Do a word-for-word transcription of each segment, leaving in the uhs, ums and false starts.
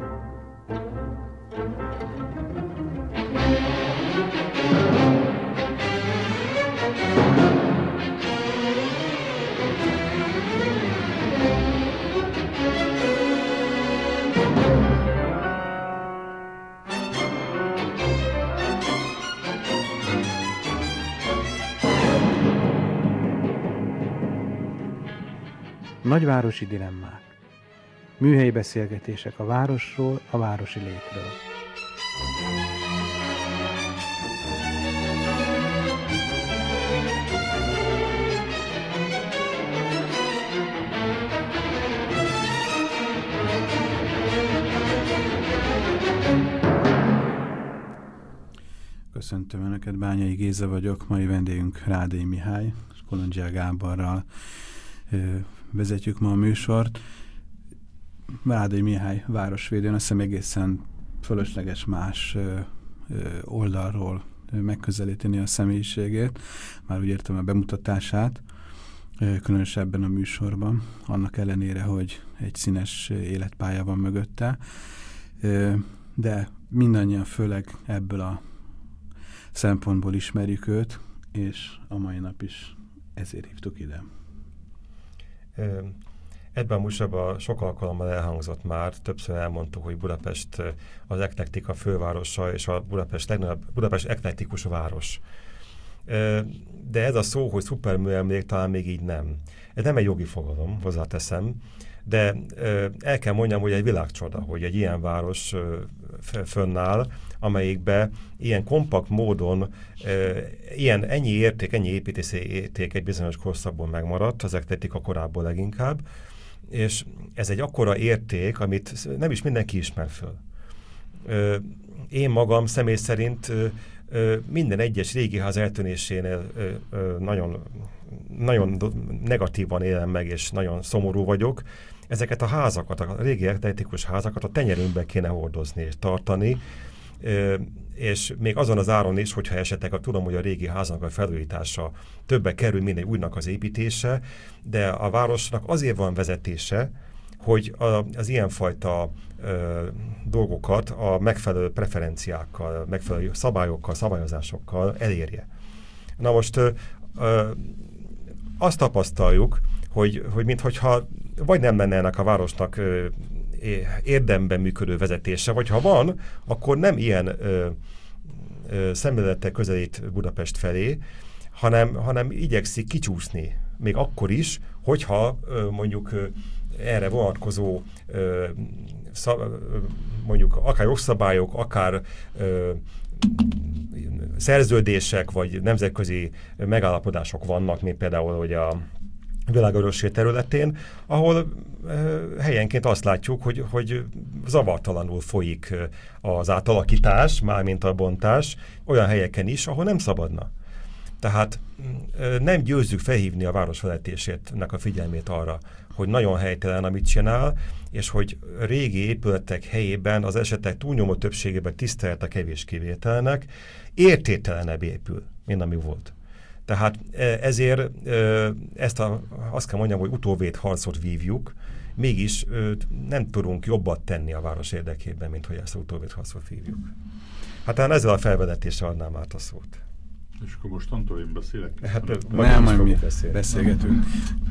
Nagyvárosi dilemmák. Műhelyi beszélgetések a városról, a városi létről. Köszöntöm Önöket, Bányai Géza vagyok, mai vendégünk Rádai Mihály, és Kolondzsia Gáborral ö, vezetjük ma a műsort. Rádai Mihály városvédőn, azt hiszem egészen fölösleges más ö, ö, oldalról ö, megközelíteni a személyiségét, már úgy értem a bemutatását, ö, különösebben a műsorban, annak ellenére, hogy egy színes életpálya van mögötte, ö, de mindannyian főleg ebből a szempontból ismerjük őt, és a mai nap is ezért hívtuk ide. Ebben a műsorban sok alkalommal elhangzott már, többször elmondtuk, hogy Budapest az eklektika fővárosa, és a Budapest legnagyobb, Budapest eklektikus város. De ez a szó, hogy szuperműemlék, talán még így nem. Ez nem egy jogi fogalom, hozzáteszem, de el kell mondjam, hogy egy világcsoda, hogy egy ilyen város fönnáll, amelyikben ilyen kompakt módon ilyen ennyi érték, ennyi építési érték egy bizonyos korszakból megmaradt, az eklektika korábban leginkább, és ez egy akkora érték, amit nem is mindenki ismer föl. Én magam személy szerint minden egyes régi ház eltűnésénél nagyon, nagyon negatívan élem meg, és nagyon szomorú vagyok. Ezeket a házakat, a régi eklektikus házakat a tenyerünkbe kéne hordozni és tartani, és még azon az áron is, hogyha esetleg tudom, hogy a régi háznak a felújítása többe kerül, mint egy újnak az építése, de a városnak azért van vezetése, hogy a, az ilyenfajta ö, dolgokat a megfelelő preferenciákkal, megfelelő szabályokkal, szabályozásokkal elérje. Na most ö, ö, azt tapasztaljuk, hogy, hogy minthogyha vagy nem lenne ennek a városnak ö, érdemben működő vezetése, vagy ha van, akkor nem ilyen ö, ö, szemlélettel közelít Budapest felé, hanem, hanem igyekszik kicsúszni, még akkor is, hogyha ö, mondjuk ö, erre vonatkozó ö, szab, ö, mondjuk akár jogszabályok, akár ö, szerződések, vagy nemzetközi megállapodások vannak, mint például hogy a világörökség területén, ahol uh, helyenként azt látjuk, hogy, hogy zavartalanul folyik uh, az átalakítás, mármint a bontás, olyan helyeken is, ahol nem szabadna. Tehát uh, nem győzzük felhívni a városvezetésének a figyelmét arra, hogy nagyon helytelen, amit csinál, és hogy régi épületek helyében az esetek túlnyomó többségében tisztelet a kevés kivételnek, értéktelenebb épül, mint ami volt. Tehát ezért ezt a, azt kell mondjam, hogy utóvét harcot vívjuk, mégis nem tudunk jobbat tenni a város érdekében, mint hogy ezt a utóvét harcot vívjuk. Hát talán ezzel a felvezetéssel adnám át a szót. És akkor most Antól én beszélek? Hát nem, majd mi beszélgetünk.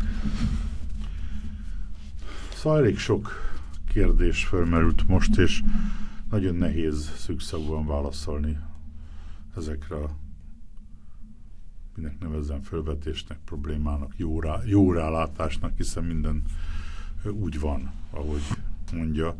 Szóval elég sok kérdés felmerült most, és nagyon nehéz szűkszavúan válaszolni ezekre a minek nevezzem fölvetésnek, problémának, jó, rá, jó rálátásnak, hiszen minden úgy van, ahogy mondja.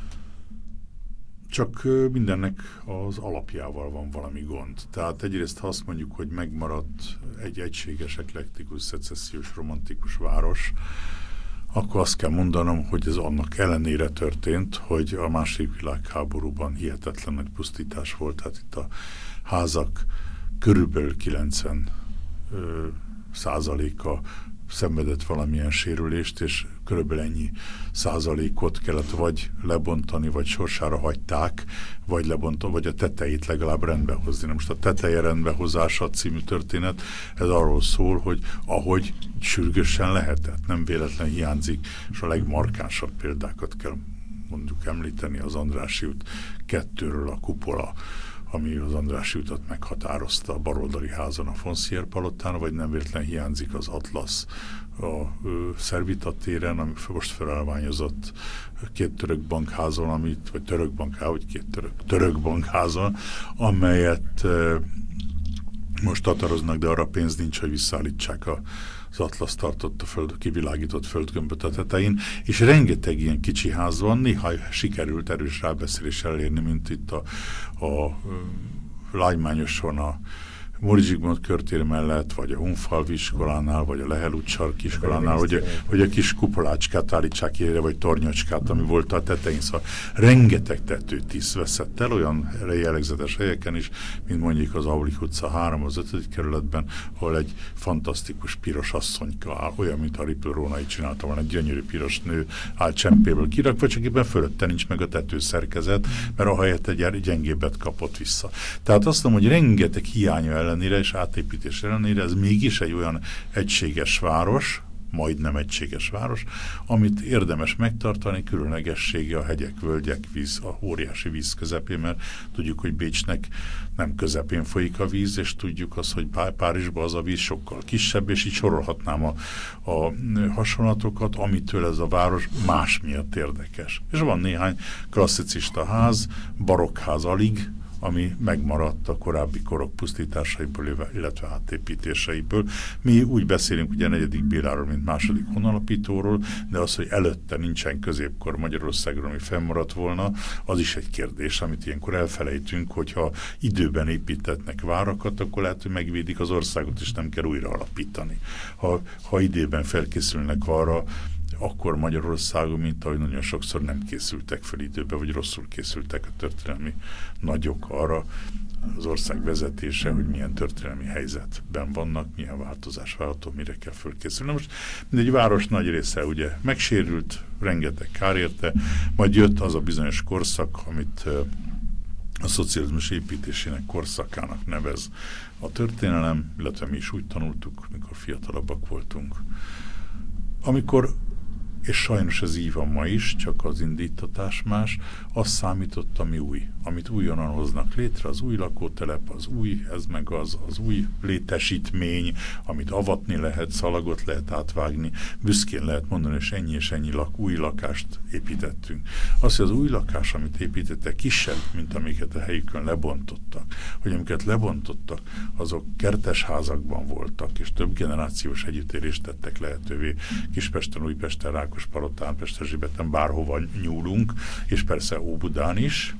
Csak mindennek az alapjával van valami gond. Tehát egyrészt, ha azt mondjuk, hogy megmaradt egy egységes, eklektikus, szecessziós, romantikus város, akkor azt kell mondanom, hogy ez annak ellenére történt, hogy a második világháborúban hihetetlen nagy pusztítás volt. Tehát itt a házak körülbelül kilencven ö, százaléka szenvedett valamilyen sérülést, és körülbelül ennyi százalékot kellett vagy lebontani, vagy sorsára hagyták, vagy lebontani, vagy a tetejét legalább rendbe hozni. Na most a teteje rendbehozása című történet, ez arról szól, hogy ahogy sürgősen lehetett, nem véletlen hiányzik, és a legmarkánsabb példákat kell mondjuk említeni az Andrássy út kettőről a kupola, ami az Andrássy utat meghatározta a baloldali házon a Foncier palotán, vagy nem véletlen hiányzik az Atlasz a Szervita téren, ami most felállványozott két török bankházon, amit, vagy török bankházon, vagy két török, török bankházon, amelyet e, most tatároznak, de arra pénz nincs, hogy visszaállítsák a az Atlasz tartott a föld, kivilágított földgömböt a tetején, és rengeteg ilyen kicsi ház van, néha sikerült erős rábeszélés elérni, mint itt a, a, a Lágymányoson a Móricz Zsigmond körtér mellett, vagy a Hunfalvi iskolánál, vagy a Lehel út sarki iskolánál, hogy a, hogy a kis kupolácskát állítsák érre, vagy tornyocskát, ami volt a tetején. Szóval rengeteg tetőtíz veszett el, olyan jellegzetes helyeken is, mint mondjuk az Aulich utca három, az ötödik kerületben, ahol egy fantasztikus piros asszonyka áll, olyan, mint a Ripple Rónai csinálta volna, egy gyönyörű piros nő áll csempéből kirakva, csak éppen fölötte nincs meg a tetőszerkezet, mert ahelyett egy gyengébbet kapott vissza. Tehát azt mondom, hogy rengeteg hiánya ellenére és átépítés ellenére ez mégis egy olyan egységes város, majdnem egységes város, amit érdemes megtartani, különlegessége a hegyek, völgyek, víz, a óriási víz közepén, mert tudjuk, hogy Bécsnek nem közepén folyik a víz, és tudjuk azt, hogy Párizsban az a víz sokkal kisebb, és így sorolhatnám a, a hasonlatokat, amitől ez a város más miatt érdekes. És van néhány klasszicista ház, barokkház alig, ami megmaradt a korábbi korok pusztításaiból, illetve átépítéseiből. Mi úgy beszélünk ugye a negyedik Béláról, mint második honalapítóról, de az, hogy előtte nincsen középkor Magyarországról, ami fennmaradt volna, az is egy kérdés, amit ilyenkor elfelejtünk, hogyha időben építetnek várakat, akkor lehet, hogy megvédik az országot, és nem kell újra alapítani. Ha, ha időben felkészülnek arra, akkor Magyarországon, mint ahogy nagyon sokszor nem készültek fel időbe, vagy rosszul készültek a történelmi nagyok arra, az ország vezetése, hogy milyen történelmi helyzetben vannak, milyen változás várható, mire kell fölkészülni. Most mindegy város nagy része ugye megsérült, rengeteg kár érte, majd jött az a bizonyos korszak, amit a szocializmus építésének korszakának nevez a történelem, illetve mi is úgy tanultuk, mikor fiatalabbak voltunk. Amikor, és sajnos ez így van ma is, csak az indítatás más, az számított, ami új. Amit újonnan hoznak létre, az új lakótelep, az új, ez meg az, az új létesítmény, amit avatni lehet, szalagot lehet átvágni, büszkén lehet mondani, és ennyi és ennyi lak, új lakást építettünk. Az, hogy az új lakás, amit építettek, kisebb, mint amiket a helyükön lebontottak, hogy amiket lebontottak, azok kertesházakban voltak, és több generációs együttélést tettek lehetővé. Kispesten, Újpesten, Rákospalotán, Pesterzsébeten, bárhova nyúlunk, és persze Óbudán is.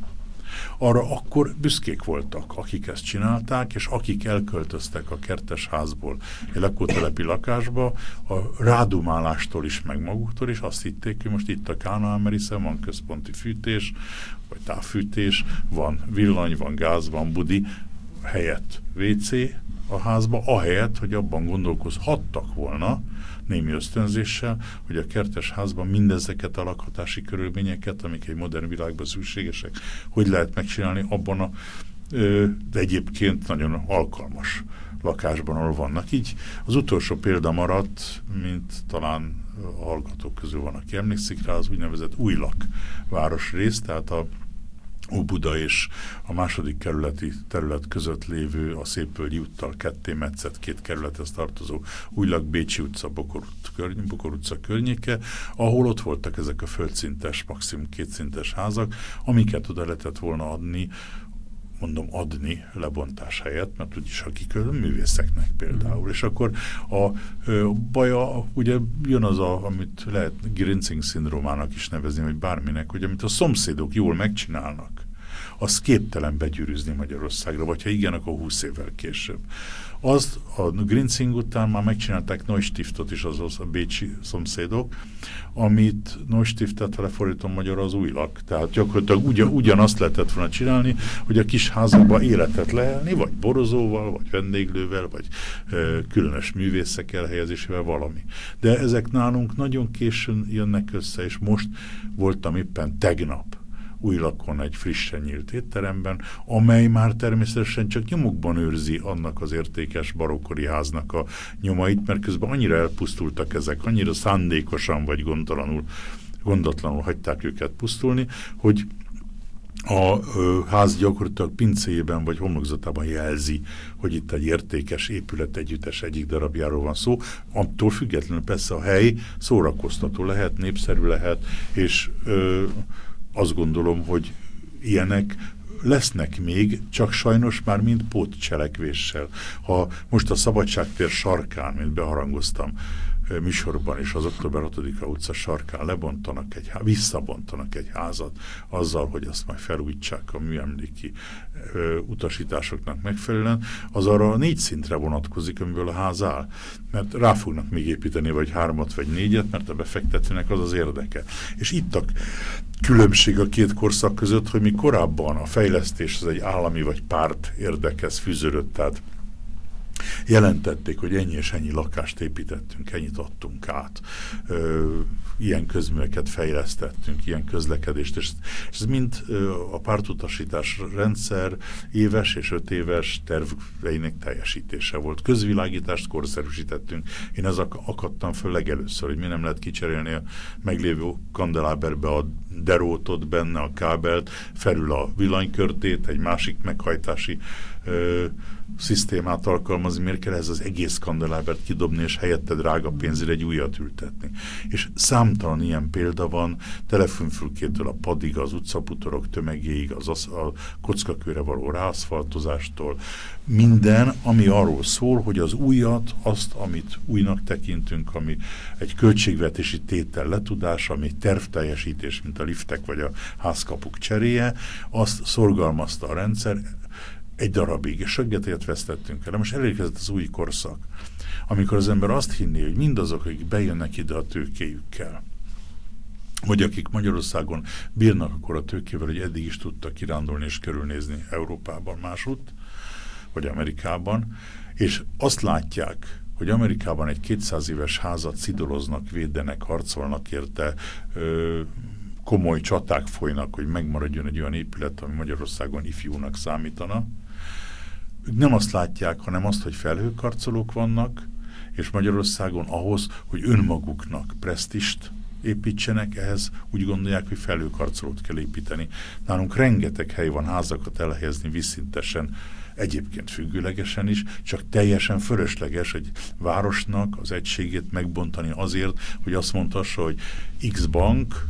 Arra akkor büszkék voltak, akik ezt csinálták, és akik elköltöztek a kertesházból egy lakótelepi lakásba, a rádumálástól is, meg maguktól is azt hitték, hogy most itt a Kánaán, mert hiszen van központi fűtés, vagy távfűtés, van villany, van gáz, van budi, helyett vé cé a házba, ahelyett, hogy abban gondolkozhattak volna, némi ösztönzéssel, hogy a kertes házban mindezeket a lakhatási körülményeket, amik egy modern világban szükségesek, hogy lehet megcsinálni abban a ö, egyébként nagyon alkalmas lakásban, ahol vannak. Így az utolsó példa maradt, mint talán a hallgatók közül van, aki emlékszik rá, az úgynevezett Újlak városrész, tehát a Óbuda és a második kerületi terület között lévő, a Szépvölgyi úttal ketté metszett két kerülethez tartozó Újlak, Bécsi utca, Bokor, körny- Bokor utca környéke, ahol ott voltak ezek a földszintes, maximum kétszintes házak, amiket oda lehetett volna adni, mondom adni lebontás helyett, mert úgyis akik művészeknek például. Mm. És akkor a ö, baja, ugye jön az, a, amit lehet Grinzing szindrómának is nevezni, vagy bárminek, hogy amit a szomszédok jól megcsinálnak, az képtelen begyűrűzni Magyarországra, vagy ha igen, akkor húsz évvel később. Azt a Grinzing után már megcsinálták Neustiftot is, azaz a bécsi szomszédok, amit Neustiftet, ha lefordítom magyarra, az Újlak. Tehát gyakorlatilag ugyan, ugyanazt lehetett volna csinálni, hogy a kis házakban életet lehelni, vagy borozóval, vagy vendéglővel, vagy ö, különös művészek elhelyezésével valami. De ezek nálunk nagyon későn jönnek össze, és most voltam éppen tegnap Újlakon egy frissen nyílt étteremben, amely már természetesen csak nyomokban őrzi annak az értékes barokkori háznak a nyomait, mert közben annyira elpusztultak ezek, annyira szándékosan vagy gondtalanul gondatlanul hagyták őket pusztulni, hogy a ö, ház gyakorlatilag pincéjében vagy homlokzatában jelzi, hogy itt egy értékes épület együttes egyik darabjáról van szó. Attól függetlenül persze a hely szórakoztató lehet, népszerű lehet, és ö, azt gondolom, hogy ilyenek lesznek még, csak sajnos már mind pótcselekvéssel. Ha most a Szabadságtér sarkán, mint beharangoztam műsorban is, az október hatodika utca sarkán lebontanak egy, visszabontanak egy házat azzal, hogy azt majd felújítsák a műemléki ö, utasításoknak megfelelően, az arra négy szintre vonatkozik, amiből a ház áll. Mert rá fognak még építeni vagy hármat, vagy négyet, mert a befektetőnek az az érdeke. És itt a különbség a két korszak között, hogy mi korábban a fejlesztés az egy állami vagy párt érdekhez fűződött, tehát jelentették, hogy ennyi és ennyi lakást építettünk, ennyit adtunk át, ö, ilyen közműveket fejlesztettünk, ilyen közlekedést, és ez mind ö, a pártutasítás rendszer éves és öt éves terveinek teljesítése volt. Közvilágítást korszerűsítettünk. Én ez ak akadtam föl legelőször, hogy mi nem lehet kicserélni a meglévő kandeláberbe a derótot, benne a kábelt, felül a villanykörtét, egy másik meghajtási ö, szisztémát alkalmazni, miért kell ez az egész kandelábert kidobni, és helyette drága pénzért egy újat ültetni. És számtalan ilyen példa van, telefonfülkétől a padig, az utcaputorok tömegéig, az, az a kockakőre való ráaszfaltozástól, minden, ami arról szól, hogy az újat, azt, amit újnak tekintünk, ami egy költségvetési tétel letudása, ami egy tervteljesítés, mint a liftek vagy a házkapuk cseréje, azt szorgalmazta a rendszer egy darabig, és söggetét vesztettünk el. Most elérkezett az új korszak, amikor az ember azt hinné, hogy mindazok, akik bejönnek ide a tőkéjükkel, vagy akik Magyarországon bírnak akkor a tőkével, hogy eddig is tudtak kirándulni és körülnézni Európában másút, vagy Amerikában, és azt látják, hogy Amerikában egy kétszáz éves házat szidoloznak, védenek, harcolnak érte, ö, komoly csaták folynak, hogy megmaradjon egy olyan épület, ami Magyarországon ifjúnak számítana. Nem azt látják, hanem azt, hogy felhőkarcolók vannak, és Magyarországon ahhoz, hogy önmaguknak presztist építsenek, ehhez úgy gondolják, hogy felhőkarcolót kell építeni. Nálunk rengeteg hely van házakat elhelyezni vízszintesen, egyébként függőlegesen is, csak teljesen fölösleges egy városnak az egységét megbontani azért, hogy azt mondhassa, hogy X bank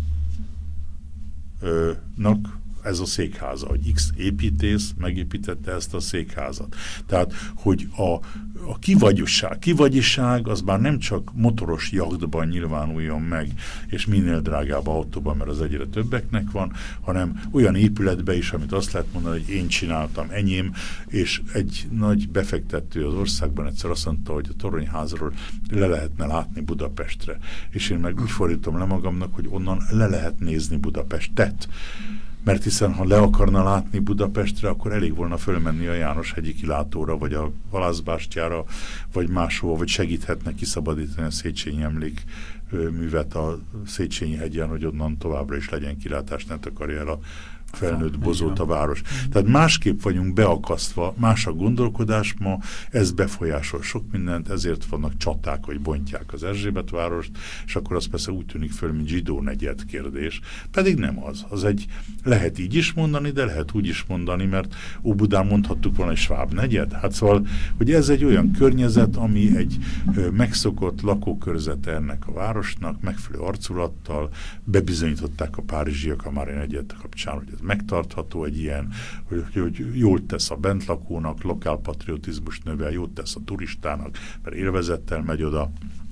nak ez a székháza, hogy X építész megépítette ezt a székházat. Tehát, hogy a, a kivagyiság, kivagyiság az már nem csak motoros jachtban nyilvánuljon meg, és minél drágább autóban, mert az egyre többeknek van, hanem olyan épületbe is, amit azt lehet mondani, hogy én csináltam, enyém, és egy nagy befektető az országban egyszer azt mondta, hogy a Toronyházról le lehetne látni Budapestre. És én meg úgy fordítom le magamnak, hogy onnan le lehet nézni Budapestet. Mert hiszen, ha le akarna látni Budapestre, akkor elég volna fölmenni a János-hegyi kilátóra, vagy a Valászbástyára, vagy máshol, vagy segíthetne kiszabadítani a Széchenyi emlékművet a Széchenyi hegyen, hogy onnan továbbra is legyen kilátás, ne takarja el a felnőtt bozót a város. Tehát másképp vagyunk beakasztva, más a gondolkodás ma, ez befolyásol sok mindent, ezért vannak csaták, hogy bontják az Erzsébet várost, és akkor az persze úgy tűnik föl, mint zsidó negyed kérdés. Pedig nem az. Az egy, lehet így is mondani, de lehet úgy is mondani, mert Óbudán mondhattuk volna egy sváb negyed. Hát szóval, hogy ez egy olyan környezet, ami egy ö, megszokott lakókörzete ennek a városnak, megfelelő arculattal, bebizonyították a párizsiak a Mária negyed kapcsán, hogy megtartható egy ilyen, hogy, hogy jót tesz a bentlakónak, lokálpatriotizmus növel, jót tesz a turistának, mert élvezettel megy oda.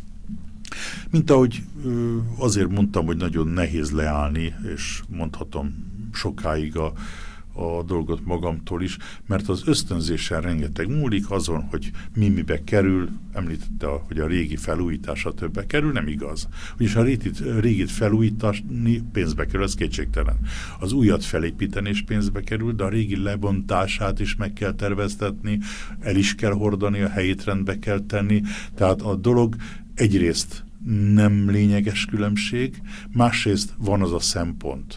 Mint ahogy azért mondtam, hogy nagyon nehéz leállni, és mondhatom sokáig a, a dolgot magamtól is, mert az ösztönzéssel rengeteg múlik azon, hogy mi mibe kerül, említette, hogy a régi felújítása többe kerül, nem igaz. Ugyanis a régit, régit felújítani pénzbe kerül, ez kétségtelen. Az újat felépíteni is pénzbe kerül, de a régi lebontását is meg kell terveztetni, el is kell hordani, a helyét rendbe kell tenni, tehát a dolog egyrészt nem lényeges különbség, másrészt van az a szempont,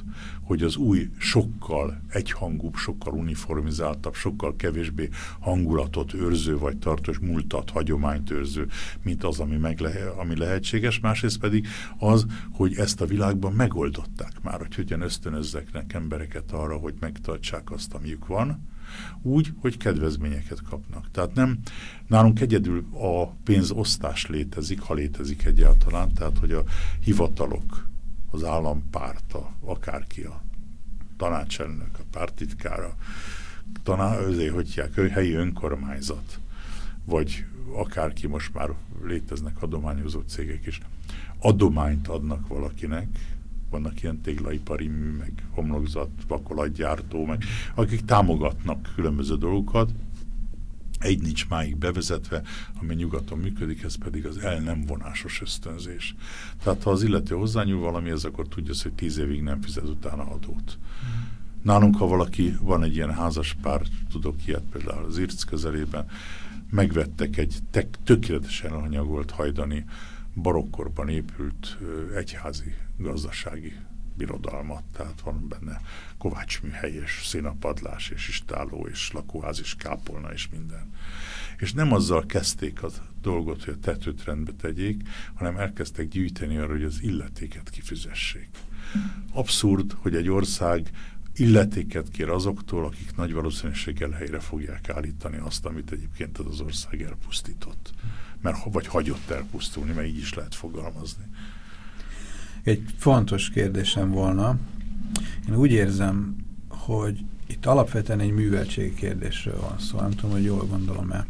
hogy az új sokkal egyhangúbb, sokkal uniformizáltabb, sokkal kevésbé hangulatot őrző, vagy tartós múltat, hagyományt őrző, mint az, ami, meg le, ami lehetséges. Másrészt pedig az, hogy ezt a világban megoldották már, hogy hogyan ösztönözzeknek embereket arra, hogy megtartsák azt, amiük van, úgy, hogy kedvezményeket kapnak. Tehát nem, nálunk egyedül a pénzosztás létezik, ha létezik egyáltalán, tehát hogy a hivatalok, az állampárta, akárki a tanácselnök, a párttitkára, taná, azért, hogy hívják, helyi önkormányzat, vagy akárki, most már léteznek adományozó cégek is, adományt adnak valakinek, vannak ilyen téglaipari mű, meg homlokzat, vakolatgyártó, meg akik támogatnak különböző dolgokat. Egy nincs máig bevezetve, ami nyugaton működik, ez pedig az el nem vonásos ösztönzés. Tehát ha az illető hozzányúl valamihez, akkor tudja, hogy tíz évig nem fizet utána adót. Nálunk, ha valaki, van egy ilyen házas pár, tudok ilyet például az Irc közelében, megvettek egy tek, tökéletesen anyagolt hajdani, barokkorban épült ö, egyházi gazdasági birodalmat, tehát van benne kovácsműhely és szénapadlás és istáló és lakóház és kápolna és minden. És nem azzal kezdték a dolgot, hogy a tetőt rendbe tegyék, hanem elkezdtek gyűjteni arra, hogy az illetéket kifizessék. Abszurd, hogy egy ország illetéket kér azoktól, akik nagy valószínűséggel helyre fogják állítani azt, amit egyébként az, az ország elpusztított. Mert, vagy hagyott elpusztulni, mert így is lehet fogalmazni. Egy fontos kérdésem volna. Én úgy érzem, hogy itt alapvetően egy műveltségi kérdésről van szó. Nem tudom, hogy jól gondolom-e.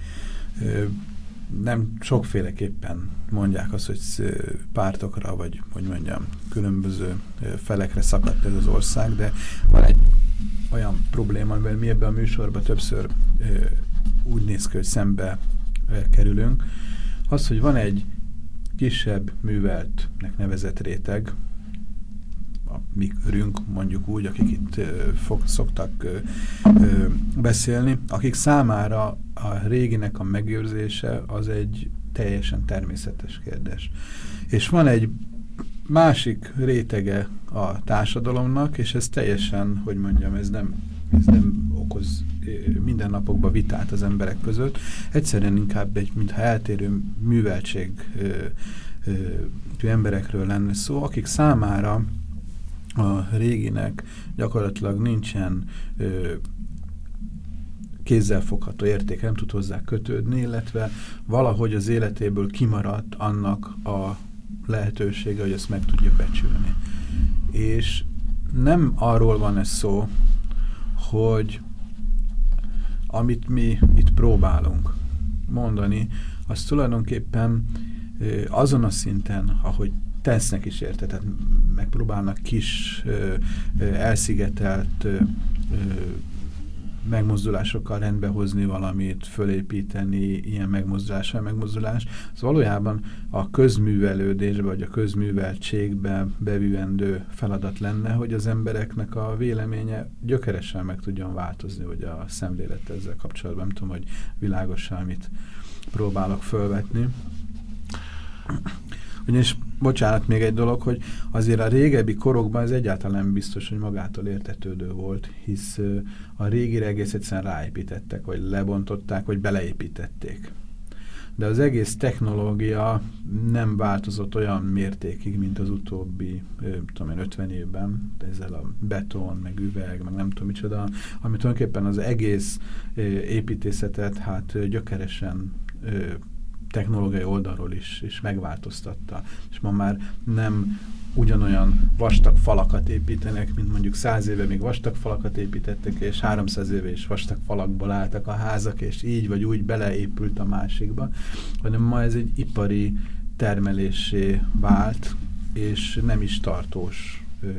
Nem sokféleképpen mondják azt, hogy pártokra, vagy hogy mondjam, különböző felekre szakadt ez az ország, de van egy olyan probléma, amivel mi ebben a műsorban többször úgy néz ki, hogy szembe kerülünk. Az, hogy van egy kisebb műveltnek nevezett réteg, a mi körünk, mondjuk úgy, akik itt ö, fog, szoktak ö, ö, beszélni, akik számára a réginek a megőrzése az egy teljesen természetes kérdés. És van egy másik rétege a társadalomnak, és ez teljesen, hogy mondjam, ez nem, ez nem okoz mindennapokban vitát az emberek között. Egyszerűen inkább egy, mintha eltérő műveltség ö, ö, emberekről lenne szó, akik számára a réginek gyakorlatilag nincsen ö, kézzelfogható érték, nem tud hozzá kötődni, illetve valahogy az életéből kimaradt annak a lehetősége, hogy ezt meg tudja becsülni. És nem arról van ez szó, hogy amit mi itt próbálunk mondani, az tulajdonképpen ö, azon a szinten, ahogy tesznek is érte, tehát megpróbálnak kis, ö, ö, elszigetelt ö, ö, megmozdulásokkal rendbehozni valamit, fölépíteni, ilyen megmozdulás, olyan megmozdulás. Az valójában a közművelődésbe, vagy a közműveltségbe bevűendő feladat lenne, hogy az embereknek a véleménye gyökeresen meg tudjon változni, hogy a szemlélet ezzel kapcsolatban, nem tudom, hogy világosan mit próbálok fölvetni. Ugyanis, bocsánat, még egy dolog, hogy azért a régebbi korokban ez egyáltalán nem biztos, hogy magától értetődő volt, hisz a régire egész egyszerűen ráépítettek, vagy lebontották, vagy beleépítették. De az egész technológia nem változott olyan mértékig, mint az utóbbi, tudom én, ötven évben, ezzel a beton, meg üveg, meg nem tudom micsoda, ami tulajdonképpen az egész építészetet hát gyökeresen technológiai oldalról is, is megváltoztatta. És ma már nem ugyanolyan vastag falakat építenek, mint mondjuk száz éve még vastag falakat építettek, és háromszáz éve is vastag falakból álltak a házak, és így vagy úgy beleépült a másikba, hanem ma ez egy ipari termelésé vált, és nem is tartós ö,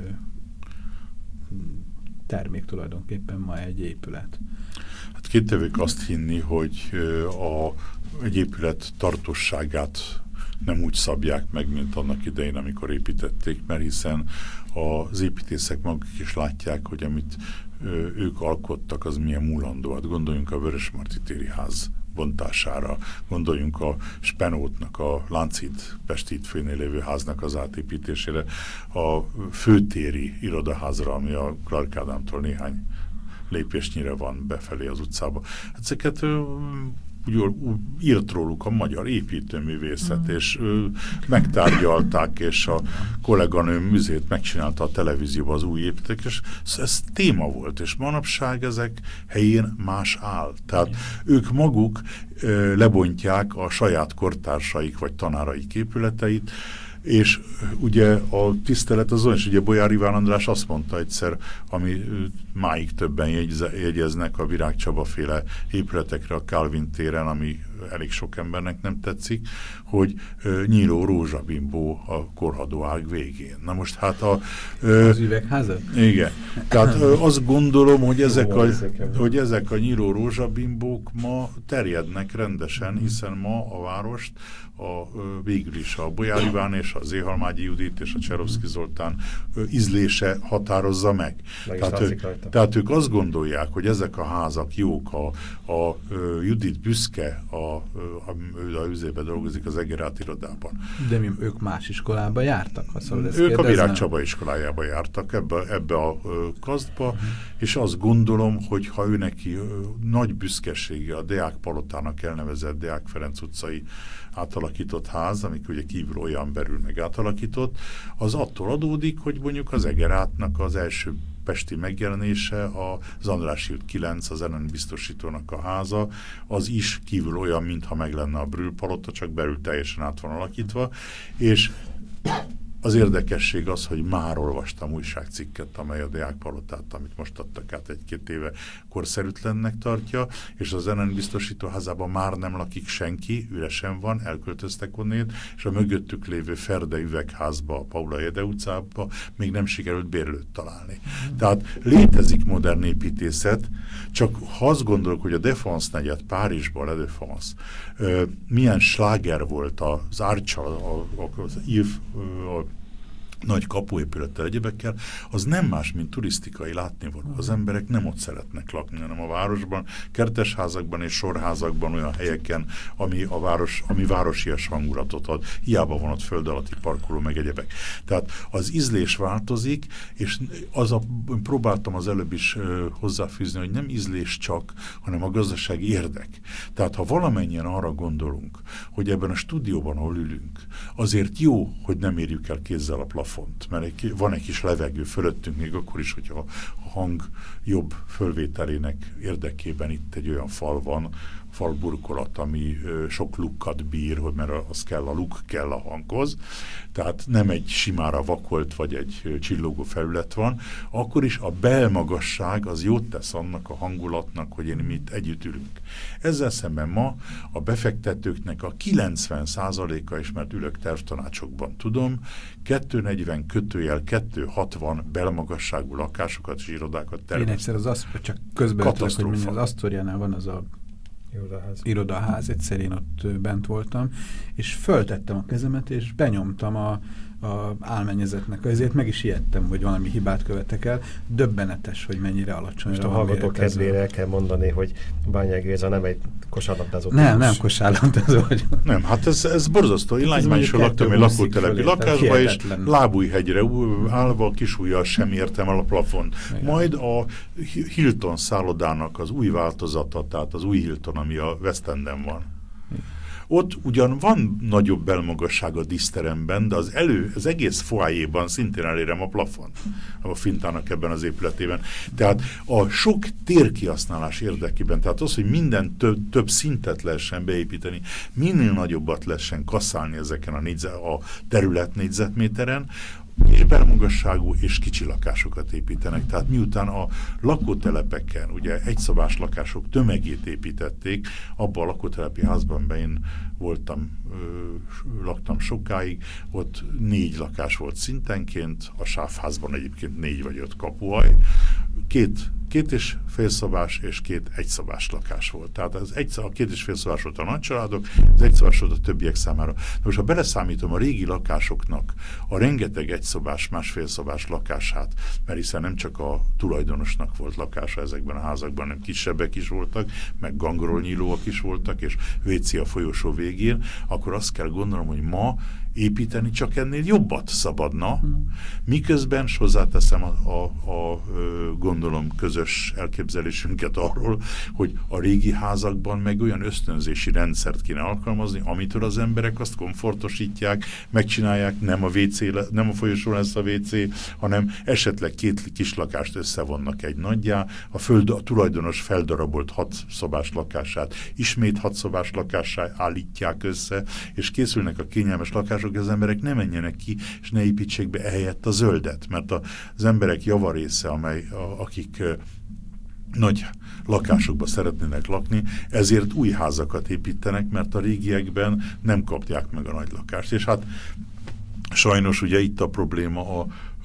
termék tulajdonképpen ma egy épület. Hát kétevők azt hinni, hogy a egy épület tartósságát nem úgy szabják meg, mint annak idején, amikor építették, mert hiszen az építészek maguk is látják, hogy amit ők alkottak, az milyen múlandó. Hát gondoljunk a Vörösmarty téri házban bontására, gondoljunk a Spenótnak, a Lánchíd Pesti hídfőjénél lévő háznak az átépítésére, a főtéri irodaházra, ami a Clark Ádámtól néhány lépésnyire van befelé az utcába. Ezeket úgy írt róluk a magyar építőművészet, mm. és ö, megtárgyalták, és a kolléganőm műzét megcsinálta a televízióban az új építők, és ez téma volt, és manapság ezek helyén más áll. Tehát mm. ők maguk ö, lebontják a saját kortársaik vagy tanáraik épületeit, és ugye a tisztelet azon, és ugye Bolyár Iván András azt mondta egyszer, ami máig többen jegyze, jegyeznek a Virág Csaba féle épületekre a Kálvin téren, ami elég sok embernek nem tetszik, hogy uh, nyíló rózsabimbó a korhadó ág végén. Na most hát a... Uh, az üvegházat? Igen. Tehát uh, azt gondolom, hogy ezek, a, hogy ezek a nyíló rózsabimbók ma terjednek rendesen, hiszen ma a várost a, végül is a Bolyár Iván és a Zéhalmágyi Judit és a Cserovszky Zoltán ízlése határozza meg. Tehát, ő, tehát ők azt gondolják, hogy ezek a házak jók, a, a, a Judit büszke, a, a, ő a üzébe dolgozik az Egerát irodában. De mi, ők más iskolába jártak? Szóval ők kérdeznem. A Virág Csaba iskolájába jártak, ebbe, ebbe a kasztba, uh-huh. és azt gondolom, hogy ha ő neki nagy büszkesége a Deák Palotának elnevezett Deák Ferenc utcai átalakított ház, amik ugye kívül olyan belül meg átalakított, az attól adódik, hogy mondjuk az Egerátnak az első pesti megjelenése, az Andrássy út kilenc, az en en biztosítónak a háza, az is kívül olyan, mintha meg lenne a Brühl palota, csak belül teljesen át van alakítva, és az érdekesség az, hogy már olvastam újságcikket, amely a Deák Palotát, amit most adtak át egy-két éve, korszerűtlennek tartja, és az en en biztosító házában már nem lakik senki, üresen van, elköltöztek onnét, és a mögöttük lévő Ferde üvegházba, a Paula Jede utcába még nem sikerült bérlőt találni. Tehát létezik modern építészet, csak ha azt gondolok, hogy a Défense negyed Párizsban, a Défense, milyen sláger volt az Árcsal, az Yves, a nagy kapuépülettel, egyebekkel, az nem más, mint turisztikai látnivaló. Az emberek nem ott szeretnek lakni, hanem a városban, kertesházakban és sorházakban, olyan helyeken, ami a város, ami városias hangulatot ad. Hiába van ott föld alatti parkoló, meg egyebek. Tehát az ízlés változik, és az a, próbáltam az előbb is uh, hozzáfűzni, hogy nem ízlés csak, hanem a gazdasági érdek. Tehát ha valamennyien arra gondolunk, hogy ebben a stúdióban, ahol ülünk, azért jó, hogy nem érjük el kézzel a plafont, mert egy, van egy kis levegő fölöttünk, még akkor is, hogyha a hang jobb fölvételének érdekében itt egy olyan fal van, falburkolat, ami ö, sok lukkat bír, hogy mert az kell, a luk kell a hanghoz, tehát nem egy simára vakolt, vagy egy ö, csillogó felület van, akkor is a belmagasság az jót tesz annak a hangulatnak, hogy én mi itt együtt ülünk. Ezzel szemben ma a befektetőknek a kilencven százaléka is, mert ülök tervtanácsokban tudom, kétszáznegyven kötőjel kétszázhatvan belmagasságú lakásokat és irodákat tervez. Én egyszer az azt, csak közbeötlek, hogy az Asztóriánál van az a Irodaház. irodaház, egyszer én ott bent voltam, és föltettem a kezemet, és benyomtam a, a álmennyezetnek, ezért meg is ijedtem, hogy valami hibát követek el. Döbbenetes, hogy mennyire alacsony. Most a hallgató kedvére el kell mondani, hogy Bányai Géza nem egy kosárlabdázó. Nem, nem kosárlabdázó. Nem, hát ez, ez borzasztó. Én lánymánysor laktam egy lakótelepi lakásba, és Lábújhegyre állva kisújjal sem értem el a plafon. Majd a Hilton szállodának az új változata, tehát az új Hilton, ami a West Enden van. Ott ugyan van nagyobb belmagasság a díszteremben, de az elő, az egész foájéban szintén elérem a plafon, a Fintának ebben az épületében. Tehát a sok térkihasználás érdekében, tehát az, hogy minden több, több szintet lehessen beépíteni, minél nagyobbat lehessen kasszálni ezeken a, négyzet, a terület négyzetméteren, és belmagasságú és kicsi lakásokat építenek. Tehát miután a lakótelepeken, ugye egyszobás lakások tömegét építették, abban a lakótelepi házban, be én voltam, ö, laktam sokáig, ott négy lakás volt szintenként, a sávházban egyébként négy vagy öt kapuaj, két két és félszobás és két egyszobás lakás volt. Tehát az egy, a két és félszobás volt a nagycsaládok, az egyszobás volt a többiek számára. De most ha beleszámítom a régi lakásoknak a rengeteg egyszobás, másfélszobás lakását, mert hiszen nem csak a tulajdonosnak volt lakása ezekben a házakban, hanem kisebbek is voltak, meg gangról nyílóak is voltak, és vé cé a folyosó végén, akkor azt kell gondolom, hogy ma építeni csak ennél jobbat szabadna, miközben s hozzáteszem a, a, a gondolom közös elképzelésünket arról, hogy a régi házakban meg olyan ösztönzési rendszert kéne alkalmazni, amitől az emberek azt komfortosítják, megcsinálják, nem a, vé cé, nem a folyosó lesz a vé cé, hanem esetleg két kis lakást összevonnak egy nagyjá, a, föld, a tulajdonos feldarabolt hat szobás lakását ismét hat szobás lakássá állítják össze, és készülnek a kényelmes lakások, az emberek ne menjenek ki, és ne építsék be ehelyett a zöldet, mert a, az emberek javarésze, amely, a, akik a, nagy lakásokba szeretnének lakni, ezért új házakat építenek, mert a régiekben nem kapják meg a nagy lakást. És hát sajnos ugye itt a probléma a, a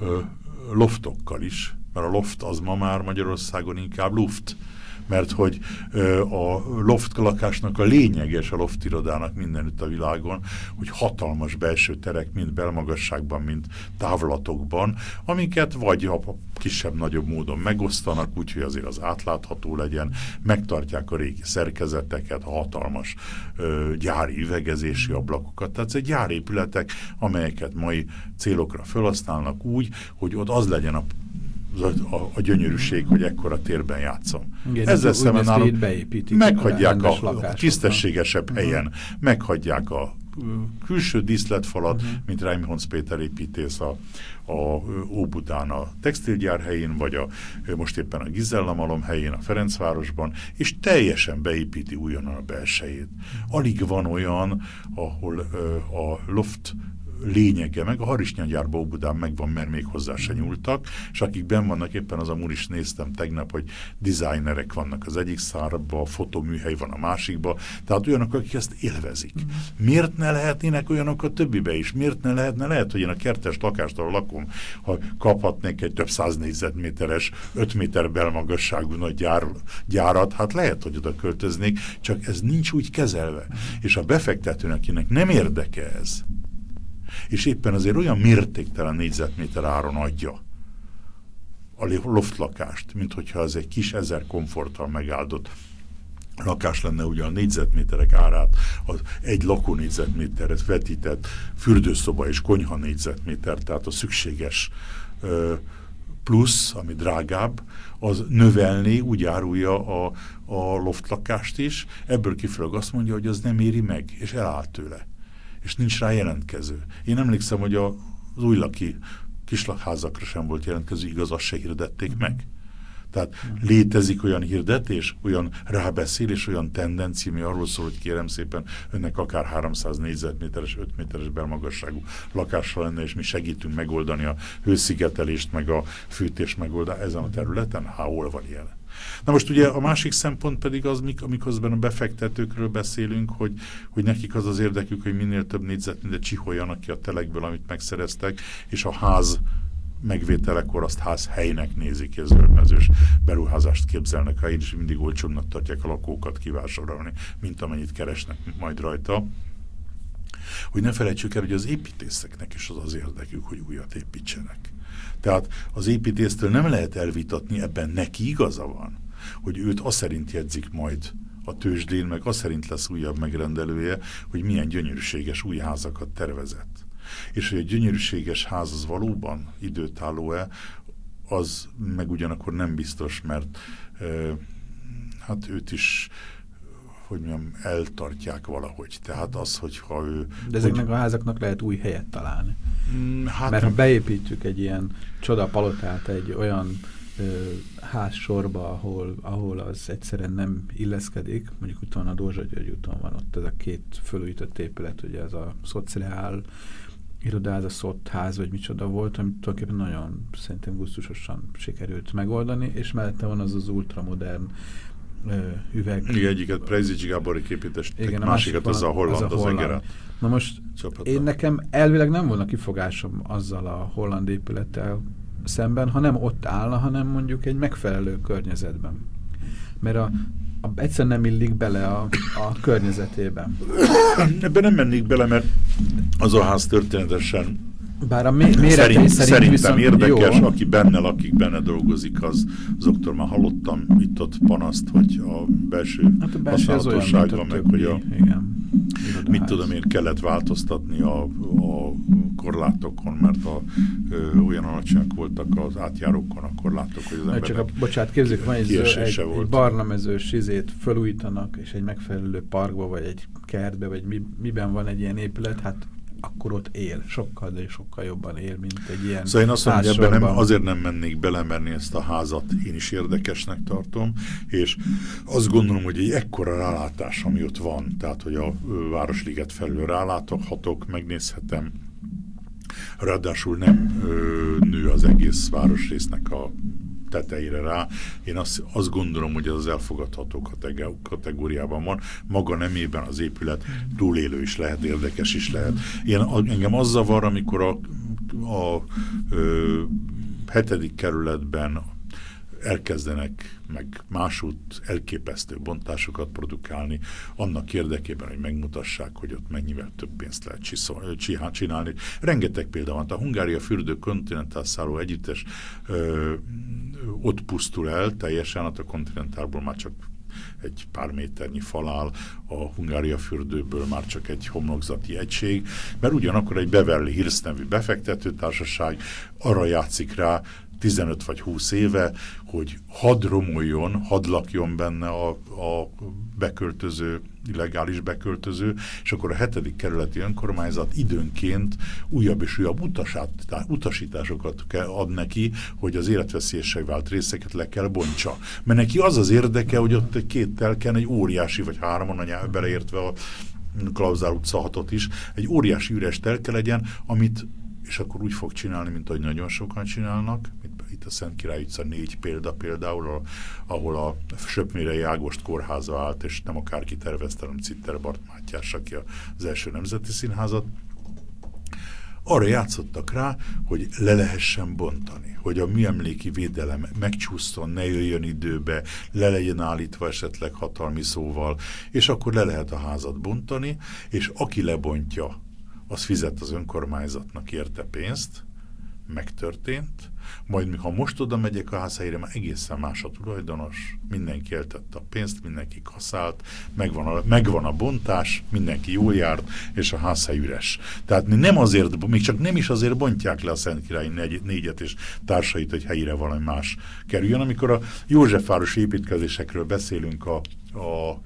loftokkal is, mert a loft az ma már Magyarországon inkább luft, mert hogy ö, a loft lakásnak a lényeges, a loft irodának mindenütt a világon, hogy hatalmas belső terek, mind belmagasságban, mind távlatokban, amiket vagy a kisebb-nagyobb módon megosztanak, úgyhogy azért az átlátható legyen, megtartják a régi szerkezeteket, a hatalmas ö, gyári üvegezési ablakokat. Tehát ez egy gyárépületek, amelyeket mai célokra felhasználnak úgy, hogy ott az legyen a A, a, a gyönyörűség, hogy ekkora térben játszom. Igen, ezzel szemben nálunk meghagyják a, a tisztességesebb uh-huh. helyen, meghagyják a külső díszletfalat, uh-huh. mint Reimholz Péter építész a, a Óbudán a textilgyár helyén, vagy a, most éppen a Gizella Malom helyén, a Ferencvárosban, és teljesen beépíti újonnan a belsejét. Alig van olyan, ahol ö, a loft lényege, meg a harisnyagyárba Óbudán megvan, mert még hozzá se nyúltak, és akik benn vannak, éppen az amúr is néztem tegnap, hogy designerek vannak az egyik szárba, a fotoműhely van a másikba, tehát olyanok, akik ezt élvezik. Mm. Miért ne lehetnének olyanok a többibe is? Miért ne lehetne? Lehet, hogy én a kertes lakást, ahol lakom, ha kaphatnék egy több száz négyzetméteres, öt méter belmagasságú nagy gyár, gyárat, hát lehet, hogy oda költöznék, csak ez nincs úgy kezelve. Mm. És a befektetőnek, akinek nem érdeke ez, és éppen azért olyan mértéktelen négyzetméter áron adja a loftlakást, mint hogyha az egy kis ezer komforttal megáldott lakás lenne, ugye a négyzetméterek árát az egy lakó négyzetméterhez vetített fürdőszoba és konyha négyzetméter, tehát a szükséges ö, plusz, ami drágább, az növelni, úgy árulja a, a loftlakást is, ebből kifolyólag azt mondja, hogy az nem éri meg, és eláll tőle. És nincs rá jelentkező. Én emlékszem, hogy a, az újlaki kislakházakra sem volt jelentkező, igaz, azt se hirdették meg. Tehát létezik olyan hirdetés, olyan rábeszélés, olyan tendencia, ami arról szól, hogy kérem szépen, önnek akár háromszáz négyzetméteres, öt méteres belmagasságú lakásra lenne, és mi segítünk megoldani a hőszigetelést, meg a fűtés megoldást ezen a területen. Há, hol van ilyen? Na most ugye a másik szempont pedig az, amiközben a befektetőkről beszélünk, hogy, hogy nekik az az érdekük, hogy minél több négyzetmétert csiholjanak ki a telekből, amit megszereztek, és a ház megvételekor azt ház helynek nézik, és zöldmezős beruházást képzelnek, ha én is mindig olcsóbbnak tartják a lakókat kivásárolni, mint amennyit keresnek majd rajta. Hogy ne felejtsük el, hogy az építészeknek is az az érdekük, hogy újat építsenek. Tehát az építésztől nem lehet elvitatni, ebben neki igaza van, hogy őt azt szerint jegyzik majd a tőzsdén, meg azt szerint lesz újabb megrendelője, hogy milyen gyönyörűséges új házakat tervezett. És hogy egy gyönyörűséges ház az valóban időtálló-e, az meg ugyanakkor nem biztos, mert e, hát őt is, hogy mondjam, eltartják valahogy. Tehát az, hogyha ő... De ezeknek hogy, a házaknak lehet új helyet találni. Hát mert ha beépítjük egy ilyen csodapalotát egy olyan ö, házsorba, ahol, ahol az egyszerűen nem illeszkedik, mondjuk utána a Dózsa György úton van ott ez a két fölújított épület, ugye ez a szociál iroda, ez a szott ház, vagy micsoda volt, amit tulajdonképpen nagyon szerintem gusztusosan sikerült megoldani, és mellette van az az ultramodern ö, üveg. Igen, egyiket Prejzics Gáborik épített, másikat az a holland, az, az Egerat. Na most csapata. Én nekem elvileg nem volna kifogásom azzal a holland épülettel, szemben, ha nem ott állna, hanem mondjuk egy megfelelő környezetben. Mert a, a, egyszerűen nem illik bele a, a környezetében. Ebben nem mennék bele, mert az a ház történetesen bár a mé méretei szerint, szerint szerintem viszont érdekes, jó. aki benne lakik, benne dolgozik, az, azoktól már hallottam itt-ott panaszt, hogy a belső, hát a belső használatosságban, meg hogy a, igen, mit tudom én, kellett változtatni a, a korlátokon, mert a, ö, olyan alacsonyak voltak az átjárókon a korlátok, hogy az emberek csak a, bocsánat, képzeljük, van egy, egy, egy barnamezős izét felújítanak, és egy megfelelő parkba, vagy egy kertbe, vagy mi, miben van egy ilyen épület, hát akkor ott él. Sokkal, de sokkal jobban él, mint egy ilyen Szóval én azt mondom, hogy ebben nem, azért nem mennék bele, mert ezt a házat én is érdekesnek tartom, és azt gondolom, hogy egy ekkora rálátás, ami ott van, tehát, hogy a Városliget felül rálátok, megnézhetem, ráadásul nem ö, nő az egész városrésznek a tetejére rá. Én azt, azt gondolom, hogy ez az elfogadható kategóriában van. Maga nemében az épület túlélő is lehet, érdekes is lehet. Én, engem az zavar, amikor a, a ö, hetedik kerületben elkezdenek meg másút elképesztő bontásokat produkálni, annak érdekében, hogy megmutassák, hogy ott mennyivel több pénzt lehet csiszol, csinálni. Rengeteg példa van. A Hungária fürdő kontinentál szálló együttes ö, ott pusztul el teljesen, a kontinentálból már csak egy pár méternyi fal áll, a Hungária fürdőből már csak egy homlokzati egység, mert ugyanakkor egy Beverly Hills nevű befektetőtársaság arra játszik rá tizenöt vagy húsz éve, hogy hadd romoljon, hadd lakjon benne a, a beköltöző, illegális beköltöző, és akkor a hetedik kerületi önkormányzat időnként újabb és újabb utasát, utasításokat kell ad neki, hogy az életveszélyessé vált részeket le kell bontsa. Mert neki az az érdeke, hogy ott egy két telken egy óriási, vagy háromon a beleértve a Klauzál utca hatot is, egy óriási üres telke legyen, amit és akkor úgy fog csinálni, mint ahogy nagyon sokan csinálnak, mint itt a Szent Király utca négy példa például, ahol a Söpmérei Ágost kórháza állt, és nem akárki tervezte, hanem Citter Bart Mátyás, aki az első nemzeti színházat. Arra játszottak rá, hogy le lehessen bontani, hogy a műemléki védelem megcsúszson, ne jöjjön időbe, le legyen állítva esetleg hatalmi szóval, és akkor le lehet a házat bontani, és aki lebontja, az fizet az önkormányzatnak érte pénzt, megtörtént, majd ha most oda megyek a ház helyére, már egészen más a tulajdonos, mindenki eltette a pénzt, mindenki kaszált, megvan a, megvan a bontás, mindenki jól járt, és a házhely üres. Tehát nem azért, még csak nem is azért bontják le a Szent Király négy, négyet és társait, hogy helyére valami más kerüljön. Amikor a Józsefvárosi építkezésekről beszélünk a, a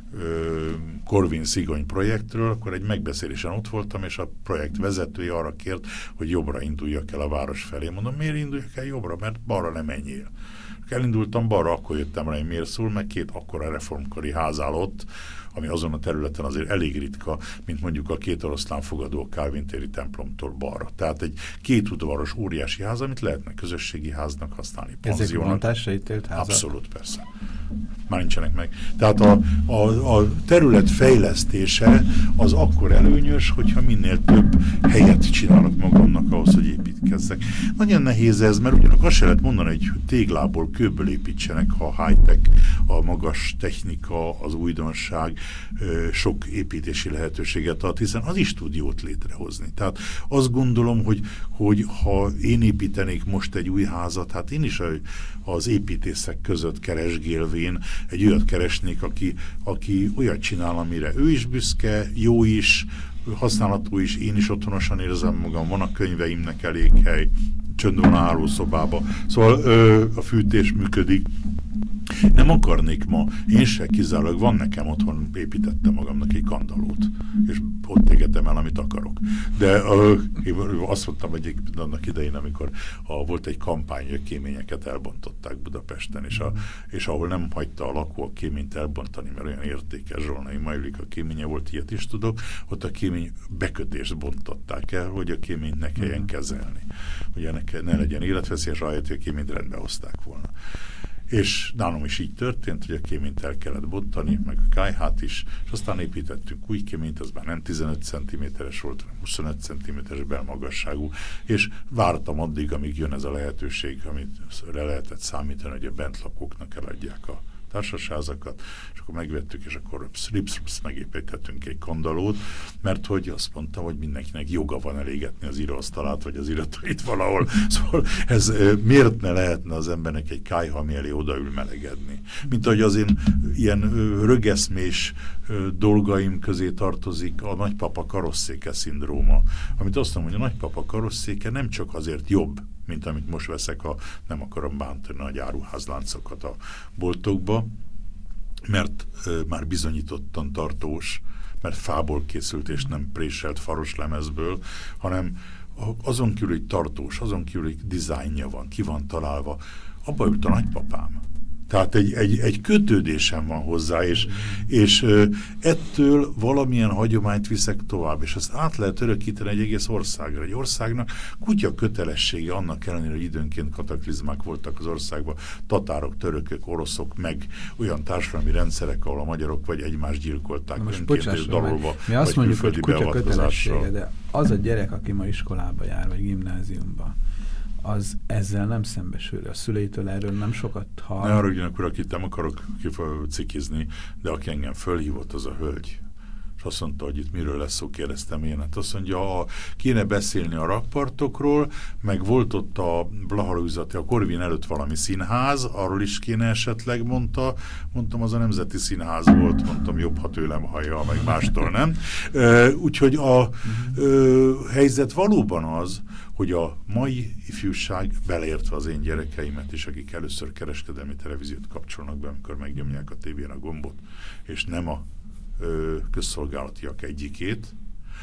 Korvin-Szigony projektről, akkor egy megbeszélésen ott voltam, és a projekt vezetője arra kért, hogy jobbra induljak el a város felé. Mondom, miért induljak el jobbra? Mert balra nem menjél. Elindultam balra, akkor jöttem rá, hogy miért szól, meg két akkora reformkori ház áll ott, ami azon a területen azért elég ritka, mint mondjuk a két oroszlán fogadó Kálvin téri templomtól balra. Tehát egy két udvaros óriási ház, amit lehetne közösségi háznak használni. Ezek bontásra ítélt házak? Abszolút, persze. Már nincsenek meg. Tehát a, a, a terület fejlesztése az akkor előnyös, hogyha minél több helyet csinálok magamnak ahhoz, hogy építkezzek. Nagyon nehéz ez, mert ugyanak azt se lehet mondani, hogy téglából, kőből építsenek, ha a high-tech, a magas technika, az újdonság sok építési lehetőséget ad, hiszen az is tud jót létrehozni. Tehát azt gondolom, hogy, hogy ha én építenék most egy új házat, hát én is az építészek között keresgélvén egy olyat keresnék, aki, aki olyat csinál, amire ő is büszke, jó is, használható is, én is otthonosan érzem magam, van a könyveimnek elég hely, csönd van a hálószobába. Szóval ö, a fűtés működik. Nem akarnék ma, én se kizárólag, van nekem otthon, építettem magamnak egy kandallót, és ott égetem el, amit akarok. De ö, én azt mondtam, hogy annak idején, amikor a, volt egy kampány, hogy a kéményeket elbontották Budapesten, és, a, és ahol nem hagyta a lakó a kéményt elbontani, mert olyan értékes Zsolnai Majlik a kéménye volt, ilyet is tudok, ott a kémény bekötést bontották el, hogy a kéményt ne kelljen kezelni. Ugye ne, ne legyen életveszélyes, rájött, hogy a kéményt rendbe hozták volna. És nálam is így történt, hogy a kéményt el kellett bontani, meg a kályhát is, és aztán építettünk új kéményt, az már nem tizenöt centiméteres volt, hanem huszonöt centiméteres belmagasságú, és vártam addig, amíg jön ez a lehetőség, amit lehetett számítani, hogy a bentlakóknak eladják a társasházakat, és akkor megvettük, és akkor rips megépítettünk egy kandallót, mert hogy azt mondta, hogy mindenkinek joga van elégetni az íróasztalát, vagy az iratait valahol. Szóval ez miért ne lehetne az embernek egy kályha, ami elé odaül melegedni? Mint ahogy az én ilyen rögeszmés dolgaim közé tartozik a nagypapa karosszéke szindróma, amit azt mondom, hogy a nagypapa karosszéke nem csak azért jobb, mint amit most veszek, a, nem akarom bántani nagy áruházláncokat a boltokba, mert e, már bizonyítottan tartós, mert fából készült és nem préselt faros lemezből, hanem azon kívül, hogy tartós, azon kívül, hogy dizájnja van, ki van találva, abba ült a nagypapám. Tehát egy, egy, egy kötődésem van hozzá, és, és ö, ettől valamilyen hagyományt viszek tovább, és ezt át lehet örökíteni egy egész országra. Egy országnak kutya kötelessége annak ellenére, hogy időnként kataklizmák voltak az országban, tatárok, törökök, oroszok, meg olyan társadalmi rendszerek, ahol a magyarok vagy egymást gyilkolták önként és dalolva. Mi azt mondjuk, hogy kutya kötelessége, de az a gyerek, aki ma iskolába jár, vagy gimnáziumba, az ezzel nem szembesül. A szüleitől erről nem sokat hall. Ne arra akkor, akit nem akarok cikizni, de aki engem fölhívott, az a hölgy. És azt mondta, hogy itt miről lesz szó, kérdeztem én. Hát azt mondja, a, kéne beszélni a rakpartokról, meg volt ott a Blaharúzati, a Korvin előtt valami színház, arról is kéne esetleg, mondta. Mondtam, az a Nemzeti Színház volt, mondtam, jobb, ha tőlem hallja, meg mástól nem. Úgyhogy a ö, helyzet valóban az, hogy a mai ifjúság, beleértve az én gyerekeimet is, akik először kereskedelmi televíziót kapcsolnak be, amikor megnyomják a tévén a gombot, és nem a ö, közszolgálatiak egyikét,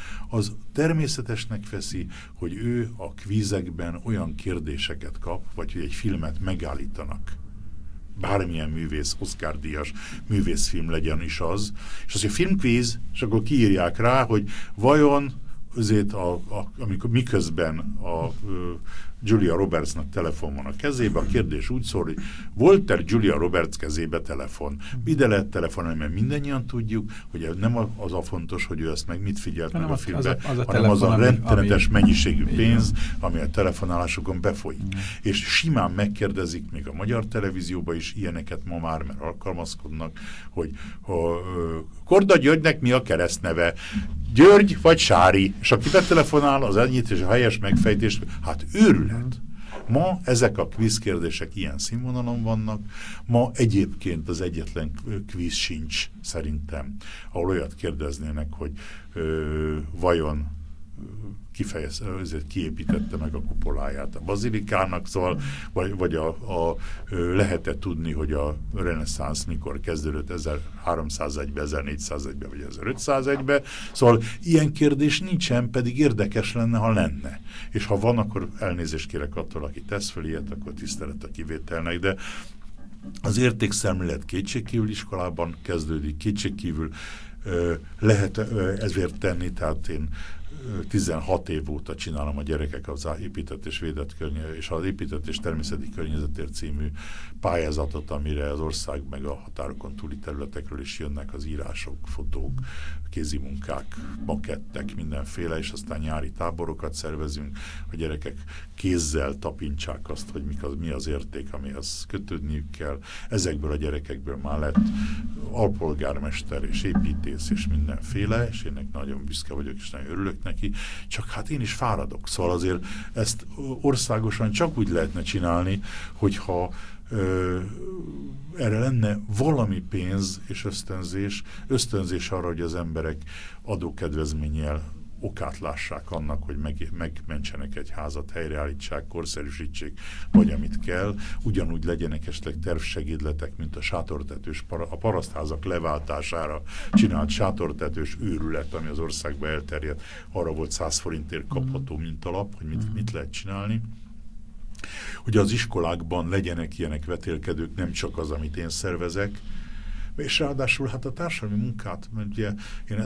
az természetesnek veszi, hogy ő a kvízekben olyan kérdéseket kap, vagy hogy egy filmet megállítanak. Bármilyen művész, Oscar-díjas művészfilm legyen is az, és az, hogy filmkvíz, és akkor kiírják rá, hogy vajon azért, a, a, amikor miközben a ö, Julia Robertsnak telefon van a kezébe, a kérdés úgy szól, hogy volt-e Julia Roberts kezébe telefon? Ide lehet telefonálni, mert mindannyian tudjuk, hogy nem az a fontos, hogy ő ezt meg mit figyelt meg a filmben, az a, az a hanem telefon, az a rettenetes ami, mennyiségű ami, pénz, ami a telefonálásokon befolyik. Mm. És simán megkérdezik, még a magyar televízióban is ilyeneket ma már, mert alkalmazkodnak, hogy ha, Korda Györgynek mi a keresztneve? György vagy Sári? És aki betelefonál, az ennyit és a helyes megfejtés, hát őrület. Ma ezek a kvízkérdések ilyen színvonalon vannak, ma egyébként az egyetlen kvíz sincs szerintem, ahol olyat kérdeznének, hogy ö, vajon kifejez, ezért kiépítette meg a kupoláját a bazilikának, szóval, vagy, vagy a, a, lehet-e tudni, hogy a reneszánsz mikor kezdődött ezerháromszázegyben, ezernégyszázegyben, vagy ezerötszázegyben, szóval ilyen kérdés nincsen, pedig érdekes lenne, ha lenne. És ha van, akkor elnézést kérek attól, aki tesz fel ilyet, akkor tisztelet a kivételnek, de az értékszemlélet kétségkívül iskolában kezdődik, kétségkívül lehet ezért tenni, tehát én tizenhat év óta csinálom a gyerekek az épített és védett környezet, és az épített és természeti környezetért című pályázatot, amire az ország meg a határokon túli területekről is jönnek az írások, fotók, kézimunkák, makettek, mindenféle, és aztán nyári táborokat szervezünk, a gyerekek kézzel tapintsák azt, hogy mik az, mi az érték, amihez kötődniük kell. Ezekből a gyerekekből már lett alpolgármester és építész és mindenféle, és én nagyon büszke vagyok, és nagyon örülök neki, csak hát én is fáradok. Szóval azért ezt országosan csak úgy lehetne csinálni, hogyha ö, erre lenne valami pénz és ösztönzés, ösztönzés arra, hogy az emberek adókedvezménnyel okát lássák annak, hogy meg, megmentsenek egy házat, helyreállítsák, korszerűsítsék, vagy amit kell. Ugyanúgy legyenek esetleg tervsegédletek, mint a sátortetős, a parasztházak leváltására csinált sátortetős őrület, ami az országban elterjedt. Arra volt száz forintért kapható mintalap, hogy mit, mit lehet csinálni. Hogy az iskolákban legyenek ilyenek vetélkedők, nem csak az, amit én szervezek, és ráadásul hát a társadalmi munkát, mert ugye én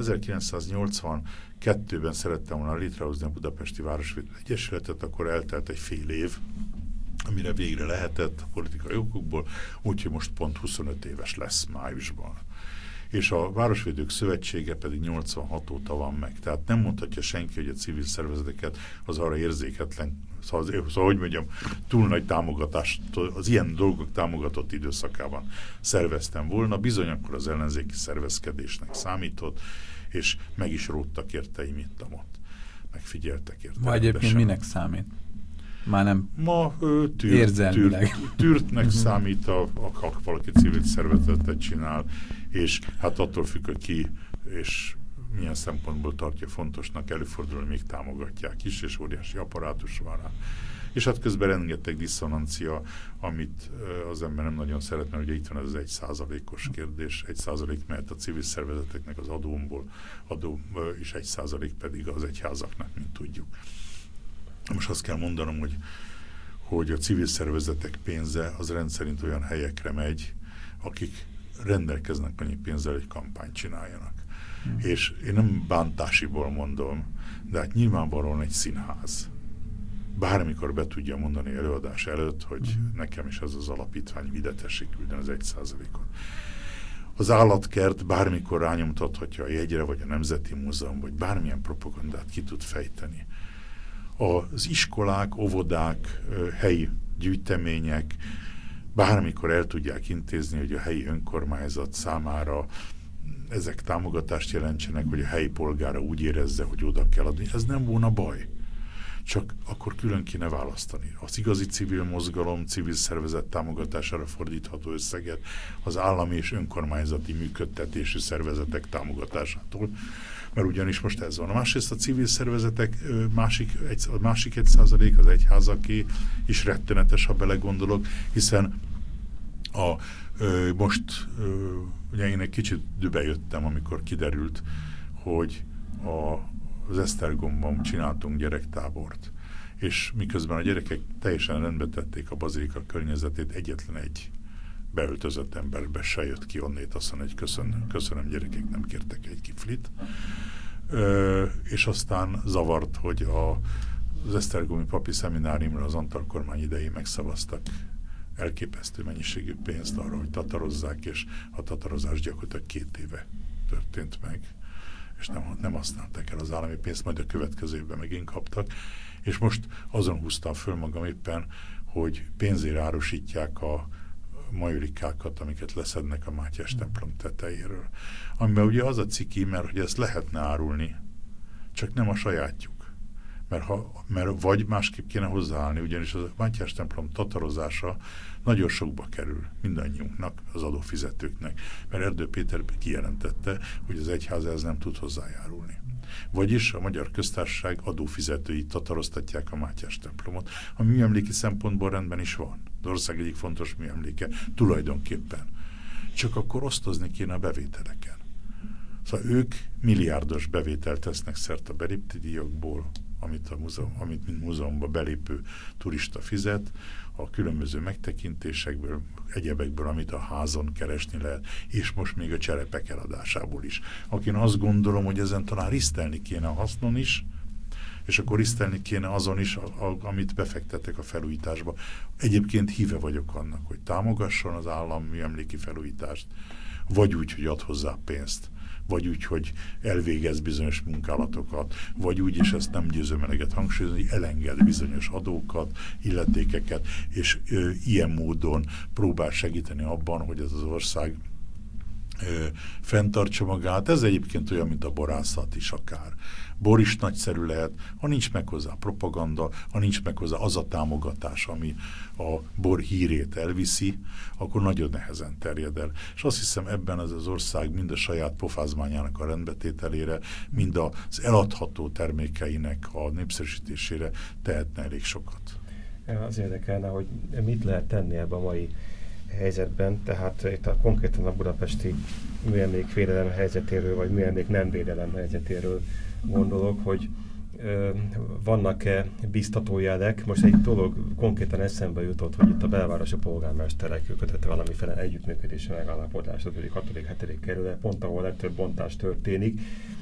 ezerkilencszáznyolcvankettőben szerettem volna létrehozni a Budapesti Városvédelmi Egyesületet, akkor eltelt egy fél év, amire végre lehetett a politikai okokból, úgyhogy most pont huszonöt éves lesz májusban. És a Városvédők Szövetsége pedig nyolcvanhat óta van meg. Tehát nem mondhatja senki, hogy a civil szervezeteket az arra érzéketlen, szóval, szóval hogy mondjam, túl nagy támogatást, az ilyen dolgok támogatott időszakában szerveztem volna, bizony akkor az ellenzéki szervezkedésnek számított, és meg is róttak érte imittamot. Megfigyeltek érte. Vagy egyébként minek számít? Már nem Ma ö, tűrt, érzelmileg. Tűrt, tűrtnek számít, a, a, a valaki civil szervezetet csinál, és hát attól függ, hogy ki és milyen szempontból tartja fontosnak, előfordul, hogy még támogatják is, és óriási apparátus van rá. És hát közben rengeteg diszonancia, amit az ember nem nagyon szeretne, ugye itt van ez az egy százalékos kérdés, egy százalék mehet a civil szervezeteknek az adómból, adó, és egy százalék pedig az egyházaknak, mint tudjuk. Most azt kell mondanom, hogy, hogy a civil szervezetek pénze az rendszerint olyan helyekre megy, akik rendelkeznek annyi pénzzel, hogy kampányt csináljanak. Mm. És én nem bántásiból mondom, de hát nyilvánvalóan egy színház bármikor be tudja mondani előadás előtt, hogy mm. nekem is ez az alapítvány ide tessék küldeni az egy százalékot. Az állatkert bármikor rányomtathatja a jegyre, vagy a Nemzeti Múzeum, vagy bármilyen propagandát ki tud fejteni. Az iskolák, óvodák, helyi gyűjtemények bármikor el tudják intézni, hogy a helyi önkormányzat számára ezek támogatást jelentsenek, hogy a helyi polgára úgy érezze, hogy oda kell adni. Ez nem volna baj. Csak akkor külön kéne választani. Az igazi civil mozgalom, civil szervezet támogatására fordítható összeget az állami és önkormányzati működtetésű szervezetek támogatásától. Mert ugyanis most ez van. A másrészt a civil szervezetek másik egy, a másik egy százalék az egyházaké is rettenetes, ha belegondolok, hiszen a, ö, most ö, ugye én egy kicsit dübe jöttem, amikor kiderült, hogy a, az Esztergomban csináltunk gyerektábort, és miközben a gyerekek teljesen rendbe tették a bazilika környezetét, egyetlen egy beöltözött emberbe se jött ki onnét, azt mondja, hogy köszönöm, köszönöm gyerekek, nem kértek egy kiflit. Ö, és aztán zavart, hogy a, az esztergomi papi szemináriumra az Antal kormány idején megszavaztak elképesztő mennyiségű pénzt arra, hogy tatarozzák, és a tatarozás gyakorlatilag két éve történt meg, és nem, nem használták el az állami pénzt, majd a következő évben megint kaptak, és most azon húztam föl magam éppen, hogy pénzére árusítják a majorikákat, amiket leszednek a Mátyás templom tetejéről. Amiben ugye az a ciki, mert hogy ezt lehetne árulni, csak nem a sajátjuk. Mert, ha, mert vagy másképp kéne hozzáállni, ugyanis a Mátyás templom tatarozása nagyon sokba kerül mindannyiunknak, az adófizetőknek, mert Erdő Péter kijelentette, hogy az egyház ez nem tud hozzájárulni. Vagyis a Magyar Köztársaság adófizetői tataroztatják a Mátyás templomot, ami műemléki szempontból rendben is van. Az ország egyik fontos műemléke tulajdonképpen. Csak akkor osztozni kéne a bevételeken. Szóval ők milliárdos bevételt tesznek szert a belépti díjakból, amit, a múzeum, amit mint múzeumba belépő turista fizet, a különböző megtekintésekből, egyebekből, amit a házon keresni lehet, és most még a cserepek eladásából is. Akin azt gondolom, hogy ezen talán risztelni kéne a hasznon is, és akkor risztelni kéne azon is, a, a, amit befektettek a felújításba. Egyébként híve vagyok annak, hogy támogasson az állam műemléki felújítást, vagy úgy, hogy ad hozzá pénzt, vagy úgy, hogy elvégez bizonyos munkálatokat, vagy úgy, és ezt nem győzöm eleget hangsúlyozni, elenged bizonyos adókat, illetékeket, és ö, ilyen módon próbál segíteni abban, hogy ez az ország ö, fenntartsa magát. Ez egyébként olyan, mint a borászat is akár. Bor is nagyszerű lehet, ha nincs meg hozzá propaganda, ha nincs meg hozzá az a támogatás, ami a bor hírét elviszi, akkor nagyon nehezen terjed el. És azt hiszem, ebben ez az ország mind a saját pofázmányának a rendbetételére, mind az eladható termékeinek a népszerűsítésére tehetne elég sokat. Az érdekelne, hogy mit lehet tenni ebben a mai helyzetben, tehát itt a, konkrétan a budapesti műemlékvédelem helyzetéről, vagy műemlék nem védelem helyzetéről gondolok, hogy ö, vannak-e biztató jelek. Most egy dolog konkrétan eszembe jutott, hogy itt a belvárosi polgármesterek kötette valamiféle együttműködési megállapodás, az hatodik hetedik kerület, pont ahol legtöbb bontás történik.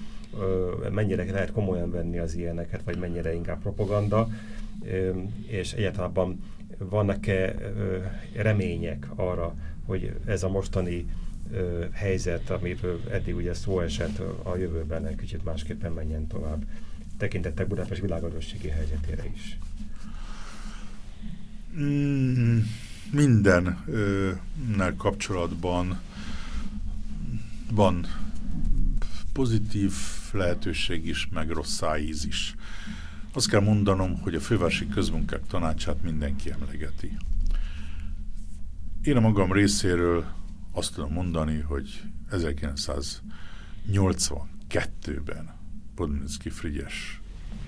Ö, mennyire lehet komolyan venni az ilyeneket, vagy mennyire inkább propaganda, ö, és egyáltalán vannak-e remények arra, hogy ez a mostani ö, helyzet, amiről eddig ugye szó esett, a jövőben egy kicsit másképpen menjen tovább, tekintettek Budapest világörösségi helyzetére is? Mm, mindennel kapcsolatban van pozitív lehetőség is, meg rossz íz is. Azt kell mondanom, hogy a Fővárosi Közmunkák Tanácsát mindenki emlegeti. Én a magam részéről azt tudom mondani, hogy ezerkilencszáznyolcvankettőben Podmanicki Frigyes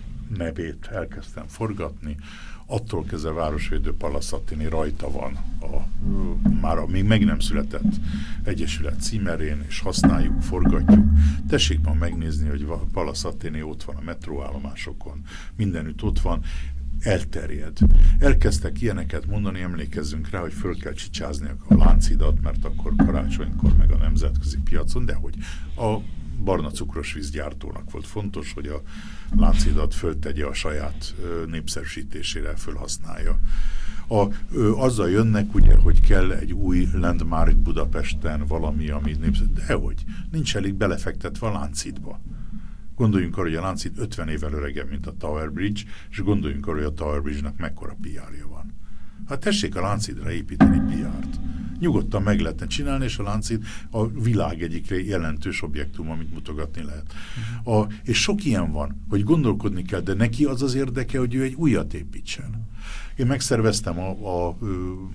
nevét elkezdtem forgatni, attól kezdve Városvédő Pallas Athéné rajta van a, már a még meg nem született egyesület címerén, és használjuk, forgatjuk. Tessék ma megnézni, hogy Pallas Athéné ott van a metróállomásokon, mindenütt ott van, elterjed. Elkezdtek ilyeneket mondani, emlékezzünk rá, hogy föl kell csicsázni a Láncidat, mert akkor karácsonykor meg a nemzetközi piacon, de hogy a barna cukros vízgyártónak volt fontos, hogy a Láncidat föltegye a saját ö, népszerűsítésére, fölhasználja. A, ö, azzal jönnek ugye, hogy kell egy új landmark Budapesten, valami, ami népszerű, dehogy, nincs elég belefektetve a Láncidba. Gondoljunk arra, hogy a Láncid ötven évvel öregebb, mint a Tower Bridge, és gondoljunk arra, hogy a Tower Bridge-nak mekkora pé er-ja van. Hát tessék a Láncidra építeni pé er-t. Nyugodtan meg lehetne csinálni, és a Láncid a világ egyik jelentős objektum, amit mutogatni lehet. A, és sok ilyen van, hogy gondolkodni kell, de neki az az érdeke, hogy ő egy újat építsen. Én megszerveztem a, a, a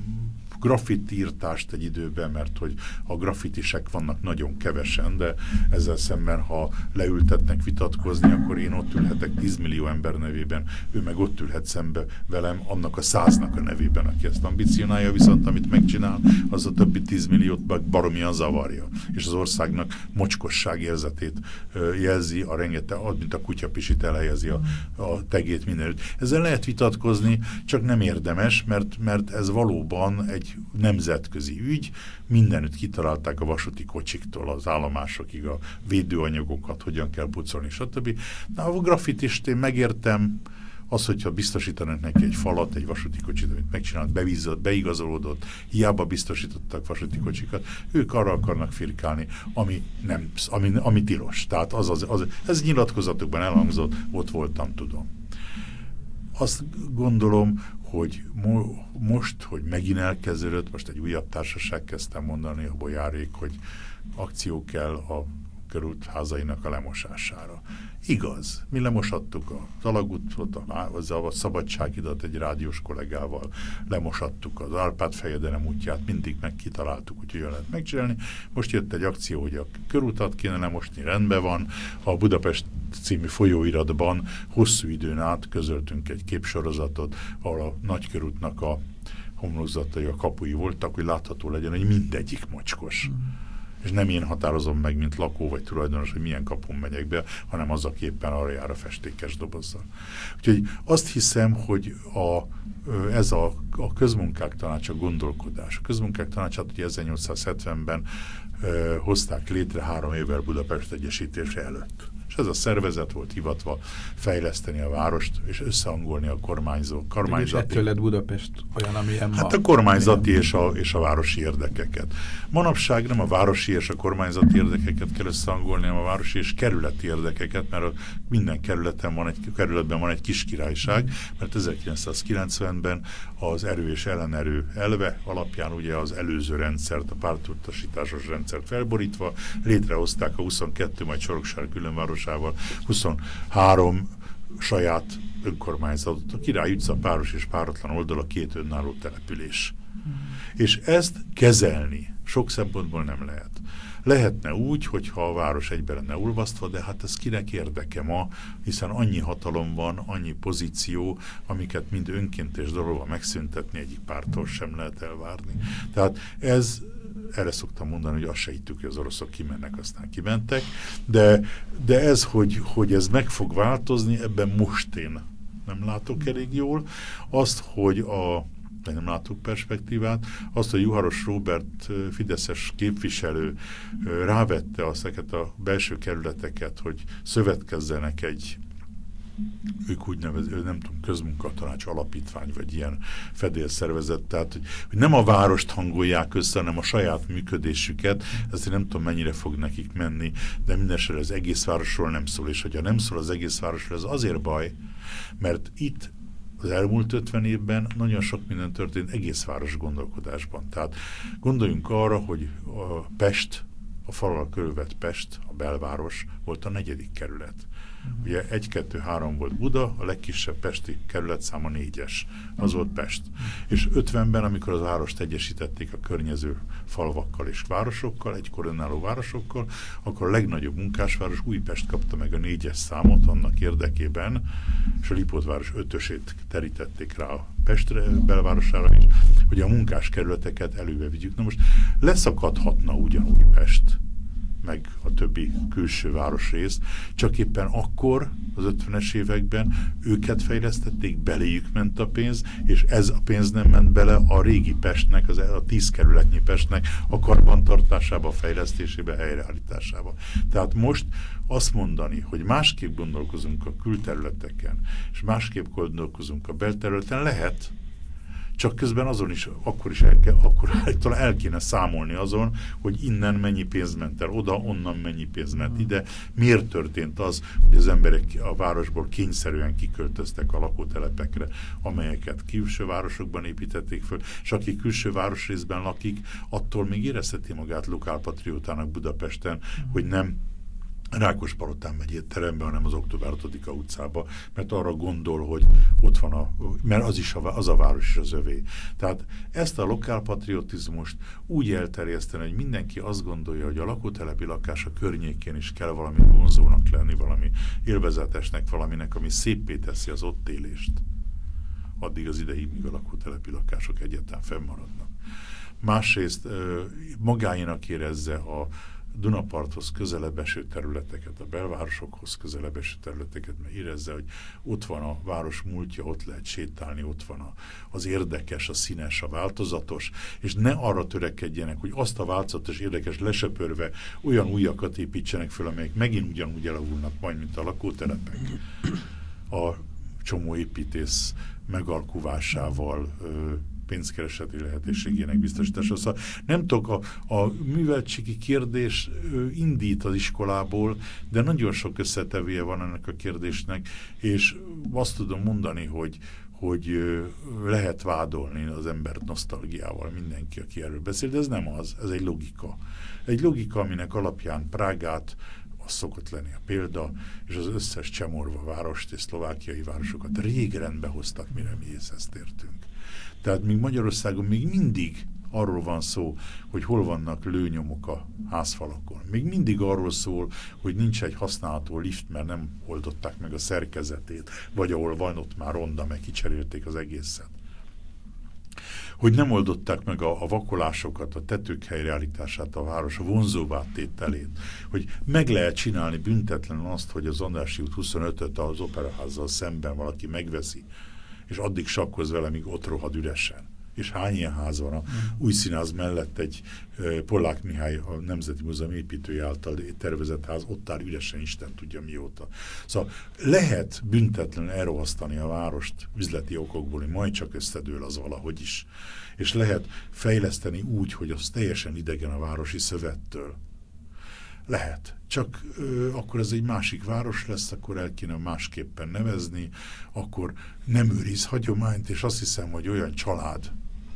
graffiti-írtást egy időben, mert hogy a graffitisek vannak nagyon kevesen, de ezzel szemben, ha leültetnek vitatkozni, akkor én ott ülhetek tíz millió ember nevében, ő meg ott ülhet szembe velem annak a száznak a nevében, aki ezt ambicionálja, viszont amit megcsinál, az a többi tíz milliót baromian zavarja, és az országnak mocskosság érzetét jelzi, a rengeteg, mint a kutyapisit elhelyezi a, a tegét mindenütt. Ezzel lehet vitatkozni, csak nem érdemes, mert, mert ez valóban egy nemzetközi ügy, mindenütt kitalálták a vasúti kocsiktól az állomásokig a védőanyagokat, hogyan kell pucolni, stb. Na, a graffitist én megértem, az, hogyha biztosítanak neki egy falat, egy vasúti kocsit, amit megcsinált, bevízott, beigazolódott, hiába biztosítottak vasúti kocsikat, ők arra akarnak firkálni, ami, nem, ami, ami tilos. Tehát az, az, az, ez nyilatkozatokban elhangzott, ott voltam, tudom. Azt gondolom, hogy mo most, hogy megint elkezdődött, most egy újabb társaság kezdtem mondani, a Bolyárék, hogy akció kell a körút házainak a lemosására. Igaz, mi lemosattuk az Alagútot, a Szabadságidat egy rádiós kollégával, lemosattuk az Árpád-fejedelem útját, mindig megkitaláltuk, hogy jön lehet megcsinálni. Most jött egy akció, hogy a körutat kéne lemosni, rendben van. A Budapest című folyóiratban hosszú időn át közöltünk egy képsorozatot, ahol a Nagykörútnak a homlokzatai, a kapui voltak, hogy látható legyen, hogy mindegyik mocskos. Mm. És nem én határozom meg, mint lakó vagy tulajdonos, hogy milyen kapun megyek be, hanem az, aki éppen arra jár a festékes dobozzal. Úgyhogy azt hiszem, hogy a, ez a, a Közmunkák Tanácsa gondolkodás. A Közmunkák Tanácsát ugye ezernyolcszázhetvenben ö, hozták létre három évvel Budapest egyesítése előtt. És ez a szervezet volt hivatva fejleszteni a várost, és összehangolni a kormányzó, kormányzati... És ettől lett Budapest olyan, amilyen ma. Hát a kormányzati és a, és a városi érdekeket. Manapság nem a városi és a kormányzati érdekeket kell összehangolni, hanem a városi és kerületi érdekeket, mert a, minden kerületen van egy, kerületben van egy kis királyság, mert ezerkilencszázkilencvenben az erő és ellenerő elve alapján ugye az előző rendszert, a pártutasításos rendszert felborítva létrehozták a huszonkettő, majd Sorokság különvárosával huszonhárom saját önkormányzatot. A Király utca, Páros és Páratlan oldal a két önálló település. Mm. És ezt kezelni sok szempontból nem lehet. Lehetne úgy, hogyha a város egybe lenne olvasztva, de hát ez kinek érdeke ma, hiszen annyi hatalom van, annyi pozíció, amiket mind önkéntes dologban megszüntetni egyik pártól sem lehet elvárni. Tehát ez, erre szoktam mondani, hogy azt se hittük, hogy az oroszok kimennek, aztán kimentek, de, de ez, hogy, hogy ez meg fog változni, ebben most én nem látok elég jól. Azt, hogy a nem látok perspektívát, azt, hogy Juháros Róbert fideszes képviselő rávette ezeket a belső kerületeket, hogy szövetkezzenek egy ők úgy nevezik, nem tudom, közmunkatanács alapítvány, vagy ilyen fedélszervezet, tehát hogy, hogy nem a várost hangolják össze, hanem a saját működésüket, ezt én nem tudom, mennyire fog nekik menni, de mindenesetre az egész városról nem szól, és hogyha nem szól az egész városról, ez azért baj, mert itt az elmúlt ötven évben nagyon sok minden történt egész város gondolkodásban. Tehát gondoljunk arra, hogy a Pest, a falval körülvett Pest, a belváros volt a negyedik kerület. Ugye egy, kettő, három volt Buda, a legkisebb pesti kerületszáma négyes. Az volt Pest. És ötvenben, amikor az várost egyesítették a környező falvakkal és városokkal, egykor önálló városokkal, akkor a legnagyobb munkásváros Újpest kapta meg a négyes számot annak érdekében, és a Lipótváros ötösét terítették rá a Pest belvárosára is, hogy a munkáskerületeket előbe vigyük. Na most leszakadhatna ugyanúgy Pest, meg a többi külső városrész, csak éppen akkor, az ötvenes években őket fejlesztették, beléjük ment a pénz, és ez a pénz nem ment bele a régi Pestnek, az, a tíz kerületnyi Pestnek a karbantartásába, a fejlesztésébe, helyreállításába. Tehát most azt mondani, hogy másképp gondolkozunk a külterületeken, és másképp gondolkozunk a belterületen, lehet, csak közben azon is, akkor is el, kell, akkor el kéne számolni azon, hogy innen mennyi pénz ment el oda, onnan mennyi pénz ment ide. Miért történt az, hogy az emberek a városból kényszerűen kiköltöztek a lakótelepekre, amelyeket külső városokban építették föl, és aki külső városrészben lakik, attól még érezheti magát lokálpatriótának Budapesten, hogy nem Rákospalotán megy étterembe, hanem az október hatodika utcába, mert arra gondol, hogy ott van a, mert az is a, az a város is az övé. Tehát ezt a lokálpatriotizmust úgy elterjeszteni, hogy mindenki azt gondolja, hogy a lakótelepi lakása környékén is kell valami vonzónak lenni, valami élvezetesnek, valaminek, ami széppé teszi az ott élést. Addig az ideig, míg a lakótelepi lakások egyáltalán fennmaradnak. Másrészt magáénak érezze a Dunaparthoz közelebb eső területeket, a belvárosokhoz közelebb eső területeket, mert érezze, hogy ott van a város múltja, ott lehet sétálni, ott van a, az érdekes, a színes, a változatos, és ne arra törekedjenek, hogy azt a változatos, érdekes lesöpörve olyan újakat építsenek föl, amelyek megint ugyanúgy elavulnak majd, mint a lakótelepek. A csomó építész megalkuvásával, pénzkereseti lehetőségének biztosítása. Szóval nem tudok, a, a műveltségi kérdés indít az iskolából, de nagyon sok összetevője van ennek a kérdésnek, és azt tudom mondani, hogy, hogy lehet vádolni az embert nosztalgiával, mindenki, aki erről beszél, de ez nem az, ez egy logika. Egy logika, aminek alapján Prágát, az szokott lenni a példa, és az összes Csemorva várost és szlovákiai városokat rég rendbe hoztak, mire mi észhez tértünk. Tehát még Magyarországon még mindig arról van szó, hogy hol vannak lőnyomok a házfalakon. Még mindig arról szól, hogy nincs egy használható lift, mert nem oldották meg a szerkezetét, vagy ahol van, ott már ronda, meg kicserélték az egészet. Hogy nem oldották meg a, a vakolásokat, a tetők helyreállítását, a város vonzóvá tételét, hogy meg lehet csinálni büntetlenül azt, hogy az Andrássy út huszonötöt az Operaházzal szemben valaki megveszi, és addig sakkoz vele, míg ott rohad üresen. És hány ilyen ház van? A új színház mellett egy uh, Pollák Mihály, a Nemzeti Múzeum építője által tervezett ház, ott áll üresen, Isten tudja mióta. Szóval lehet büntetlenül elrohasztani a várost üzleti okokból, hogy majd csak összedől az valahogy is. És lehet fejleszteni úgy, hogy az teljesen idegen a városi szövettől. Lehet. Csak ö, akkor ez egy másik város lesz, akkor el kéne másképpen nevezni, akkor nem őriz hagyományt, és azt hiszem, hogy olyan család,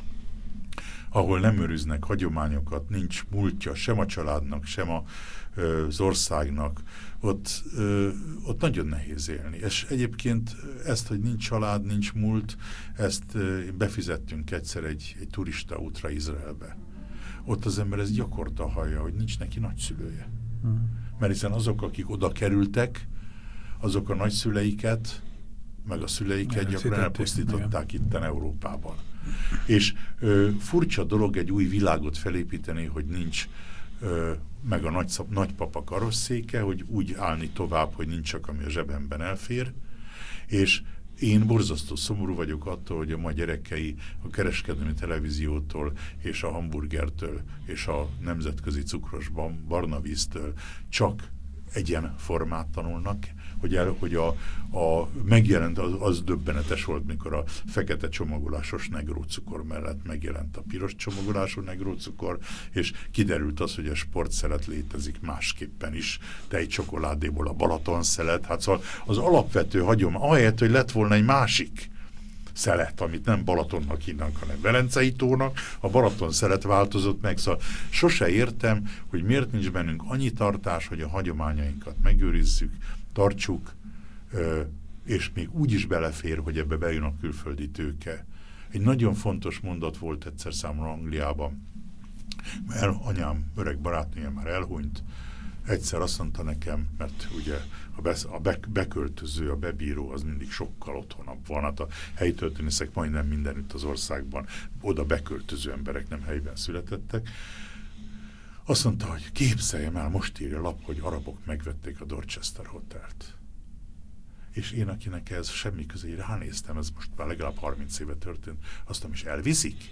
ahol nem őriznek hagyományokat, nincs múltja sem a családnak, sem a, ö, az országnak, ott, ö, ott nagyon nehéz élni. És egyébként ezt, hogy nincs család, nincs múlt, ezt ö, befizettünk egyszer egy, egy turista útra Izraelbe. Ott az ember ezt gyakorta hallja, hogy nincs neki nagyszülője. Uh-huh. Mert hiszen azok, akik oda kerültek, azok a nagyszüleiket, meg a szüleiket gyakran elpusztították itten Európában. És ö, furcsa dolog egy új világot felépíteni, hogy nincs ö, meg a nagy, nagypapa karosszéke, hogy úgy állni tovább, hogy nincs csak, ami a zsebemben elfér, és én borzasztó szomorú vagyok attól, hogy a ma gyerekei a kereskedelmi televíziótól és a hamburgertől és a nemzetközi cukros barna víztől csak egyenformát tanulnak, hogy, el, hogy a, a megjelent, az, az döbbenetes volt, mikor a fekete csomagolásos negrócukor mellett megjelent a piros csomagolású negrócukor, és kiderült az, hogy a sportszelet létezik másképpen is, tejcsokoládéból a Balaton-szelet, hát szóval az alapvető hagyomány, ahelyett, hogy lett volna egy másik szelet, amit nem Balatonnak hívnak, hanem Velencei tónak, a Balaton szelet változott meg, szóval sose értem, hogy miért nincs bennünk annyi tartás, hogy a hagyományainkat megőrizzük, tartsuk, és még úgy is belefér, hogy ebbe bejön a külföldi tőke. Egy nagyon fontos mondat volt egyszer számomra Angliában. El, anyám, öreg barátnője már elhunyt, egyszer azt mondta nekem, mert ugye a, besz, a be, beköltöző, a bebíró az mindig sokkal otthonabb van. Hát a helyi történészek majdnem mindenütt az országban oda beköltöző emberek nem helyben születettek. Azt mondta, hogy képzeljem el, most írja a lap, hogy arabok megvették a Dorchester Hotelt. És én, akinek ez semmi közé, ránéztem, ez most már legalább harminc éve történt, azt mondom, is elviszik?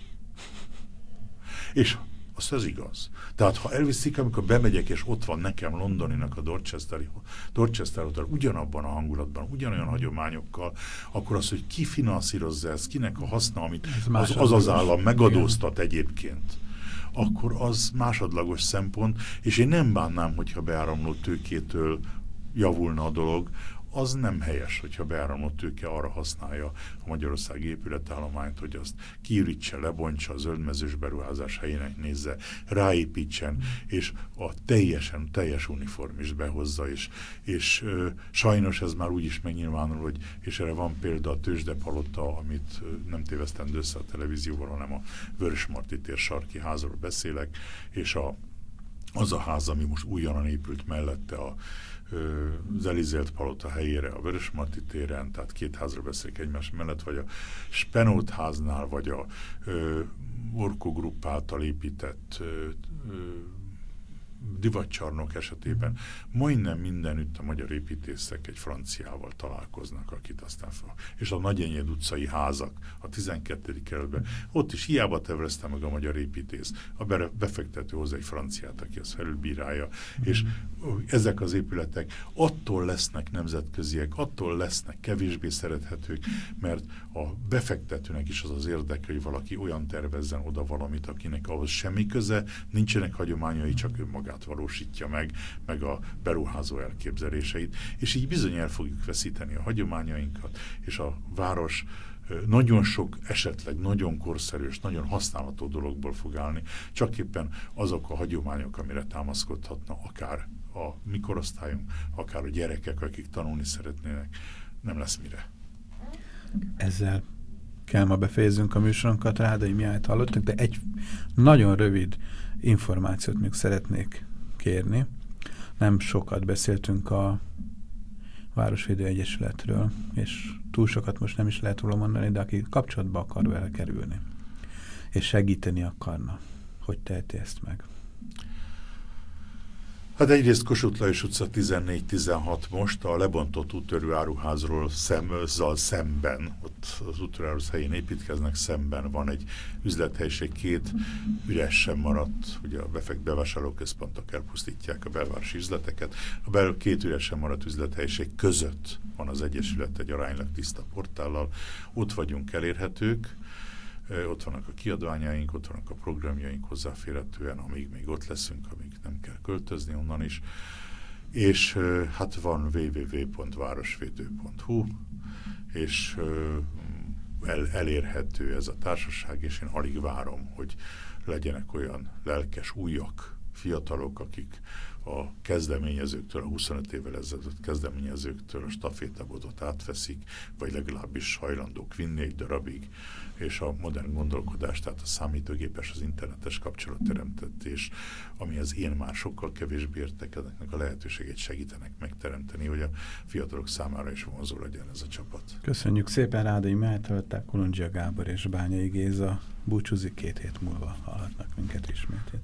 És azt ez igaz. Tehát ha elviszik, amikor bemegyek, és ott van nekem Londoninak a Dorchester, Dorchester Hotel ugyanabban a hangulatban, ugyanolyan hagyományokkal, akkor az, hogy ki finanszírozza ezt, kinek a haszna, amit az az, az állam megadóztat egyébként, akkor az másodlagos szempont, és én nem bánnám, hogyha beáramló tőkétől javulna a dolog, az nem helyes, hogyha beáramlott tőke arra használja a magyarországi épületállományt, hogy azt kiürítse, lebontsa, a zöldmezős beruházás helyének nézze, ráépítsen, és a teljesen, teljes uniform is behozza, és, és ö, sajnos ez már úgy is megnyilvánul, hogy, és erre van példa a Tőzsdepalota, amit ö, nem tévesztem össze a televízióval, hanem a Vörösmarty tér sarki házról beszélek, és a, az a ház, ami most újonnan épült mellette a az Elizélt palota helyére a Vörösmarty téren, tehát két házra beszélek egymás mellett, vagy a Spenót háznál, vagy a Orko Group által épített ö, ö, divatcsarnok esetében majdnem mindenütt a magyar építészek egy franciával találkoznak, akit aztán fel. És a Nagyenyed utcai házak, a tizenkettedik kerületben, ott is hiába tevreszte meg a magyar építész, a befektető hozzá egy franciát, aki ezt felülbírálja, mm. és ezek az épületek attól lesznek nemzetköziek, attól lesznek kevésbé szerethetők, mert a befektetőnek is az az érdeke, hogy valaki olyan tervezzen oda valamit, akinek ahhoz semmi köze, nincsenek hagyományai, csak önmagát valósítja meg, meg a beruházó elképzeléseit, és így bizony el fogjuk veszíteni a hagyományainkat, és a város nagyon sok esetleg nagyon korszerű és nagyon használható dologból fog állni, csak éppen azok a hagyományok, amire támaszkodhatna akár a mi korosztályunk, akár a gyerekek, akik tanulni szeretnének, nem lesz mire. Ezzel kell ma befejezzünk a műsorunkat, Rádai Mihályt hallottunk, de egy nagyon rövid információt még szeretnék kérni. Nem sokat beszéltünk a Városvédő Egyesületről, és túl sokat most nem is lehet róla mondani, de aki kapcsolatba akar vele kerülni, és segíteni akarna, hogy teheti ezt meg? Hát egyrészt Kossuth Lajos utca tizennégy tizenhat most a lebontott úttörő áruházról szem, szemben, ott az úttörő áruház helyén építkeznek, szemben van egy üzlethelyiség, két üres sem maradt, ugye a befekt bevásárlóközpontok elpusztítják a belvárosi üzleteket, a bel két üres sem maradt üzlethelyiség között van az Egyesület egy aránylag tiszta portállal, ott vagyunk elérhetők, ott vannak a kiadványaink, ott vannak a programjaink hozzáférhetően, amíg még ott leszünk, amíg nem kell költözni onnan is. És hát van double-u double-u double-u pont városvédő pont hu, és el, elérhető ez a társaság, és én alig várom, hogy legyenek olyan lelkes újak, fiatalok, akik a kezdeményezőktől, a huszonöt évvel ezelőtt kezdeményezőktől a stafétabodot átveszik, vagy legalábbis hajlandók vinni egy darabig, és a modern gondolkodás, tehát a számítógépes, az internetes kapcsolatteremtetés, amihez én már sokkal kevésbé értek, ezeknek a lehetőséget segítenek megteremteni, hogy a fiatalok számára is vonzó legyen ez a csapat. Köszönjük szépen, Rádai Mihályt hallották, Kolondzsia Gábor és Bányai Géza búcsúzik, két hét múlva hallhatnak minket ismét.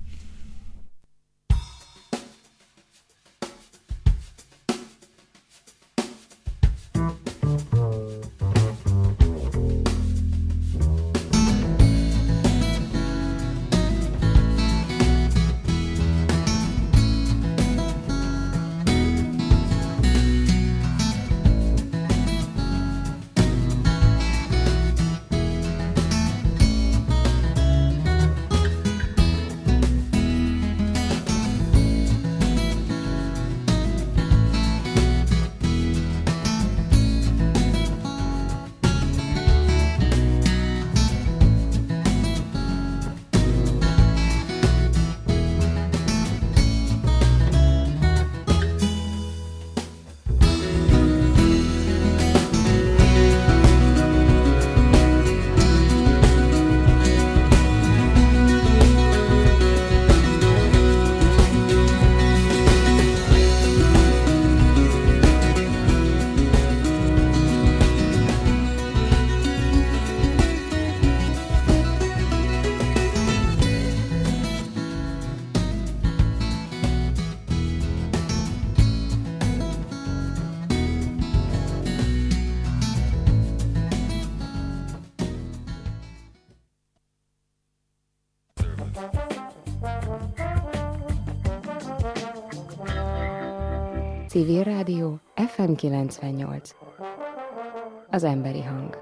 Civil Rádió ef em kilencvennyolc. Az emberi hang.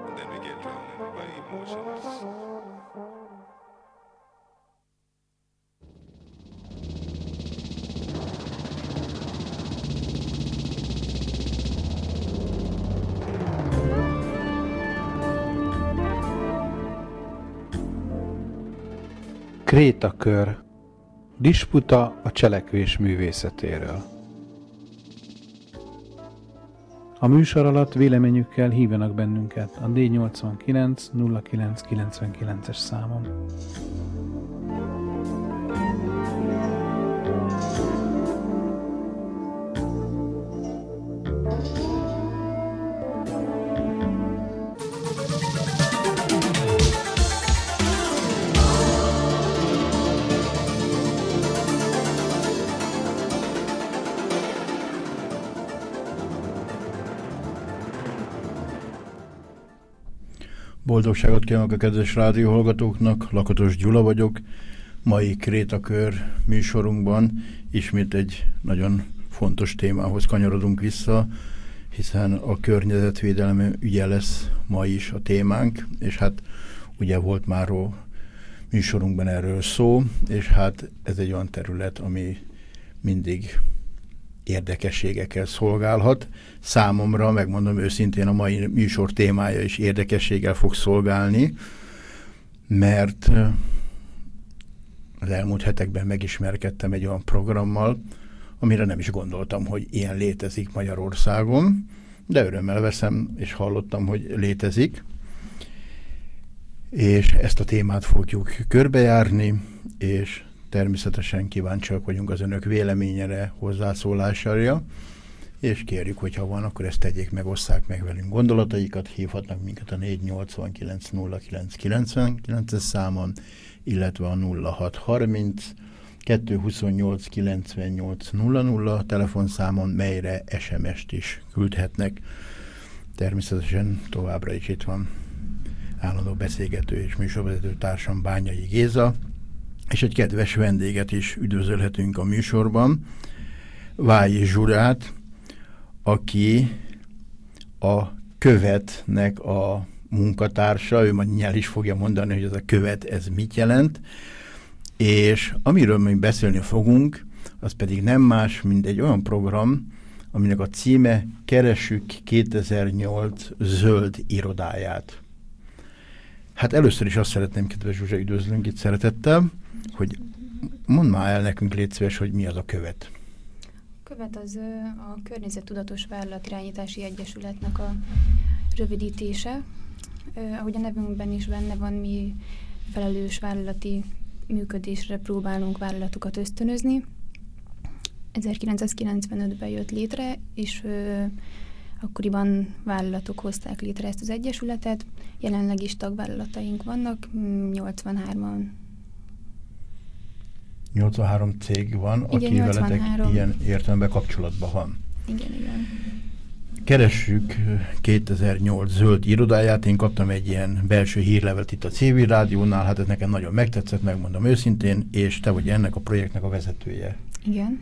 Krétakör. Disputa a cselekvés művészetéről. A műsor alatt véleményükkel hívjanak bennünket a dé nyolcvankilenc nulla kilenc kilencvenkilences számon. Boldogságot kívánok a kedves rádióhallgatóknak, Lakatos Gyula vagyok. Mai Krétakör műsorunkban ismét egy nagyon fontos témához kanyarodunk vissza, hiszen a környezetvédelem ügye lesz ma is a témánk, és hát ugye volt már a műsorunkban erről szó, és hát ez egy olyan terület, ami mindig érdekességekkel szolgálhat. Számomra, megmondom őszintén, a mai műsor témája is érdekességgel fog szolgálni, mert az elmúlt hetekben megismerkedtem egy olyan programmal, amire nem is gondoltam, hogy ilyen létezik Magyarországon, de örömmel veszem, és hallottam, hogy létezik. És ezt a témát fogjuk körbejárni, és természetesen kíváncsiak vagyunk az önök véleményére, hozzászólására, és kérjük, hogyha van, akkor ezt tegyék meg, osszák meg velünk gondolataikat, hívhatnak minket a négy nyolcvankilenc nulla kilenc kilencvenkilences számon, illetve a nulla hat harminc kettőszázhuszonnyolc kilencvennyolc nulla nulla telefonszámon, melyre es em est is küldhetnek. Természetesen továbbra is itt van állandó beszélgető és műsorvezető társam, Bányai Géza, és egy kedves vendéget is üdvözölhetünk a műsorban, Vályi Zsurát, aki a Követnek a munkatársa, ő majd nyel is fogja mondani, hogy ez a Követ, ez mit jelent, és amiről mi beszélni fogunk, az pedig nem más, mint egy olyan program, aminek a címe Keressük kétezer-nyolc zöld irodáját. Hát először is azt szeretném, kedves Zsuzsa, üdvözlünk itt szeretettel, hogy mondd már el nekünk, légy szíves, hogy mi az a Követ. A Követ az a Környezettudatos Vállalatirányítási Egyesületnek a rövidítése. Ahogy a nevünkben is benne van, mi felelős vállalati működésre próbálunk vállalatokat ösztönözni. ezerkilencszázkilencvenötben jött létre, és ö, akkoriban vállalatok hozták létre ezt az egyesületet. Jelenleg is tagvállalataink vannak, nyolcvanhárman. nyolcvanhárom cég van, igen, aki veletek nyolcvanhárom. Ilyen értelemben kapcsolatban van. Igen, igen. Keressük kétezer-nyolc zöld irodáját. Én kaptam egy ilyen belső hírlevelet itt a Civil Rádiónál, hát ez nekem nagyon megtetszett, megmondom őszintén, és te vagy ennek a projektnek a vezetője. Igen.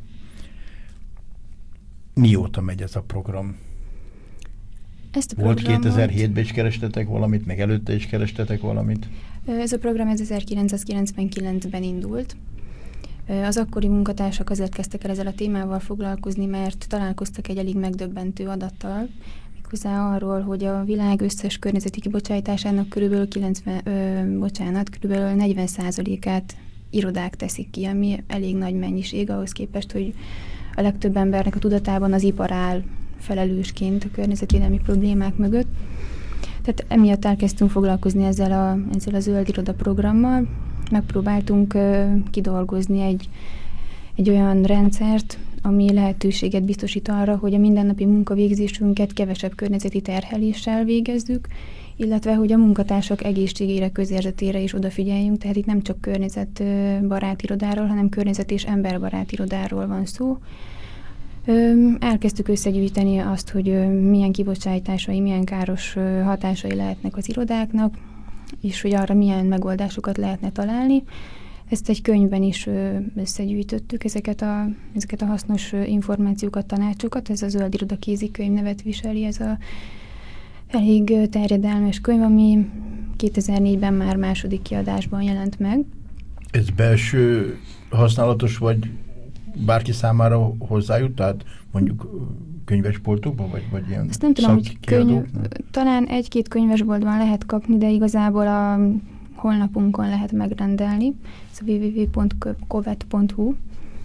Mióta megy ez a program? Ezt a Volt programot... kétezer-hétben is kerestetek valamit, meg előtte is kerestetek valamit? Ez a program ezerkilencszázkilencvenkilencben indult. Az akkori munkatársak azért kezdtek el ezzel a témával foglalkozni, mert találkoztak egy elég megdöbbentő adattal, méghozzá arról, hogy a világ összes környezeti kibocsátásának körülbelül kilencven, ö, bocsánat, körülbelül negyven százalékát irodák teszik ki, ami elég nagy mennyiség ahhoz képest, hogy a legtöbb embernek a tudatában az ipar áll felelősként a környezetvédelmi problémák mögött. Tehát emiatt elkezdtünk foglalkozni ezzel a, ezzel a zöld iroda programmal. Megpróbáltunk uh, kidolgozni egy, egy olyan rendszert, ami lehetőséget biztosít arra, hogy a mindennapi munkavégzésünket kevesebb környezeti terheléssel végezzük, illetve hogy a munkatársak egészségére, közérzetére is odafigyeljünk, tehát itt nem csak környezetbarát irodáról, hanem környezet- és emberbarát irodáról van szó. Elkezdtük összegyűjteni azt, hogy milyen kibocsátásai, milyen káros hatásai lehetnek az irodáknak, és hogy arra milyen megoldásokat lehetne találni. Ezt egy könyvben is összegyűjtöttük, ezeket a, ezeket a hasznos információkat, tanácsokat. Ez a Zöld Iroda kézikönyv nevet viseli, ez a elég terjedelmes könyv, ami kétezer-négyben már második kiadásban jelent meg. Ez belső használatos, vagy bárki számára hozzájut, tehát mondjuk könyvesboltokban, vagy, vagy ilyen Ezt nem tudom, hogy könyv, talán egy-két könyvesboltban lehet kapni, de igazából a honlapunkon lehet megrendelni. Ez a double-u double-u double-u pont kovet pont hu.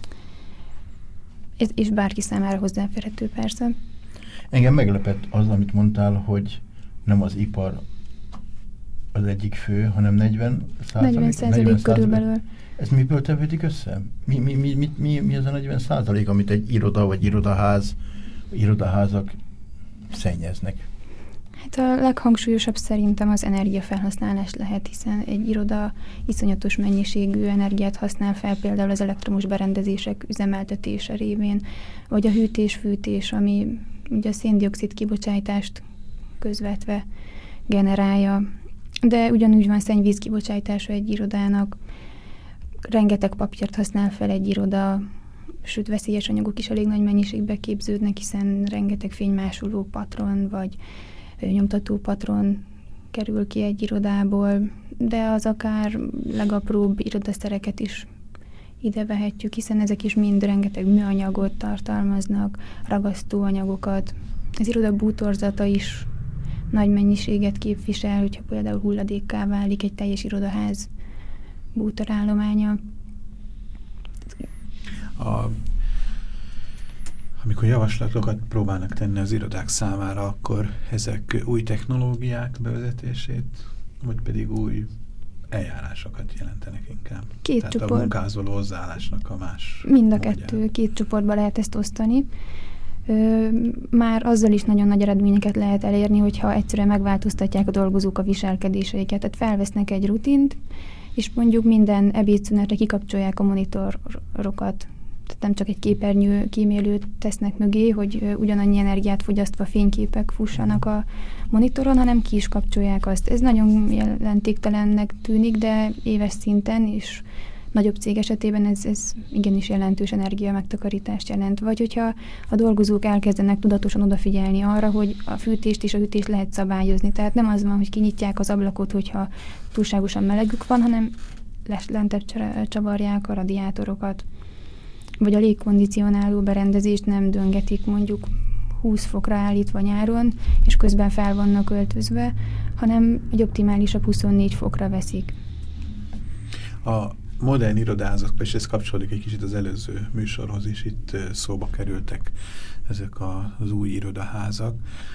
Ez, és bárki számára hozzáférhető persze. Engem meglepett az, amit mondtál, hogy nem az ipar az egyik fő, hanem negyven százalék. negyven százalék körülbelül. Ez miből tevődik össze? Mi, mi, mi, mi, mi, mi az a negyven százalék, amit egy iroda vagy irodaház, irodaházak szennyeznek? Hát a leghangsúlyosabb szerintem az energiafelhasználás lehet, hiszen egy iroda iszonyatos mennyiségű energiát használ fel, például az elektromos berendezések üzemeltetése révén, vagy a hűtés-fűtés, ami ugye a szén-dioxid kibocsátást közvetve generálja. De ugyanúgy van szennyvíz kibocsátása egy irodának, rengeteg papírt használ fel egy iroda, sőt veszélyes anyagok is elég nagy mennyiségbe képződnek, hiszen rengeteg fénymásoló patron vagy nyomtató patron kerül ki egy irodából, de az akár legapróbb irodaszereket is ide vehetjük, hiszen ezek is mind rengeteg műanyagot tartalmaznak, ragasztóanyagokat. Az iroda bútorzata is nagy mennyiséget képvisel, hogyha például hulladékká válik egy teljes irodaház bútorállománya. A, amikor javaslatokat próbálnak tenni az irodák számára, akkor ezek új technológiák bevezetését, vagy pedig új eljárásokat jelentenek inkább? Két Tehát csoport. a munkához való hozzáállásnak a más Mind a módján. kettő, két csoportba lehet ezt osztani. Ö, már azzal is nagyon nagy eredményeket lehet elérni, hogyha egyszerűen megváltoztatják a dolgozók a viselkedéseiket. Tehát felvesznek egy rutint, és mondjuk minden ebédszünetre kikapcsolják a monitorokat. Tehát nem csak egy képernyő kímélőt tesznek mögé, hogy ugyanannyi energiát fogyasztva fényképek fussanak a monitoron, hanem ki is kapcsolják azt. Ez nagyon jelentéktelennek tűnik, de éves szinten és nagyobb cég esetében ez, ez igenis jelentős energia megtakarítást jelent. Vagy hogyha a dolgozók elkezdenek tudatosan odafigyelni arra, hogy a fűtést és a hűtést lehet szabályozni. Tehát nem az van, hogy kinyitják az ablakot, hogyha túlságosan melegük van, hanem lentebb csavarják a radiátorokat. Vagy a légkondicionáló berendezést nem döngetik mondjuk húsz fokra állítva nyáron, és közben fel vannak öltözve, hanem egy optimálisabb huszonnégy fokra veszik. A modern irodázatban, és ez kapcsolódik egy kicsit az előző műsorhoz is, itt szóba kerültek ezek a, az új irodaházak.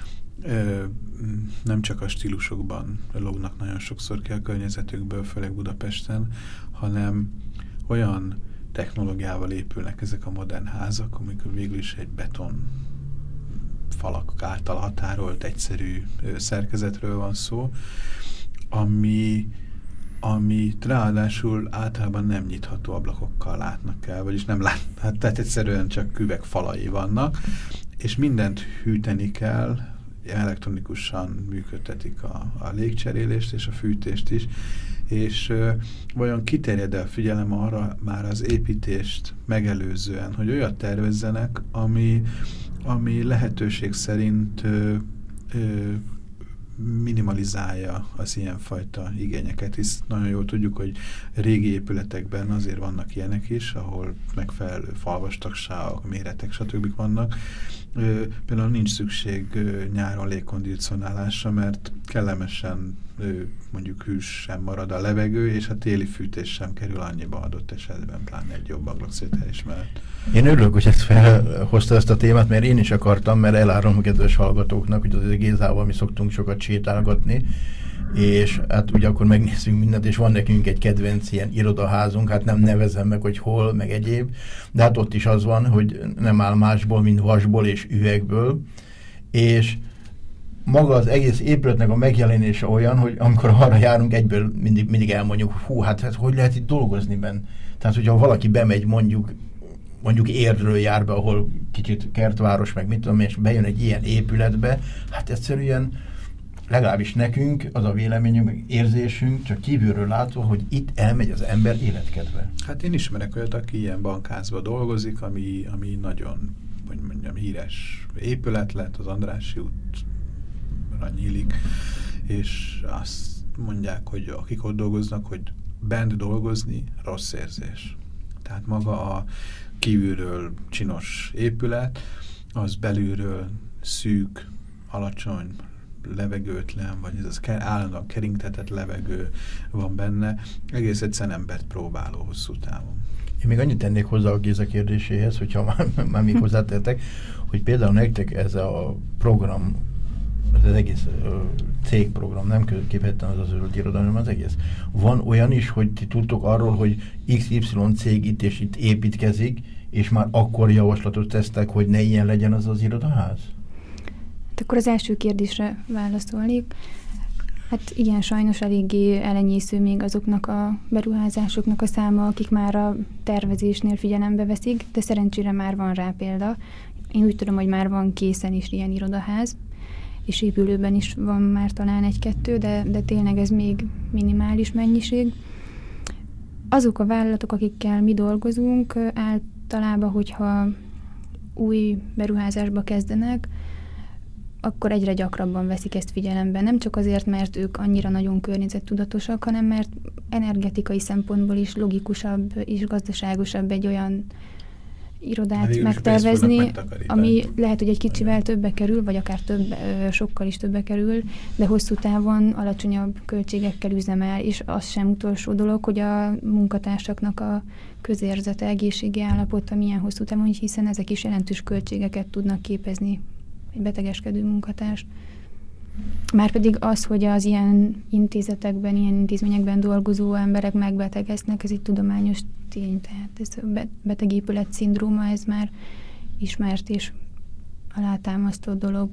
Nem csak a stílusokban lógnak nagyon sokszor ki a környezetükből, főleg Budapesten, hanem olyan technológiával épülnek ezek a modern házak, amikor végül is egy beton falak által határolt egyszerű szerkezetről van szó, ami, amit ráadásul általában nem nyitható ablakokkal látnak el, vagyis nem látnak, tehát egyszerűen csak üvegfalai vannak, és mindent hűteni kell, elektronikusan működtetik a, a légcserélést és a fűtést is, és ö, vajon kiterjed el figyelem arra már az építést megelőzően, hogy olyat tervezzenek, ami, ami lehetőség szerint ö, ö, minimalizálja az ilyenfajta igényeket, hisz nagyon jól tudjuk, hogy régi épületekben azért vannak ilyenek is, ahol megfelelő falvastagságok, méretek, stb. Vannak. Ö, például nincs szükség ö, nyáron légkondicionálásra, mert kellemesen ö, mondjuk hűs sem marad a levegő, és a téli fűtés sem kerül annyiba adott esetben, pláne egy jobb ablakszételés mellett. Én örülök, hogy ezt felhozta ezt a témát, mert én is akartam, mert elárom a kedves hallgatóknak, hogy az Gézával mi szoktunk sokat sétálgatni, és hát ugye akkor megnézzünk mindent, és van nekünk egy kedvenc ilyen irodaházunk, hát nem nevezem meg, hogy hol, meg egyéb, de hát ott is az van, hogy nem áll másból, mint vasból és üvegből, és maga az egész épületnek a megjelenése olyan, hogy amikor arra járunk, egyből mindig, mindig elmondjuk, hú, hát, hát hogy lehet itt dolgozni benne? Tehát, hogyha valaki bemegy mondjuk, mondjuk Érdről jár be, ahol kicsit kertváros, meg mit tudom, és bejön egy ilyen épületbe, hát egyszerűen legalábbis nekünk az a véleményünk, meg érzésünk, csak kívülről látva, hogy itt elmegy az ember életkedve. Hát én ismerek olyat, aki ilyen bankházban dolgozik, ami, ami nagyon, hogy mondjam, híres épület lett, az Andrássy útra nyílik, és azt mondják, hogy akik ott dolgoznak, hogy bent dolgozni rossz érzés. Tehát maga a kívülről csinos épület, az belülről szűk, alacsony, levegőtlen, vagy ez az állandóan keringtetett levegő van benne, egész egyszerűen embert próbáló hosszú távon. Én még annyit tennék hozzá a Géza kérdéséhez, hogyha már, már még hozzátettek, hogy például nektek ez a program, ez az egész ö, cégprogram, nem képhettem az a zöld irodalom, hanem az egész. Van olyan is, hogy ti tudtok arról, hogy iksz ipszilon cég itt és itt építkezik, és már akkor javaslatot tesztek, hogy ne ilyen legyen az az irodaház? Hát akkor az első kérdésre válaszolnék. Hát igen, sajnos eléggé elenyésző még azoknak a beruházásoknak a száma, akik már a tervezésnél figyelembe veszik, de szerencsére már van rá példa. Én úgy tudom, hogy már van készen is ilyen irodaház, és épülőben is van már talán egy-kettő, de, de tényleg ez még minimális mennyiség. Azok a vállalatok, akikkel mi dolgozunk, általában, hogyha új beruházásba kezdenek, akkor egyre gyakrabban veszik ezt figyelembe. Nem csak azért, mert ők annyira nagyon környezettudatosak, hanem mert energetikai szempontból is logikusabb és gazdaságosabb egy olyan irodát megtervezni, ami lehet, hogy egy kicsivel többe kerül, vagy akár több, sokkal is többe kerül, de hosszú távon alacsonyabb költségekkel üzemel, és az sem utolsó dolog, hogy a munkatársaknak a közérzete, egészségi állapota milyen hosszú távon, hiszen ezek is jelentős költségeket tudnak képezni egy betegeskedő munkatárs. Márpedig az, hogy az ilyen intézetekben, ilyen intézményekben dolgozó emberek megbetegeznek, ez egy tudományos tény, tehát ez a betegépület szindróma, ez már ismert és alátámasztott dolog.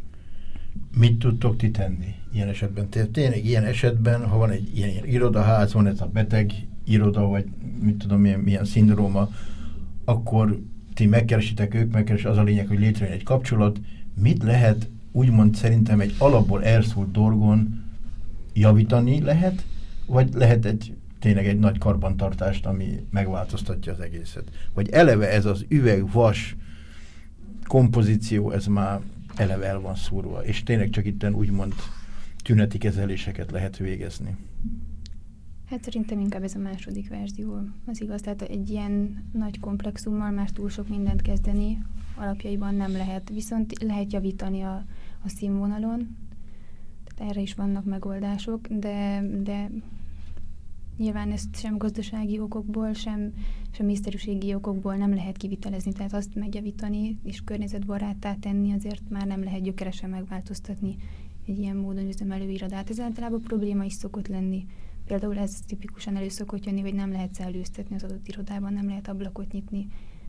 Mit tudtok ti tenni ilyen esetben? Tehát tényleg ilyen esetben, ha van egy ilyen, ilyen irodaház, van ez a beteg iroda, vagy mit tudom, milyen, milyen szindróma, akkor ti megkeresitek, ők megkeres, az a lényeg, hogy létrejön egy kapcsolat. Mit lehet úgymond szerintem egy alapból elszólt dolgon javítani lehet, vagy lehet egy tényleg egy nagy karbantartást, ami megváltoztatja az egészet? Vagy eleve ez az üveg-vas kompozíció, ez már eleve el van szúrva, és tényleg csak itten úgymond tüneti kezeléseket lehet végezni? Hát szerintem inkább ez a második verzió az igaz. Tehát egy ilyen nagy komplexummal már túl sok mindent kezdeni alapjaiban nem lehet. Viszont lehet javítani a, a színvonalon. Tehát erre is vannak megoldások, de, de nyilván ezt sem gazdasági okokból, sem, sem észszerűségi okokból nem lehet kivitelezni. Tehát azt megjavítani és környezetbaráttá tenni azért már nem lehet gyökeresen megváltoztatni egy ilyen módon üzemelő irodát. Ez általában probléma is szokott lenni. Például ez tipikusan elő szokott jönni, hogy nem lehet szellőztetni az adott irodában, nem lehet ablakot nyitni.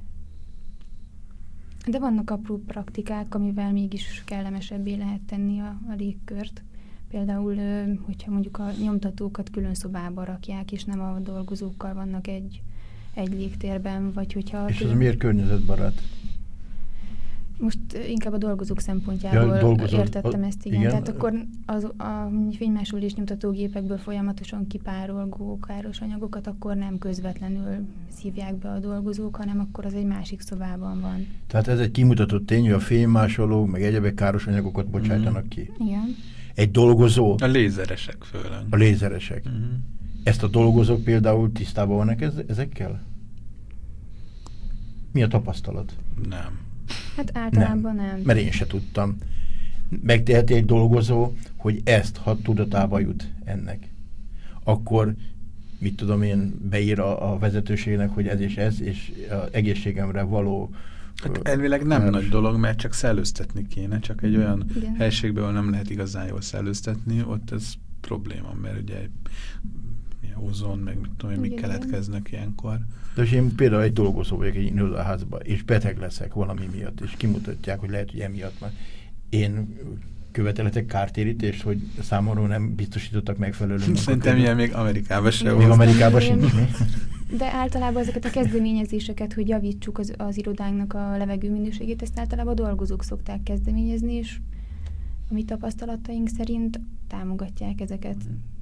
De vannak apró praktikák, amivel mégis kellemesebbé lehet tenni a, a légkört. Például, hogyha mondjuk a nyomtatókat külön szobába rakják, és nem a dolgozókkal vannak egy, egy légtérben, vagy hogyha... És ez miért környezetbarát? Most inkább a dolgozók szempontjából ja, dolgozó, értettem a, ezt, igen. igen. Tehát akkor az, a fénymásolás nyomtatógépekből folyamatosan kipárolgó káros anyagokat akkor nem közvetlenül szívják be a dolgozók, hanem akkor az egy másik szobában van. Tehát ez egy kimutatott tény, hogy a fénymásolók meg egyebek káros anyagokat bocsájtanak mm. ki. Igen. Egy dolgozó... A lézeresek főleg. A lézeresek. Mm. Ezt a dolgozók például tisztában vannak ez, ezekkel? Mi a tapasztalat? Nem. Hát általában nem. nem. Mert én se tudtam. Megteheti egy dolgozó, hogy ezt, ha tudatába jut ennek, akkor, mit tudom én, beír a, a vezetőségnek, hogy ez és ez, és az egészségemre való... Hát elvileg nem nagy dolog, mert csak szellőztetni kéne, csak egy olyan igen. helységben, ahol nem lehet igazán jól szellőztetni, ott ez probléma, mert ugye ozon, meg mit tudom, mik keletkeznek ilyenkor. De én például egy dolgozó vagyok egy irodaházban, és beteg leszek valami miatt, és kimutatják, hogy lehet, hogy emiatt már. Én követeletek kártérítést, hogy számomra nem biztosítottak megfelelő. Szerintem ilyen még Amerikában sem. Még Amerikában sincs. De általában ezeket a kezdeményezéseket, hogy javítsuk az, az irodánknak a levegő minőségét, ezt általában a dolgozók szokták kezdeményezni, és, a mi tapasztalataink szerint támogatják ezeket.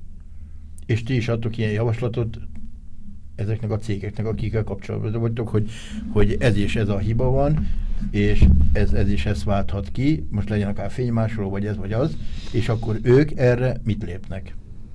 És ti is adtok ilyen javaslatot ezeknek a cégeknek, akikkel kapcsolatban vagytok, hogy, hogy ez és ez a hiba van, és ez, ez és ez válthat ki, most legyen akár fénymásoló, vagy ez vagy az, és akkor ők erre mit lépnek?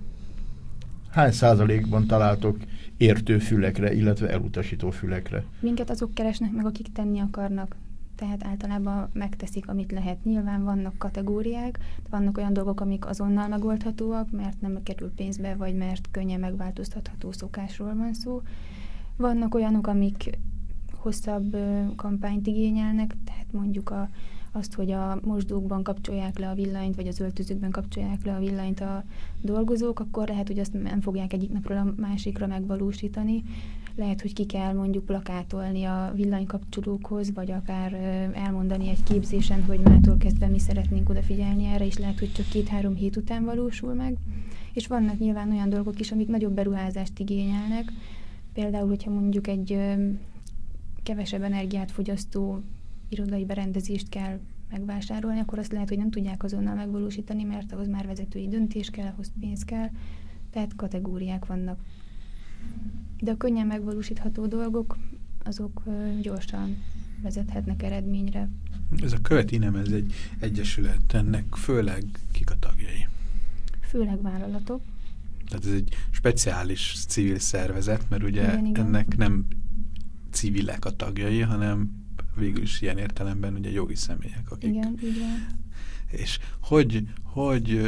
Hány százalékban találtok értő fülekre, illetve elutasító fülekre? Minket azok keresnek meg, akik tenni akarnak. Tehát általában megteszik, amit lehet. Nyilván vannak kategóriák, vannak olyan dolgok, amik azonnal megoldhatóak, mert nem kerül pénzbe, vagy mert könnyen megváltoztatható szokásról van szó. Vannak olyanok, amik hosszabb ö, kampányt igényelnek, tehát mondjuk a, azt, hogy a mosdókban kapcsolják le a villanyt, vagy az öltözőkben kapcsolják le a villanyt a dolgozók, akkor lehet, hogy azt nem fogják egyik napról a másikra megvalósítani. Lehet, hogy ki kell mondjuk plakátolni a villanykapcsolókhoz, vagy akár ö, elmondani egy képzésen, hogy mától kezdve mi szeretnénk odafigyelni erre, és lehet, hogy csak két-három hét után valósul meg. És vannak nyilván olyan dolgok is, amik nagyobb beruházást igényelnek. Például, hogyha mondjuk egy ö, kevesebb energiát fogyasztó irodai berendezést kell megvásárolni, akkor azt lehet, hogy nem tudják azonnal megvalósítani, mert ahhoz már vezetői döntés kell, ahhoz pénz kell, tehát kategóriák vannak. De a könnyen megvalósítható dolgok, azok ö, gyorsan vezethetnek eredményre. Ez a Követi Nem, ez egy egyesület, ennek főleg kik a tagjai? Főleg vállalatok. Tehát ez egy speciális civil szervezet, mert ugye Igen, igen. ennek nem civilek a tagjai, hanem végül is ilyen értelemben ugye jogi személyek, akik... Igen, így van. És hogy, hogy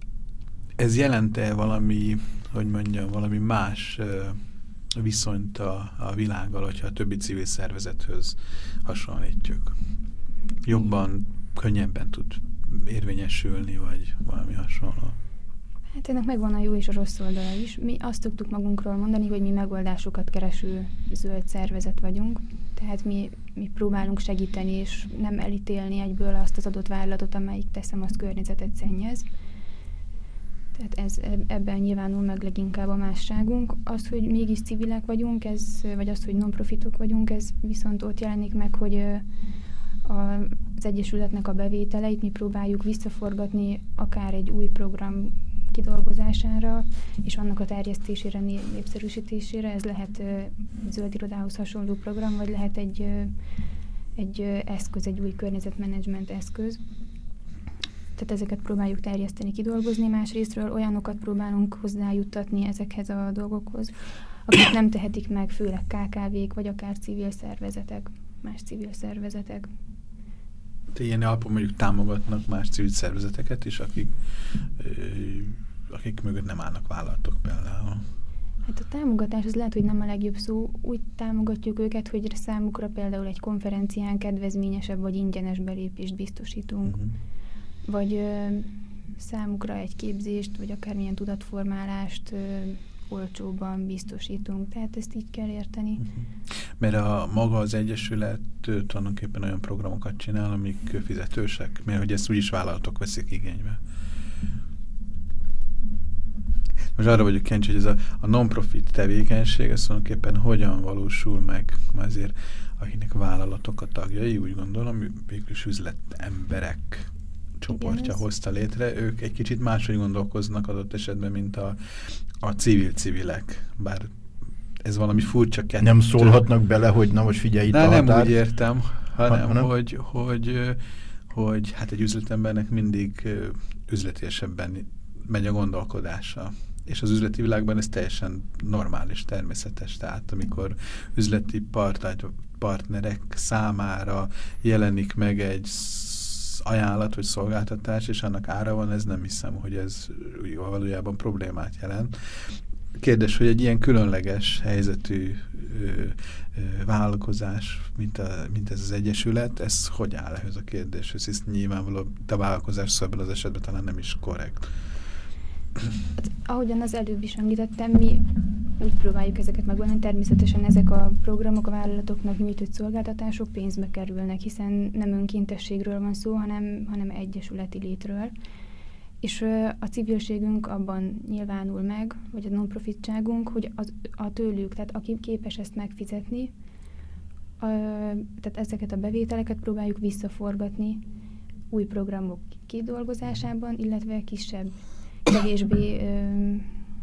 ez jelent-e valami, hogy mondjam, valami más viszonyt a, a világgal, hogyha a többi civil szervezethöz hasonlítjuk? Jobban, könnyebben tud érvényesülni, vagy valami hasonló? Hát ennek megvan a jó és a rossz oldala is. Mi azt tudtuk magunkról mondani, hogy mi megoldásokat kereső zöld szervezet vagyunk. Tehát mi, mi próbálunk segíteni, és nem elítélni egyből azt az adott vállalatot, amelyik teszem, azt környezetet szennyez. Tehát ez, ebben nyilvánul meg leginkább a másságunk. Az, hogy mégis civilek vagyunk, ez, vagy az, hogy non-profitok vagyunk, ez viszont ott jelenik meg, hogy a, az Egyesületnek a bevételeit mi próbáljuk visszaforgatni akár egy új program kidolgozására, és annak a terjesztésére, népszerűsítésére. Ez lehet uh, zöld irodához hasonló program, vagy lehet egy, uh, egy uh, eszköz, egy új környezetmenedzsment eszköz. Tehát ezeket próbáljuk terjeszteni, kidolgozni. Másrésztről olyanokat próbálunk hozzájuttatni ezekhez a dolgokhoz, akik nem tehetik meg, főleg ká ká vék, vagy akár civil szervezetek, más civil szervezetek. De ilyen alapon mondjuk támogatnak más civil szervezeteket is, akik, ö, akik mögött nem állnak vállalatok például. Hát a támogatás az lehet, hogy nem a legjobb szó. Úgy támogatjuk őket, hogy számukra például egy konferencián kedvezményesebb vagy ingyenes belépést biztosítunk. Uh-huh. Vagy ö, számukra egy képzést, vagy akármilyen tudatformálást ö, olcsóban biztosítunk. Tehát ezt így kell érteni. Uh-huh. Mert a maga az Egyesület tulajdonképpen olyan programokat csinál, amik fizetősek, mert hogy ezt úgyis vállalatok veszik igénybe. Most arra vagyok kíváncsi, hogy ez a, a non-profit tevékenység, ez tulajdonképpen hogyan valósul meg, azért akinek vállalatok a tagjai, úgy gondolom, végül is üzletemberek csoportja Igen, hozta létre, ők egy kicsit máshogy gondolkoznak adott esetben, mint a, a civil-civilek, bár ez valami furcsa kettő. Nem szólhatnak bele, hogy na most figyelj itt de a nem határ. úgy értem, hanem, hanem? Hogy, hogy, hogy hát egy üzletembernek mindig üzletiesebben megy a gondolkodása. És az üzleti világban ez teljesen normális, természetes. Tehát amikor üzleti part, partnerek számára jelenik meg egy ajánlat vagy szolgáltatás, és annak ára van, ez nem hiszem, hogy ez valójában problémát jelent. Kérdés, hogy egy ilyen különleges helyzetű ö, ö, vállalkozás, mint, a, mint ez az Egyesület, ez hogy áll ehhez a kérdéshez? Hisz nyilvánvalóan a vállalkozás szó ebben az esetben talán nem is korrekt. Hát, ahogyan az előbb is említettem, mi úgy próbáljuk ezeket megoldani. Természetesen ezek a programok a vállalatoknak nyújtott szolgáltatások pénzbe kerülnek, hiszen nem önkéntességről van szó, hanem, hanem egyesületi létről. És a civilségünk abban nyilvánul meg, vagy a non-profitságunk, hogy az, a tőlük, tehát aki képes ezt megfizetni, a, tehát ezeket a bevételeket próbáljuk visszaforgatni új programok kidolgozásában, illetve kisebb, kevésbé ö,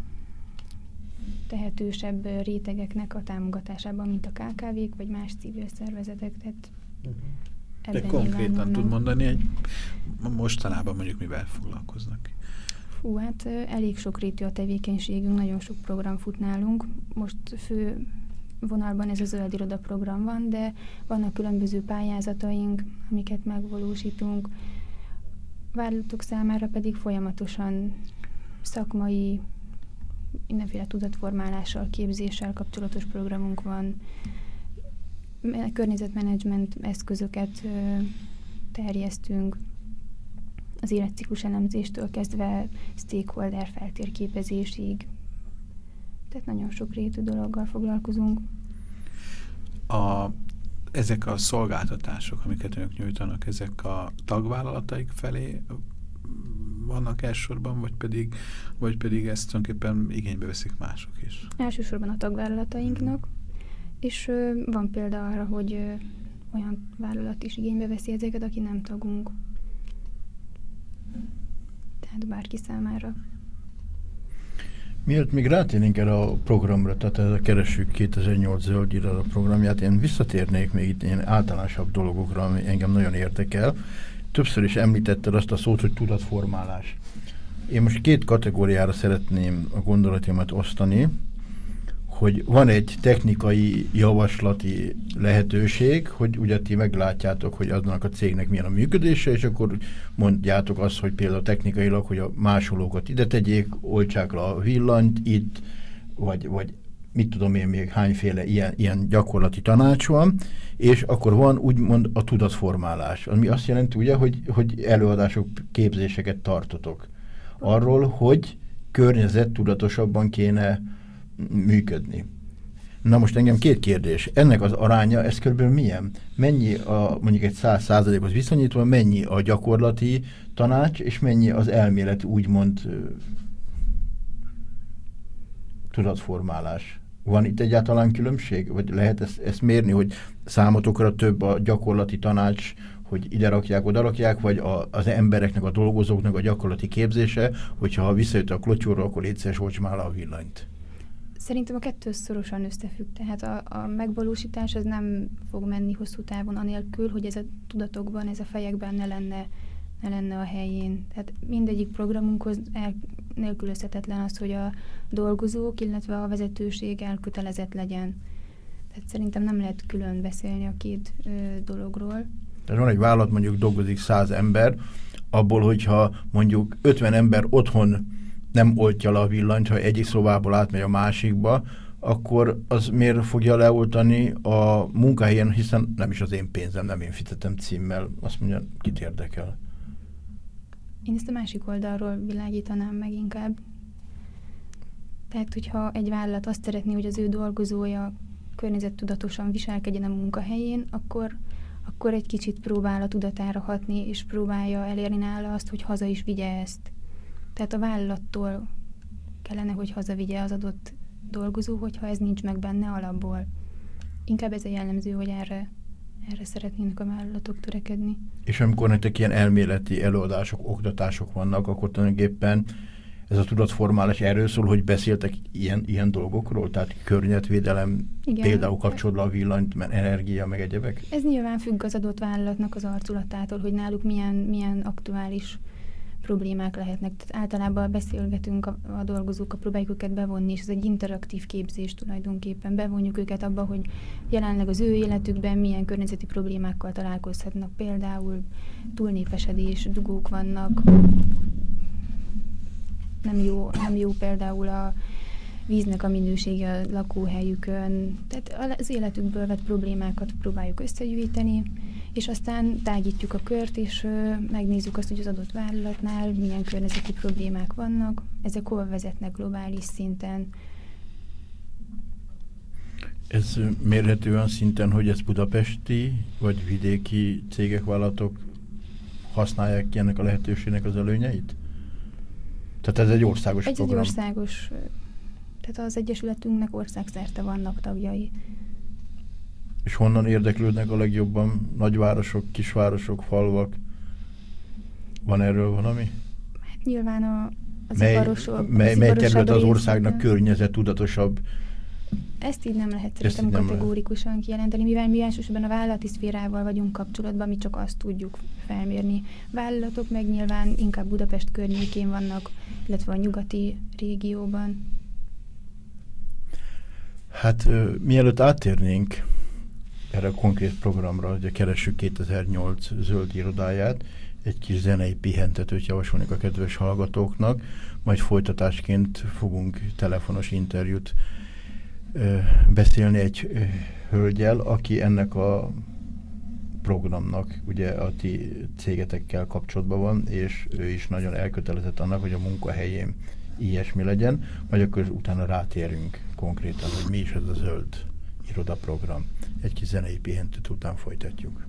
tehetősebb rétegeknek a támogatásában, mint a ká ká vék vagy más civil szervezetek. Tehát de konkrétan tud mondani, egy mostanában mondjuk mivel foglalkoznak? Fú, hát elég sokrétű a tevékenységünk, nagyon sok program fut nálunk. Most fő vonalban ez a Zöld Iroda program van, de vannak különböző pályázataink, amiket megvalósítunk. Vállalatok számára pedig folyamatosan szakmai, mindenféle tudatformálással, képzéssel kapcsolatos programunk van. Környezetmenedzsment eszközöket ö, terjesztünk, az életciklus elemzéstől kezdve stakeholder feltérképezésig. Tehát nagyon sok rétű dologgal foglalkozunk. A, ezek a szolgáltatások, amiket önök nyújtanak, ezek a tagvállalataik felé vannak elsősorban, vagy pedig, vagy pedig ezt tulajdonképpen igénybe veszik mások is? Elsősorban a tagvállalatainknak, és ö, van példa arra, hogy ö, olyan vállalat is igénybe veszi ezeket, aki nem tagunk. Tehát bárki számára. Mielőtt még rátérnénk erre a programra, tehát ez a Keressük kétezer-nyolc Zöld Iroda programját, én visszatérnék még itt ilyen általánosabb dolgokra, ami engem nagyon érdekel. Többször is említetted azt a szót, hogy tudatformálás. Én most két kategóriára szeretném a gondolatimat osztani, hogy van egy technikai javaslati lehetőség, hogy ugye ti meglátjátok, hogy aznak a cégnek milyen a működése, és akkor mondjátok azt, hogy például technikailag, hogy a másolókat ide tegyék, oltsák le a villanyt itt, vagy, vagy mit tudom én még hányféle ilyen, ilyen gyakorlati tanács van, és akkor van úgymond a tudatformálás, ami azt jelenti ugye, hogy, hogy előadások, képzéseket tartotok arról, hogy környezettudatosabban kéne működni. Na most engem két kérdés. Ennek az aránya, ez körülbelül milyen? Mennyi a, mondjuk egy száz százalékos viszonyítva, mennyi a gyakorlati tanács, és mennyi az elmélet úgymond uh, tudatformálás? Van itt egyáltalán különbség? Vagy lehet ezt, ezt mérni, hogy számotokra több a gyakorlati tanács, hogy ide rakják, oda rakják, vagy a, az embereknek, a dolgozóknak a gyakorlati képzése, hogyha visszajött a klotyóra, akkor létszeres olcs már a villanyt? Szerintem a kettő szorosan összefügg, tehát a, a megvalósítás az nem fog menni hosszú távon anélkül, hogy ez a tudatokban, ez a fejekben ne lenne, ne lenne a helyén. Tehát mindegyik programunkhoz el, nélkülözhetetlen az, hogy a dolgozók, illetve a vezetőség elkötelezett legyen. Tehát szerintem nem lehet külön beszélni a két ö, dologról. Tehát van egy vállalat, mondjuk dolgozik száz ember, abból, hogyha mondjuk ötven ember otthon nem oltja le a villanyt, ha egyik szobából átmegy a másikba, akkor az miért fogja leoltani a munkahelyen, hiszen nem is az én pénzem, nem én fizetem címmel. Azt mondja, kit érdekel? Én ezt a másik oldalról világítanám meg inkább. Tehát, hogyha egy vállalat azt szeretné, hogy az ő dolgozója környezettudatosan viselkedjen a munkahelyén, akkor, akkor egy kicsit próbál a tudatára hatni, és próbálja elérni nála azt, hogy haza is vigye ezt. Tehát a vállalattól kellene, hogy hazavigye az adott dolgozó, hogyha ez nincs meg benne alapból. Inkább ez a jellemző, hogy erre, erre szeretnének a vállalatok törekedni. És amikor nektek ilyen elméleti előadások, oktatások vannak, akkor tulajdonképpen ez a tudatformálás erről szól, hogy beszéltek ilyen, ilyen dolgokról? Tehát környezetvédelem, igen, például kapcsolódva a villanyt, energia, meg egyebek? Ez nyilván függ az adott vállalatnak az arculatától, hogy náluk milyen, milyen aktuális problémák lehetnek. Tehát általában beszélgetünk a, a dolgozókkal, próbáljuk őket bevonni, és ez egy interaktív képzés tulajdonképpen. Bevonjuk őket abba, hogy jelenleg az ő életükben milyen környezeti problémákkal találkozhatnak. Például túlnépesedés, dugók vannak, nem jó, nem jó például a víznek a minősége a lakóhelyükön. Tehát az életükből vett problémákat próbáljuk összegyűjteni, és aztán tágítjuk a kört, és ö, megnézzük azt, hogy az adott vállalatnál milyen környezeti problémák vannak, ezek hol vezetnek globális szinten. Ez mérhető olyan szinten, hogy ez budapesti vagy vidéki cégek, vállalatok használják ki ennek a lehetőségnek az előnyeit? Tehát ez egy országos egy program? Egy országos, tehát az Egyesületünknek országszerte vannak tagjai. És honnan érdeklődnek a legjobban nagyvárosok, kisvárosok, falvak? Van erről valami? Hát nyilván a, az mely, iparosok, mely, az mely terület az országnak részben. környezettudatosabb? Ezt így nem lehet szerintem kategórikusan lehet. kijelenteni, mivel mi elsősorban a vállalati szférával vagyunk kapcsolatban, mi csak azt tudjuk felmérni. Vállalatok meg nyilván inkább Budapest környékén vannak, illetve a nyugati régióban. Hát mielőtt áttérnénk erre a konkrét programra, hogy keressük kétezer-nyolc zöld irodáját, egy kis zenei pihentetőt javasolnék a kedves hallgatóknak, majd folytatásként fogunk telefonos interjút ö, beszélni egy ö, hölgyel, aki ennek a programnak ugye a ti cégetekkel kapcsolatban van, és ő is nagyon elkötelezett annak, hogy a munkahelyén ilyesmi legyen, majd akkor utána rátérünk konkrétan, hogy mi is ez a zöld irodaprogram. Egy kis zenei pihentető után folytatjuk.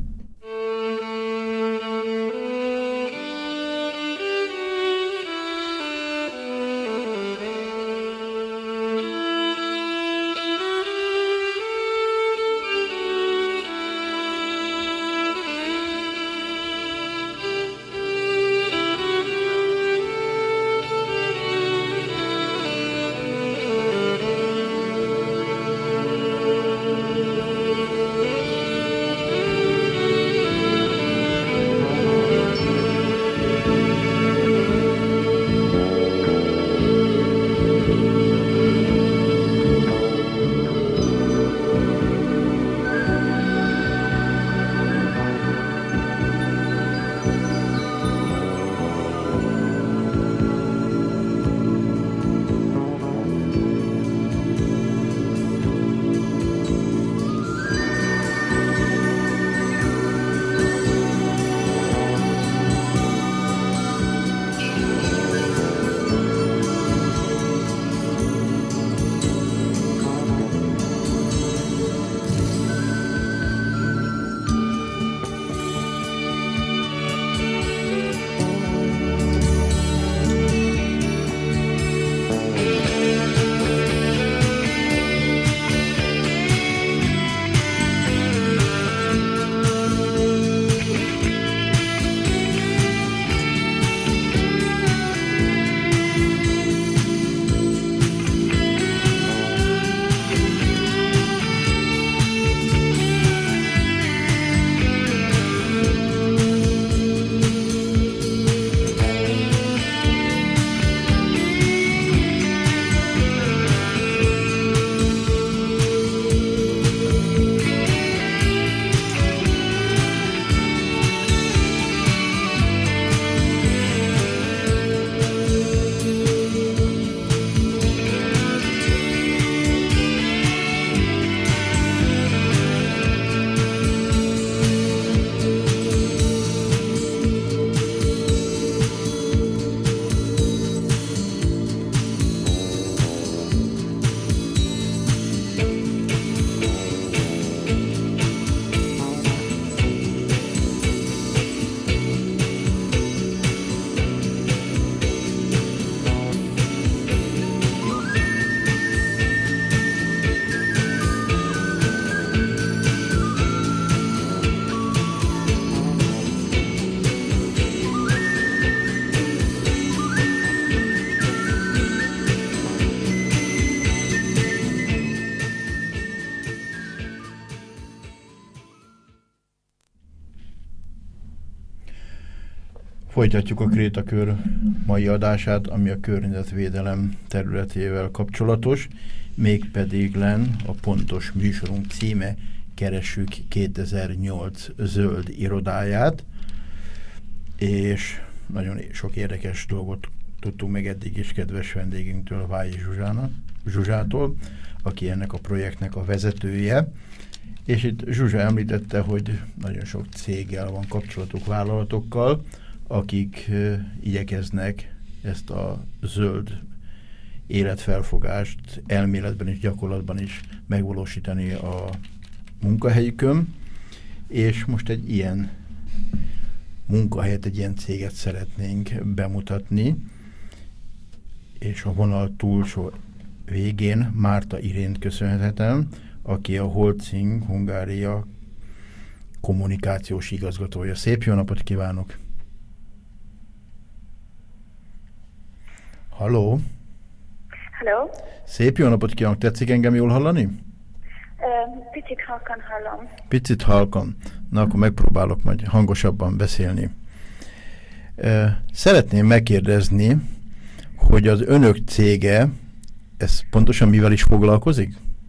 Folytatjuk a Krétakör mai adását, ami a környezetvédelem területével kapcsolatos, mégpedig len a pontos műsorunk címe Keressük kétezer-nyolc zöld irodáját, és nagyon sok érdekes dolgot tudtunk meg eddig is kedves vendégünktől, Vályi Zsuzsának, Zsuzsától, aki ennek a projektnek a vezetője. És itt Zsuzsa említette, hogy nagyon sok céggel van kapcsolatuk, vállalatokkal, akik uh, igyekeznek ezt a zöld életfelfogást elméletben és gyakorlatban is megvalósítani a munkahelyükön, és most egy ilyen munkahelyet, egy ilyen céget szeretnénk bemutatni, és a vonal túlsó végén Márta Irént köszönhetem, aki a Holcim Hungária kommunikációs igazgatója. Szép jó napot kívánok! Halló? Halló? Szép jó napot kívánok, tetszik engem jól hallani? Uh, picit halkan hallom. Picit halkan. Na, akkor megpróbálok majd hangosabban beszélni. Uh, szeretném megkérdezni, hogy az önök cége, ez pontosan mivel is foglalkozik?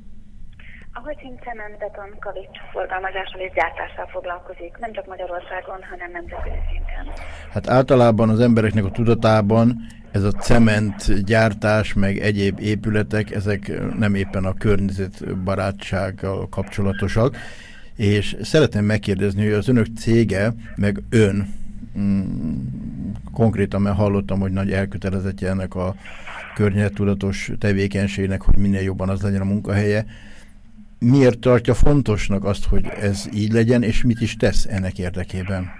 A Holcim cementbeton kavics forgalmazással és gyártással foglalkozik, nem csak Magyarországon, hanem nemzetközi szinten. Hát általában az embereknek a tudatában ez a cementgyártás, meg egyéb épületek, ezek nem éppen a környezetbarátsággal kapcsolatosak, és szeretném megkérdezni, hogy az önök cége, meg ön, mm, konkrétan mert hallottam, hogy nagy elkötelezettje ennek a környezettudatos tevékenységnek, hogy minél jobban az legyen a munkahelye. Miért tartja fontosnak azt, hogy ez így legyen, és mit is tesz ennek érdekében?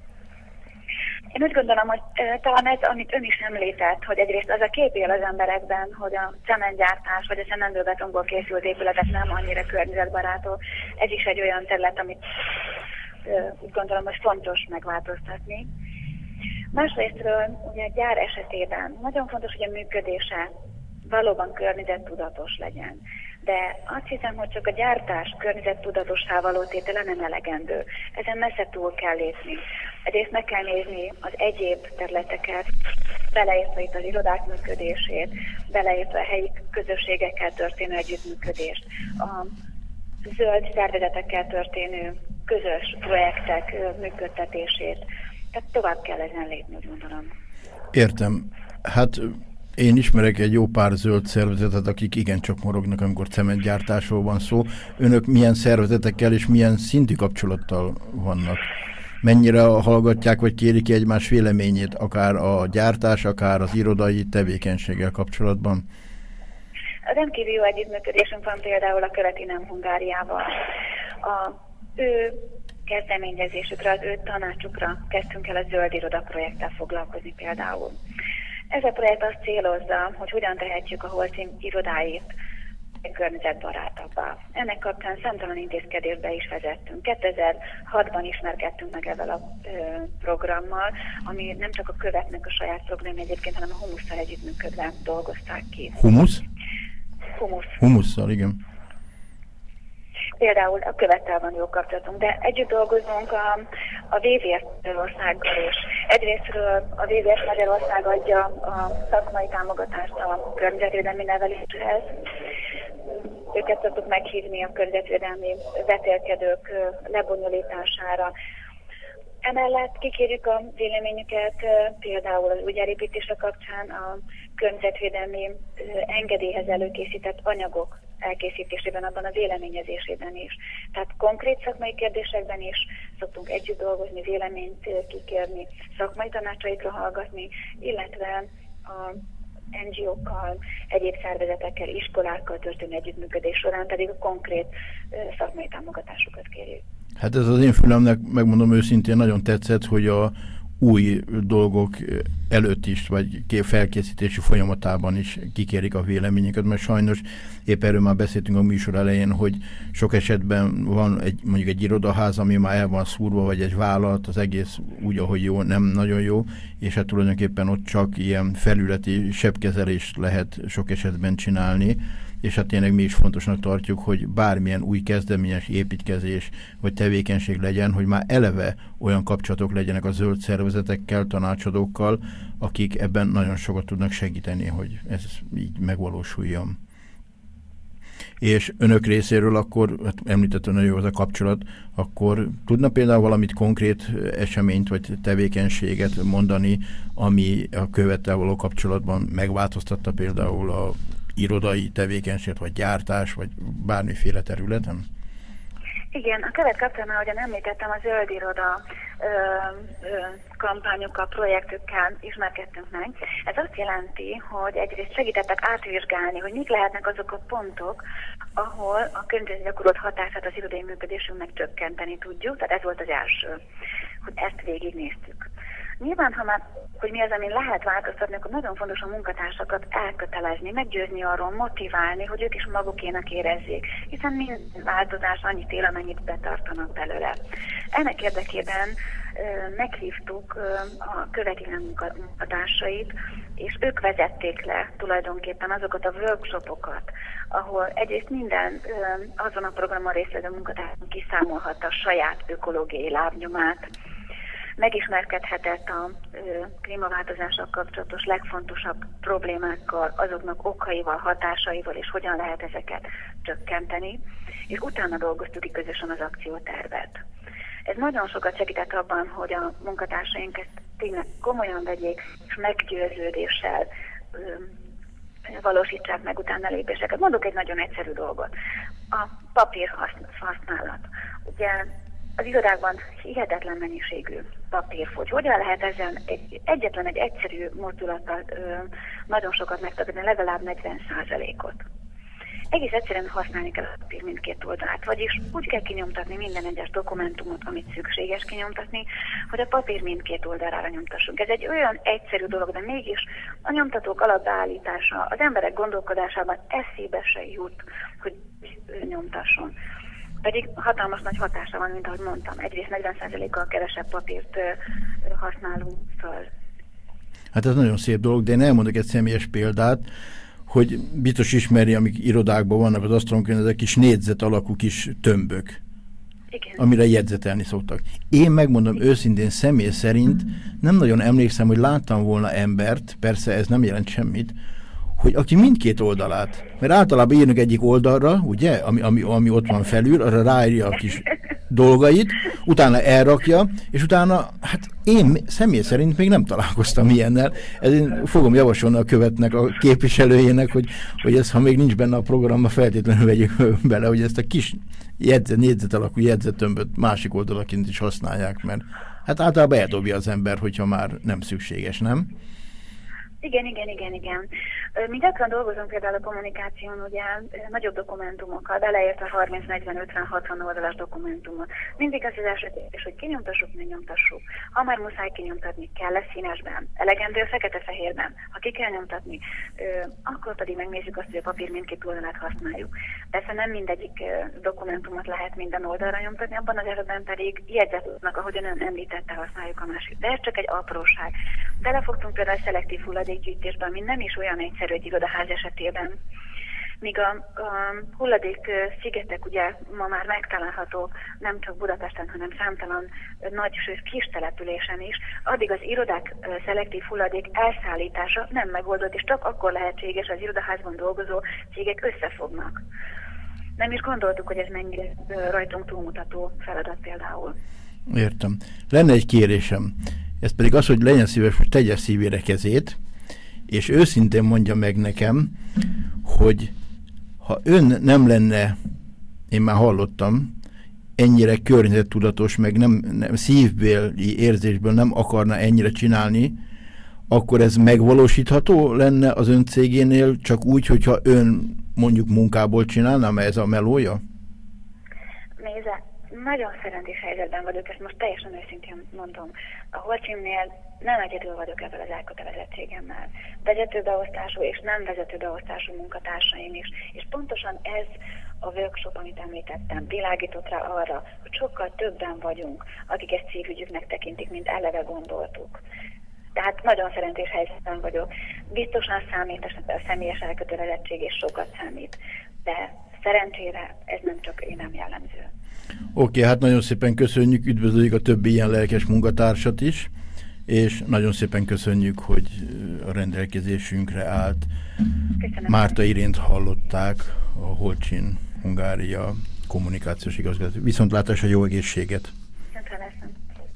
Én úgy gondolom, hogy e, talán ez, amit ön is említett, hogy egyrészt az a kép él az emberekben, hogy a cementgyártás vagy a cementből betonból készült épületek nem annyira környezetbarátó. Ez is egy olyan terület, amit e, úgy gondolom, hogy fontos megváltoztatni. Másrésztről ugye a gyár esetében nagyon fontos, hogy a működése valóban környezettudatos legyen. De azt hiszem, hogy csak a gyártás környezettudatossá való tétele nem elegendő. Ezen messze túl kell lépni. Egyrészt meg kell nézni az egyéb területeket, beleértve itt az irodák működését, beleértve a helyi közösségekkel történő együttműködést, a zöld szervezetekkel történő közös projektek működtetését. Tehát tovább kell ezen lépni, úgy gondolom. Értem. Hát én ismerek egy jó pár zöld szervezetet, akik igencsak morognak, amikor cementgyártásról van szó. Önök milyen szervezetekkel és milyen szintű kapcsolattal vannak? Mennyire hallgatják, vagy kérik ki egymás véleményét, akár a gyártás, akár az irodai tevékenységgel kapcsolatban? Rendkívül jó együttműködésünk van például a Követi Nem Hungáriával. A ő kezdeményezésükre, az ő tanácsukra kezdtünk el a zöld iroda projekttel foglalkozni például. Ez a projekt azt célozza, hogy hogyan tehetjük a Holcim irodáit környezetbarátabbá. Ennek kapcsán számtalan intézkedésbe is vezettünk. kétezer-hatban ismerkedtünk meg ezzel a ö, programmal, ami nem csak a Követnek a saját programja egyébként, hanem a humusszal együttműködve dolgozták ki. Humusz? Humusz. Humusszal, igen. Például a Követtel van jó kapcsolatunk, de együtt dolgozunk a, a vé vé es Magyarországgal is. Egyrésztről a vé vé es Magyarország adja a szakmai támogatást a környezetvédelmi neveléshez. Őket szoktuk meghívni a környezetvédelmi vetélkedők lebonyolítására. Emellett kikérjük a véleményüket például az újjáépítésre kapcsán a környezetvédelmi engedélyhez előkészített anyagok elkészítésében, abban a véleményezésében is. Tehát konkrét szakmai kérdésekben is szoktunk együtt dolgozni, véleményt kikérni, szakmai tanácsaikra hallgatni, illetve a en gé ó-kkal, egyéb szervezetekkel, iskolákkal történő együttműködés során pedig a konkrét szakmai támogatásokat kérjük. Hát ez az én fülemnek, megmondom őszintén, nagyon tetszett, hogy a új dolgok előtt is, vagy felkészítési folyamatában is kikérik a véleményeket, mert sajnos épp erről már beszéltünk a műsor elején, hogy sok esetben van egy, mondjuk egy irodaház, ami már el van szúrva, vagy egy vállalat, az egész úgy, ahogy jó, nem nagyon jó, és hát tulajdonképpen ott csak ilyen felületi sebkezelést lehet sok esetben csinálni, és hát tényleg mi is fontosnak tartjuk, hogy bármilyen új kezdeményes építkezés vagy tevékenység legyen, hogy már eleve olyan kapcsolatok legyenek a zöld szervezetekkel, tanácsadókkal, akik ebben nagyon sokat tudnak segíteni, hogy ez így megvalósuljon. És önök részéről akkor, hát említett nagyon jó az a kapcsolat, akkor tudna például valamit konkrét eseményt vagy tevékenységet mondani, ami a Követtel való kapcsolatban megváltoztatta például a irodai tevékenység, vagy gyártás, vagy bármiféle területen? Igen, a Követ kapcsán, ahogyan említettem, a zöld iroda ö, ö, kampányokkal, projektükkel ismerkedtünk meg. Ez azt jelenti, hogy egyrészt segítettek átvizsgálni, hogy mik lehetnek azok a pontok, ahol a környezetre gyakorolt hatását az irodai működésünknek csökkenteni tudjuk. Tehát ez volt az első, hogy ezt végignéztük. Nyilván, ha már, hogy mi az, amin lehet változtatni, akkor nagyon fontos a munkatársakat elkötelezni, meggyőzni arról, motiválni, hogy ők is magukénak érezzék, hiszen minden változás annyit él, amennyit betartanak belőle. Ennek érdekében ö, meghívtuk ö, a követélő munkatársait, és ők vezették le tulajdonképpen azokat a workshopokat, ahol egyrészt minden ö, azon a programon résztvevő munkatársunk kiszámolhatta a saját ökológiai lábnyomát, megismerkedhetett a ö, klímaváltozással kapcsolatos legfontosabb problémákkal, azoknak okaival, hatásaival, és hogyan lehet ezeket csökkenteni, és utána dolgoztuk ki közösen az akciótervet. Ez nagyon sokat segített abban, hogy a munkatársaink ezt tényleg komolyan vegyék, és meggyőződéssel ö, valósítsák meg utána lépéseket. Mondok egy nagyon egyszerű dolgot. A papír használat. Ugye az irodákban hihetetlen mennyiségű papír fogy. Hogyan lehet ezen egy, egyetlen egy egyszerű mozdulattal ö, nagyon sokat megtagadni, legalább negyven százalékot? Egész egyszerűen használni kell a papír mindkét oldalát, vagyis úgy kell kinyomtatni minden egyes dokumentumot, amit szükséges kinyomtatni, hogy a papír mindkét oldalára nyomtassunk. Ez egy olyan egyszerű dolog, de mégis a nyomtatók alapbeállítása az emberek gondolkodásában eszébe se jut, hogy nyomtasson. Pedig hatalmas nagy hatása van, mint ahogy mondtam. Egyrészt negyven százalékkal kevesebb papírt ö, ö, használunk föl. Hát ez nagyon szép dolog, de én elmondok egy személyes példát, hogy biztos ismeri, amik irodákban vannak az asztalon, ezek kis négyzet alakú kis tömbök, igen, amire jegyzetelni szoktak. Én megmondom őszintén, személy szerint nem nagyon emlékszem, hogy láttam volna embert, persze ez nem jelent semmit, hogy aki mindkét oldalát, mert általában írnak egyik oldalra, ugye, ami, ami, ami ott van felül, arra ráírja a kis dolgait, utána elrakja, és utána, hát én személy szerint még nem találkoztam ilyennel. Ezért fogom javasolni a követnek, a képviselőjének, hogy, hogy ez, ha még nincs benne a programban, feltétlenül vegyük bele, hogy ezt a kis jegyzet, négyzet alakú jegyzetömböt másik oldalaként is használják, mert hát általában eldobja az ember, hogyha már nem szükséges, nem? Igen, igen, igen, igen. Mi gyakran dolgozunk például a kommunikáción, ugye nagyobb dokumentumokkal, beleértve harminc, negyven, ötven, hatvan oldalas dokumentumot. Mindig az az első kérdés, hogy kinyomtassuk, ne nyomtassuk. Ha már muszáj kinyomtatni, kell-e színesben, elegendő fekete-fehérben. Ha ki kell nyomtatni, akkor pedig megnézzük azt, hogy a papír mindkét oldalát használjuk. Persze nem mindegyik dokumentumot lehet minden oldalra nyomtatni, abban az esetben pedig jegyzetútnak, ahogyan ön említette, használjuk a másik. De ez csak egy apróság. Belefogtunk például a szelektív hulladékgyűjtésben, ami nem is olyan egyszerű egy irodaház esetében. Míg a, a hulladék szigetek ugye ma már megtalálható nem csak Budapesten, hanem számtalan nagy, sőt kis településen is, addig az irodák szelektív hulladék elszállítása nem megoldott, és csak akkor lehetséges, az irodaházban dolgozó cégek összefognak. Nem is gondoltuk, hogy ez mennyire rajtunk túlmutató feladat például. Értem. Lenne egy kérésem. Ez pedig az, hogy legyen szíves, hogy tegye szívére kezét, és őszintén mondja meg nekem, hogy ha ön nem lenne, én már hallottam, ennyire környezettudatos, meg nem, nem szívbéli érzésből nem akarna ennyire csinálni, akkor ez megvalósítható lenne az ön cégénél, csak úgy, hogyha ön mondjuk munkából csinálna, mert ez a melója? Nézze, nagyon szerencsés helyzetben vagyok, ezt most teljesen őszintén mondom. A Holcimnél nem egyedül vagyok ezzel az elkötelezettségemmel. Vezetőbeosztású és nem vezetőbeosztású munkatársaim is. És pontosan ez a workshop, amit említettem, világított rá arra, hogy sokkal többen vagyunk, akik ezt szívügyüknek tekintik, mint eleve gondoltuk. Tehát nagyon szerencsés helyzetben vagyok. Biztosan számít a személyes elkötelezettség, és sokat számít. De szerencsére ez nem csak én nem jellemző. Oké, hát nagyon szépen köszönjük, üdvözöljük a többi ilyen lelkes munkatársat is, és nagyon szépen köszönjük, hogy a rendelkezésünkre állt. Köszönöm. Márta Irént hallották, a Holcim Hungária kommunikációs igazgató. Viszontlátásra, jó egészséget! Köszönöm.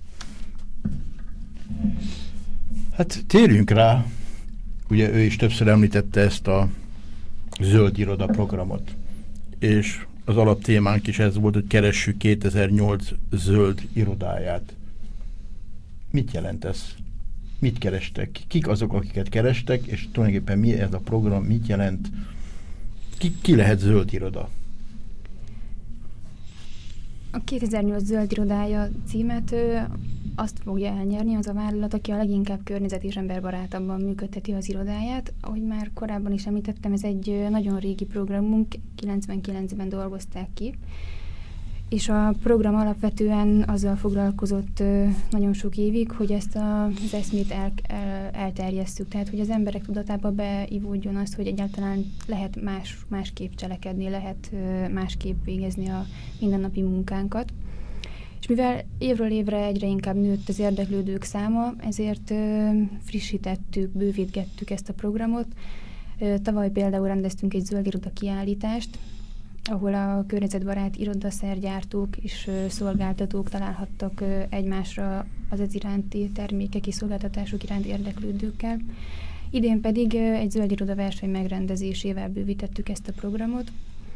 Hát térjünk rá, ugye ő is többször említette ezt a zöld iroda programot, és az alaptémánk is ez volt, hogy keressük kétezer-nyolc zöld irodáját. Mit jelent ez? Mit kerestek? Kik azok, akiket kerestek, és tulajdonképpen mi ez a program, mit jelent? Ki, ki lehet zöld iroda? A kétezer-nyolc zöld irodája címet azt fogja elnyerni az a vállalat, aki a leginkább környezet- és emberbarátabban működteti az irodáját. Ahogy már korábban is említettem, ez egy nagyon régi programunk, kilencvenkilencben dolgozták ki, és a program alapvetően azzal foglalkozott nagyon sok évig, hogy ezt az eszmét el, el, elterjesszük, tehát hogy az emberek tudatába beivódjon az, hogy egyáltalán lehet más, másképp cselekedni, lehet másképp végezni a mindennapi munkánkat. És mivel évről évre egyre inkább nőtt az érdeklődők száma, ezért frissítettük, bővítgettük ezt a programot. Tavaly például rendeztünk egy zöld iroda kiállítást, ahol a környezetbarát irodaszergyártók és szolgáltatók találhattak egymásra az ez iránti termékek és szolgáltatások iránt érdeklődőkkel. Idén pedig egy zöld iroda verseny megrendezésével bővítettük ezt a programot.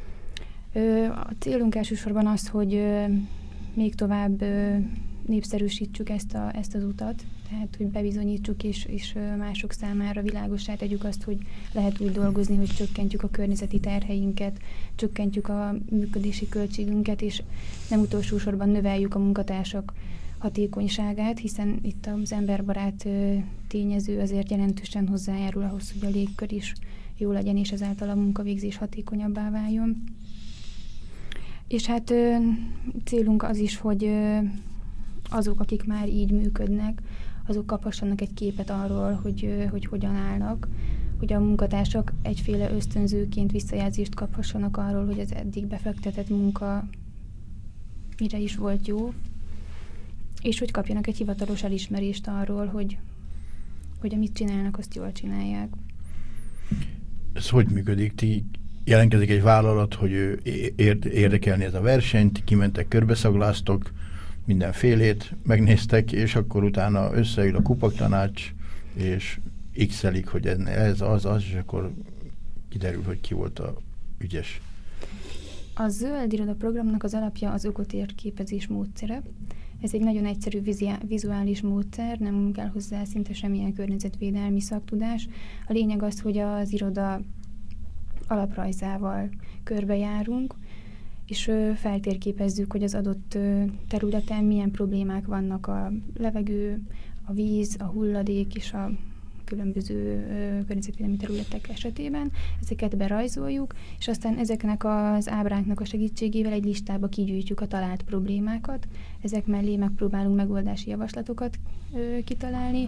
A célunk elsősorban az, hogy még tovább népszerűsítsük ezt, a, ezt az utat, tehát hogy bebizonyítsuk és, és mások számára világossá tegyük azt, hogy lehet úgy dolgozni, hogy csökkentjük a környezeti terheinket, csökkentjük a működési költségünket, és nem utolsó sorban növeljük a munkatársak hatékonyságát, hiszen itt az emberbarát tényező azért jelentősen hozzájárul ahhoz, hogy a légkör is jó legyen, és ezáltal a munkavégzés hatékonyabbá váljon. És hát célunk az is, hogy azok, akik már így működnek, azok kaphassanak egy képet arról, hogy, hogy hogyan állnak, hogy a munkatársak egyféle ösztönzőként visszajelzést kaphassanak arról, hogy az eddig befektetett munka mire is volt jó, és hogy kapjanak egy hivatalos elismerést arról, hogy, hogy amit csinálnak, azt jól csinálják. Ez hogy működik? Ti jelentkezik egy vállalat, hogy érdekelni ez a versenyt, kimentek, körbeszagláztok, mindenfélét megnéztek, és akkor utána összeül a kupaktanács, és x-elik, hogy ez az, az, és akkor kiderül, hogy ki volt a ügyes. A zöld iroda programnak az alapja az ökotérképezés módszere. Ez egy nagyon egyszerű vizuális módszer, nem kell hozzá szinte semmilyen környezetvédelmi szaktudás. A lényeg az, hogy az iroda alaprajzával körbejárunk, és feltérképezzük, hogy az adott területen milyen problémák vannak a levegő, a víz, a hulladék és a különböző környezetvédelmi területek esetében. Ezeket berajzoljuk, és aztán ezeknek az ábráknak a segítségével egy listába kigyűjtjük a talált problémákat. Ezek mellé megpróbálunk megoldási javaslatokat kitalálni,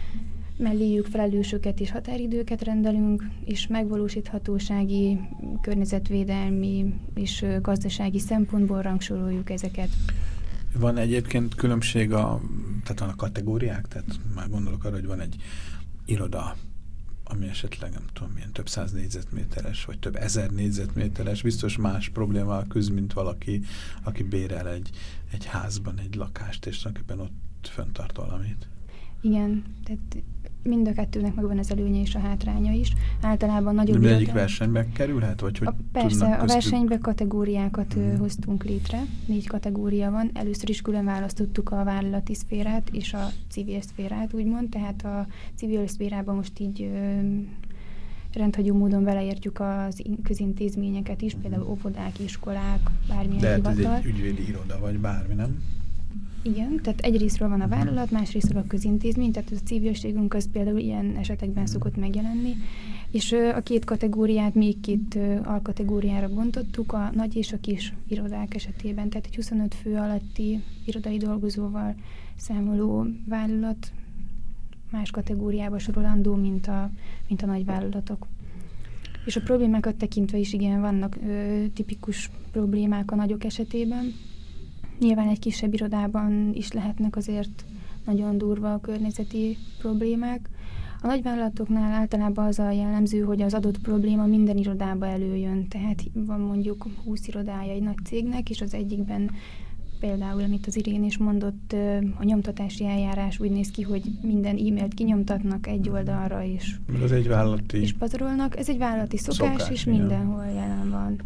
melléjük felelősöket és határidőket rendelünk, és megvalósíthatósági, környezetvédelmi és gazdasági szempontból rangsoroljuk ezeket. Van egyébként különbség a, tehát van a kategóriák, tehát már gondolok arra, hogy van egy iroda, ami esetleg nem tudom milyen több száz négyzetméteres, vagy több ezer négyzetméteres, biztos más problémával küzd, mint valaki, aki bérel egy, egy házban egy lakást, és tulajdonképpen ott föntart valamit. Igen, tehát mind a kettőnek megvan az előnye és a hátránya is. Általában nagyobb... De egyik versenybe kerülhet? Vagy hogy a, persze, a köztük... versenybe kategóriákat hmm. hoztunk létre. Négy kategória van. Először is külön választottuk a vállalati szférát és a civil szférát, úgymond. Tehát a civil szférában most így ö, rendhagyó módon beleértjük az közintézményeket is, például óvodák, iskolák, bármilyen De hivatal. ez egy ügyvédi iroda, vagy bármi, nem? Igen, tehát egyrésztről van a vállalat, másrésztről a közintézmény, tehát a civilségünk az például ilyen esetekben szokott megjelenni, és a két kategóriát még két alkategóriára bontottuk, a nagy és a kis irodák esetében, tehát egy huszonöt fő alatti irodai dolgozóval számoló vállalat más kategóriába sorolandó, mint a, mint a nagy vállalatok. És a problémákat tekintve is igen, vannak ö, tipikus problémák a nagyok esetében. Nyilván egy kisebb irodában is lehetnek azért nagyon durva a környezeti problémák. A nagyvállalatoknál általában az a jellemző, hogy az adott probléma minden irodába előjön. Tehát van mondjuk húsz irodája egy nagy cégnek, és az egyikben például, amit az Irén is mondott, a nyomtatási eljárás úgy néz ki, hogy minden e-mailt kinyomtatnak egy oldalra, és, az egy vállalati... és pazarolnak. Ez egy vállalati szokás, szokás és igen. Mindenhol jelen van.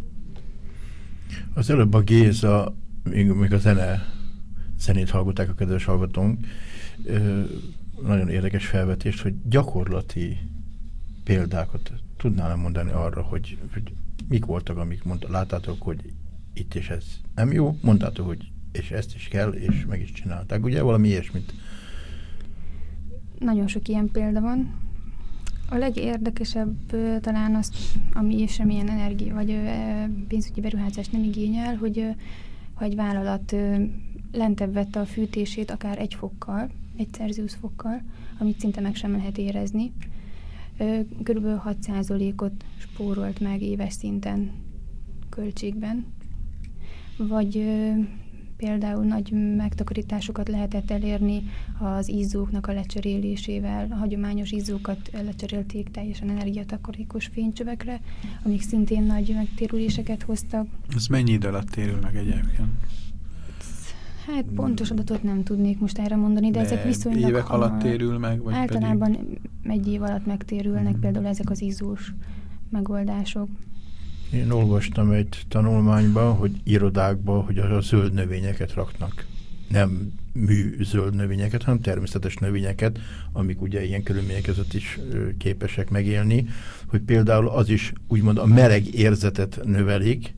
Az előbb a Géza, még, még a zene, zenét hallgatták a kedves hallgatónk, ö, nagyon érdekes felvetést, hogy gyakorlati példákat tudnál mondani arra, hogy, hogy mik voltak, amik mondta, láttátok, hogy itt és ez nem jó, mondtátok, hogy és ezt is kell, és meg is csinálták. Ugye valami ilyesmit? Nagyon sok ilyen példa van. A legérdekesebb talán az, ami semmilyen energia vagy pénzügyi beruházást nem igényel, hogy ha egy vállalat lentebb vette a fűtését akár egy fokkal, egy Celsius fokkal, amit szinte meg sem lehet érezni, körülbelül hat százalékot spórolt meg éves szinten költségben, vagy például nagy megtakarításokat lehetett elérni az izzóknak a lecserélésével. A hagyományos izzókat lecserélték teljesen energiatakarékos fénycsövekre, amik szintén nagy megtérüléseket hoztak. Ez mennyi idő alatt térül meg egyébként? Hát pontos adatot nem tudnék most erre mondani, de, de ezek viszonylag évek hamar. alatt térül meg? Vagy általában pedig... egy év alatt megtérülnek hmm. például ezek az izzós megoldások. Én olvastam egy tanulmányban, hogy irodákban, hogy a zöld növényeket raknak. Nem mű zöld növényeket, hanem természetes növényeket, amik ugye ilyen körülmények között is képesek megélni, hogy például az is úgymond a meleg érzetet növelik,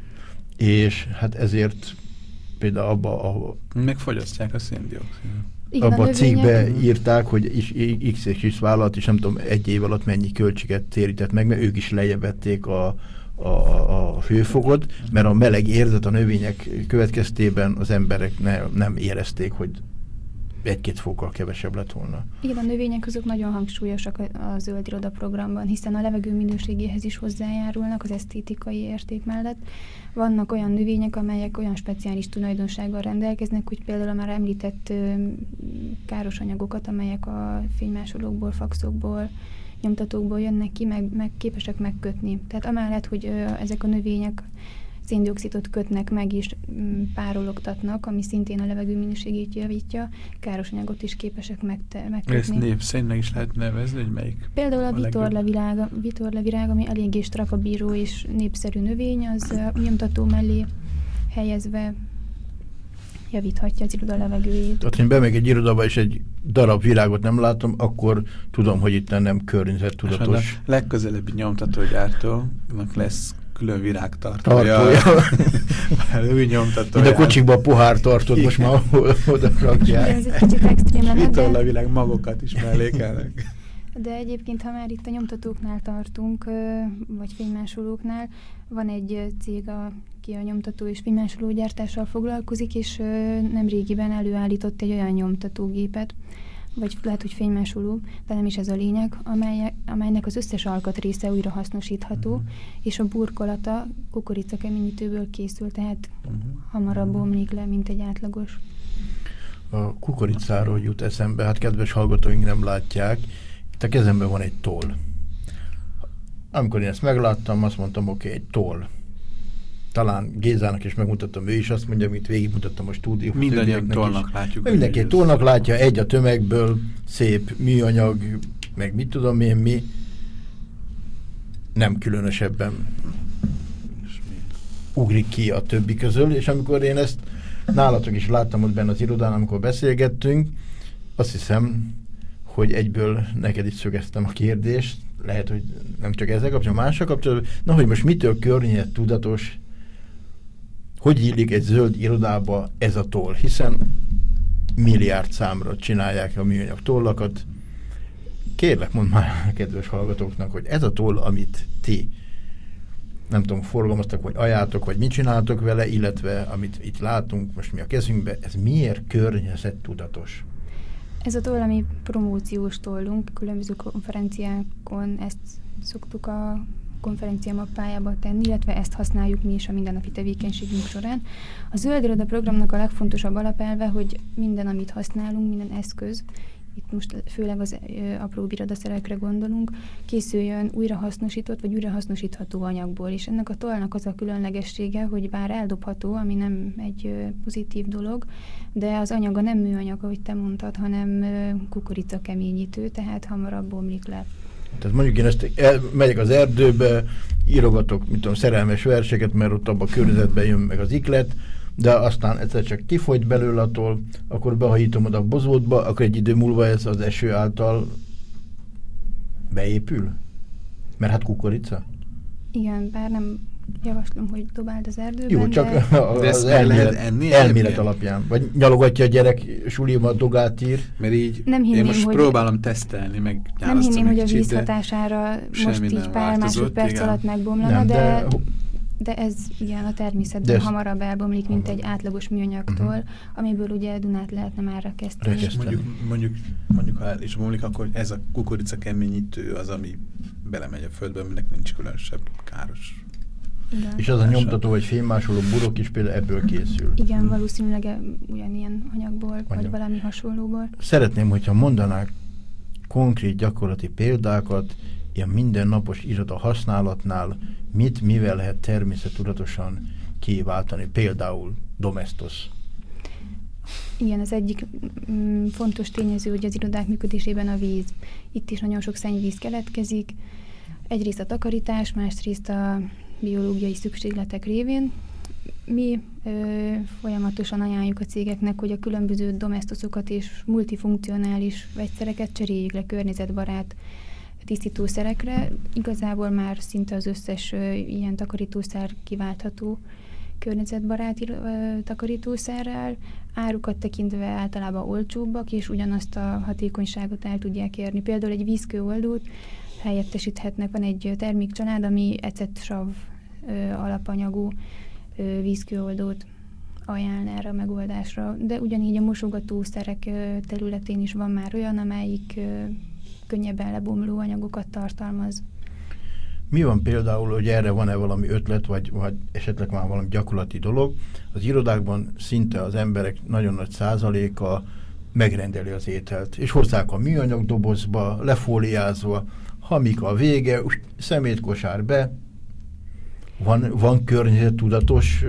és hát ezért például abba a... Megfogyasztják a széndioxidot. Abban a cikkbe írták, hogy is, X és X vállalat is nem tudom egy év alatt mennyi költséget térített meg, mert ők is lejjebb vették a a, a hőfokot, mert a meleg érzet a növények következtében az emberek ne, nem érezték, hogy egy-két fokkal kevesebb lett volna. Igen, a növények azok nagyon hangsúlyosak a, a zöld iroda programban, hiszen a levegő minőségéhez is hozzájárulnak az esztétikai érték mellett. Vannak olyan növények, amelyek olyan speciális tulajdonsággal rendelkeznek, hogy például a már említett ö, káros anyagokat, amelyek a fénymásolókból, faxokból, nyomtatókból jönnek ki, meg, meg képesek megkötni. Tehát amellett, hogy ö, ezek a növények széndioxidot kötnek meg és m, párologtatnak, ami szintén a levegő minőségét javítja, káros anyagot is képesek megte, megkötni. Ezt népszerűnek is lehet nevezni, hogy melyik? Például a, a vitorlavirág, vitorlavirág, ami eléggé strakabíró és népszerű növény, az a nyomtató mellé helyezve javíthatja az iroda levegőjét. Tehát, én bemegyek egy irodába, és egy darab virágot nem látom, akkor tudom, hogy itt nem környezettudatos. A legközelebbi nyomtatógyártónak lesz külön virágtartója. Ő nyomtatója. De a kocsikban pohár tartott, most már oda rakják. Ez egy kicsit extrém lenne. Vitorlavilág magokat is mellékelnek. De egyébként, ha már itt a nyomtatóknál tartunk, vagy fénymásolóknál, van egy cég, aki a nyomtató és fénymásológyártással foglalkozik, és nemrégiben előállított egy olyan nyomtatógépet, vagy lehet, hogy fénymásoló, de nem is ez a lényeg, amely, amelynek az összes alkatrésze újra hasznosítható, uh-huh. és a burkolata kukoricakeményítőből készül, tehát uh-huh. hamarabb bomlik le, mint egy átlagos. A kukoricáról jut eszembe, hát kedves hallgatóink nem látják, itt a kezemben van egy toll. Amikor én ezt megláttam, azt mondtam, oké, okay, egy toll. Talán Gézának is megmutattam, ő is azt mondja, amit végigmutattam a stúdió. Mindannyian tollnak látjuk. Mindenki egy tollnak látja, egy a tömegből, szép műanyag, meg mit tudom én mi. Nem különösebben ugrik ki a többi közül, és amikor én ezt nálatok is láttam ott benne az irodán, amikor beszélgettünk, azt hiszem, hogy egyből neked is szögeztem a kérdést, lehet, hogy nem csak ezzel kapcsolatban, mással kapcsolatban, na, hogy most mitől környezettudatos, hogy illik egy zöld irodába ez a toll, hiszen milliárd számra csinálják a műanyag tollakat. Kérlek, mondd már a kedves hallgatóknak, hogy ez a toll, amit ti nem tudom, forgalmaztak, vagy ajánltok, vagy mit csináltok vele, illetve amit itt látunk most mi a kezünkbe, ez miért környezettudatos? Ez a toll, ami promóciós tollunk, különböző konferenciákon ezt szoktuk a konferencia mappájába tenni, illetve ezt használjuk mi is a mindennapi tevékenységünk során. A zöld iroda programnak a legfontosabb alapelve, hogy minden, amit használunk, minden eszköz, itt most főleg az ö, apró irodaszerekre gondolunk, készüljön újrahasznosított vagy újrahasznosítható anyagból, és ennek a tollnak az a különlegessége, hogy bár eldobható, ami nem egy ö, pozitív dolog, de az anyaga nem műanyag, ahogy te mondtad, hanem ö, kukoricakeményítő, tehát hamarabb bomlik le. Tehát mondjuk én ezt el, megyek az erdőbe, írogatok, mit tudom, szerelmes verseket, mert ott abban a környezetben jön meg az iklet, de aztán egyszer csak kifogy belőle attól, akkor behajítom oda a bozótba, akkor egy idő múlva ez az eső által beépül? Mert hát kukorica? Igen, bár nem javaslom, hogy dobáld az erdőben. Jó, csak de... az elmélet, elmélet alapján. Vagy nyalogatja a gyerek suliba, dogát ír. Mert így nem hinném, én most hogy próbálom tesztelni, meg nem hinném, hogy a kicsit, víz hatására most így pár másodperc igen. alatt megbomlana, nem, de... de De ez igen, a természetben ez hamarabb elbomlik, mint egy átlagos műanyagtól, uh-huh. amiből ugye Dunát lehetne már rekeszteni. Mondjuk, mondjuk, mondjuk, ha el is bomlik, akkor ez a kukorica keményítő az, ami belemegy a földbe, aminek nincs különösebb káros. Igen. És az a nyomtató vagy fémmásoló burok is például ebből készül. Igen, hmm. valószínűleg ugyanilyen anyagból, Anyag. vagy valami hasonlóból. Szeretném, hogyha mondanák konkrét gyakorlati példákat, ilyen mindennapos iroda használatnál mit, mivel lehet természettudatosan kiváltani, például Domestos. Igen, az egyik mm, fontos tényező, hogy az irodák működésében a víz. Itt is nagyon sok szennyvíz keletkezik. Egyrészt a takarítás, másrészt a biológiai szükségletek révén. Mi ö, folyamatosan ajánljuk a cégeknek, hogy a különböző domestoszokat és multifunkcionális vegyszereket cseréljük le környezetbarát tisztítószerekre. Igazából már szinte az összes ö, ilyen takarítószer kiváltható környezetbarát ö, takarítószerrel. Árukat tekintve általában olcsóbbak, és ugyanazt a hatékonyságot el tudják érni. Például egy vízkőoldót helyettesíthetnek. Van egy termékcsalád, ami ecetsav ö, alapanyagú ö, vízkőoldót ajánl erre a megoldásra. De ugyanígy a mosogatószerek ö, területén is van már olyan, amelyik ö, könnyebben lebomló anyagokat tartalmaz. Mi van például, hogy erre van-e valami ötlet, vagy, vagy esetleg már valami gyakorlati dolog? Az irodákban szinte az emberek nagyon nagy százaléka megrendeli az ételt, és hozzák a műanyag dobozba, lefóliázva, hamik a vége, szemétkosár be. Van, van környezettudatos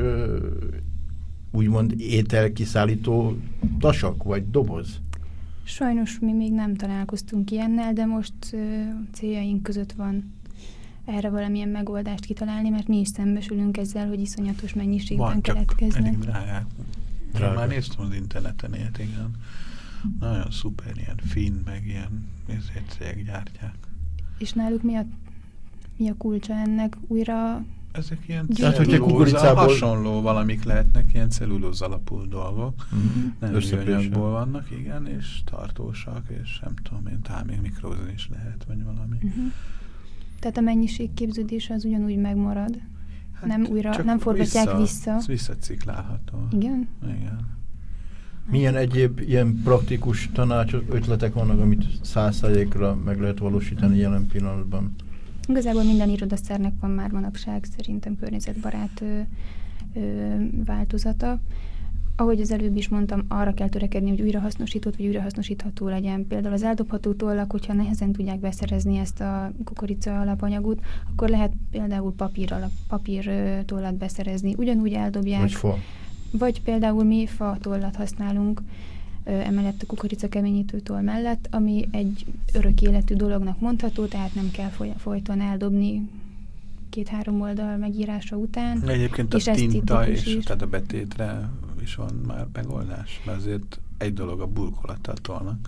úgymond ételkiszállító tasak, vagy doboz? Sajnos mi még nem találkoztunk ilyennel, de most uh, céljaink között van erre valamilyen megoldást kitalálni, mert mi is szembesülünk ezzel, hogy iszonyatos mennyiségben van, keletkeznek. Elég drágák. Drága. Már néztem az interneten ilyet, igen. Nagyon szuper, ilyen finn, meg ilyen cégek gyártják. És náluk mi a, mi a kulcsa ennek? Újra ezek ilyen cellulóza, hasonló valamik lehetnek, ilyen cellulóz alapú dolgok. Mm-hmm. Nem műanyagból vannak, igen, és tartósak, és nem tudom én, talán még mikrózni is lehet, vagy valami. Uh-huh. Tehát a mennyiség képződése az ugyanúgy megmarad? Hát nem újra, nem forgatják vissza? vissza. Visszaciklálható. Igen? Igen. Milyen egyéb ilyen praktikus tanácsok, ötletek vannak, amit száz százalékra meg lehet valósítani jelen pillanatban? Igazából minden irodaszernek van már manapság szerintem környezetbarát ö, ö, változata. Ahogy az előbb is mondtam, arra kell törekedni, hogy újrahasznosított vagy újrahasznosítható legyen. Például az eldobható tollak, hogyha nehezen tudják beszerezni ezt a kukorica alapanyagot, akkor lehet például papír, alap, papír ö, tollat beszerezni. Ugyanúgy eldobják. Vagy fa. Vagy például mi fa tollat használunk, emellett a kukorica keményítőtoll mellett, ami egy örök életű dolognak mondható, tehát nem kell foly- folyton eldobni két-három oldal megírása után. Egyébként a tinta és is. Tehát a betétre is van már megoldás, mert azért egy dolog a burkolattal tolnak.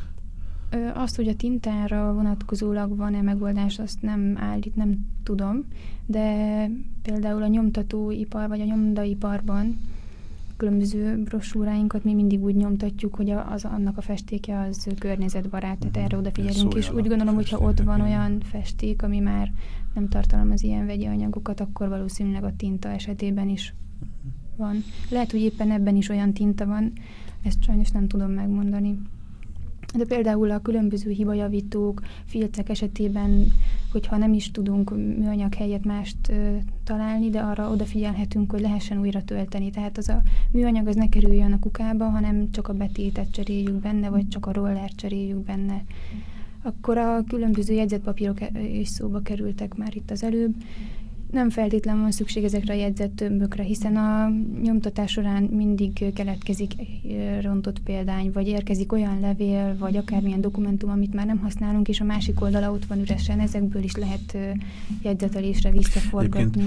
Azt, hogy a tintára vonatkozólag van-e megoldás, azt nem állít, nem tudom, de például a nyomtatóipar vagy a nyomdaiparban különböző brosúráinkat mi mindig úgy nyomtatjuk, hogy az, annak a festéke az környezetbarát, tehát erre odafigyelünk, és úgy gondolom, hogyha ott van olyan festék, ami már nem tartalmaz ilyen vegyi anyagokat, akkor valószínűleg a tinta esetében is van. Lehet, hogy éppen ebben is olyan tinta van, ezt sajnos nem tudom megmondani. De például a különböző hibajavítók, filcek esetében, hogyha nem is tudunk műanyag helyett mást ö, találni, de arra odafigyelhetünk, hogy lehessen újra tölteni. Tehát az a műanyag az ne kerüljön a kukába, hanem csak a betétet cseréljük benne, vagy csak a rollert cseréljük benne. Akkor a különböző jegyzetpapírok is szóba kerültek már itt az előbb. Nem feltétlenül van szükség ezekre a jegyzettömbökre, hiszen a nyomtatás során mindig keletkezik rontott példány, vagy érkezik olyan levél, vagy akármilyen dokumentum, amit már nem használunk, és a másik oldala ott van üresen. Ezekből is lehet jegyzetelésre visszaforgatni. Egyébként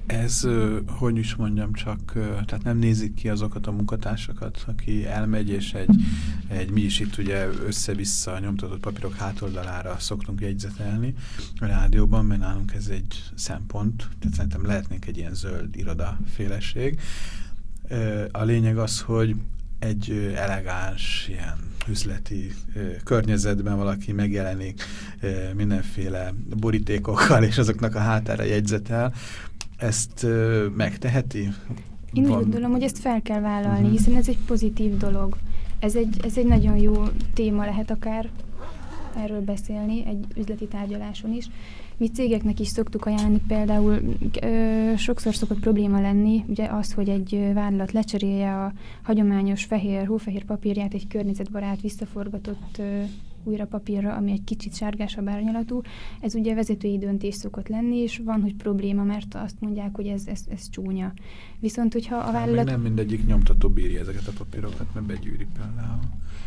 Ez, hogy is mondjam, csak, tehát nem nézik ki azokat a munkatársakat, aki elmegy, és egy, egy mi is itt ugye össze-vissza nyomtatott papírok hátoldalára szoktunk jegyzetelni a rádióban, mert nálunk ez egy szempont, tehát szerintem lehetnénk egy ilyen zöld irodaféleség. A lényeg az, hogy egy elegáns, ilyen üzleti környezetben valaki megjelenik mindenféle borítékokkal, és azoknak a hátára jegyzetel. Ezt ö, megteheti? Én úgy gondolom, hogy ezt fel kell vállalni, uh-huh. hiszen ez egy pozitív dolog. Ez egy, ez egy nagyon jó téma lehet akár erről beszélni, egy üzleti tárgyaláson is. Mi cégeknek is szoktuk ajánlani, például ö, sokszor szokott probléma lenni, ugye az, hogy egy vállalat lecserélje a hagyományos fehér, hófehér papírját egy környezetbarát, visszaforgatott ö, újra papírra, ami egy kicsit sárgásabb árnyalatú. Ez ugye vezetői döntés szokott lenni, és van, hogy probléma, mert azt mondják, hogy ez, ez, ez csúnya. Viszont, hogyha a vállalat... Nem mindegyik nyomtató bírja ezeket a papírokat, mert begyűri például.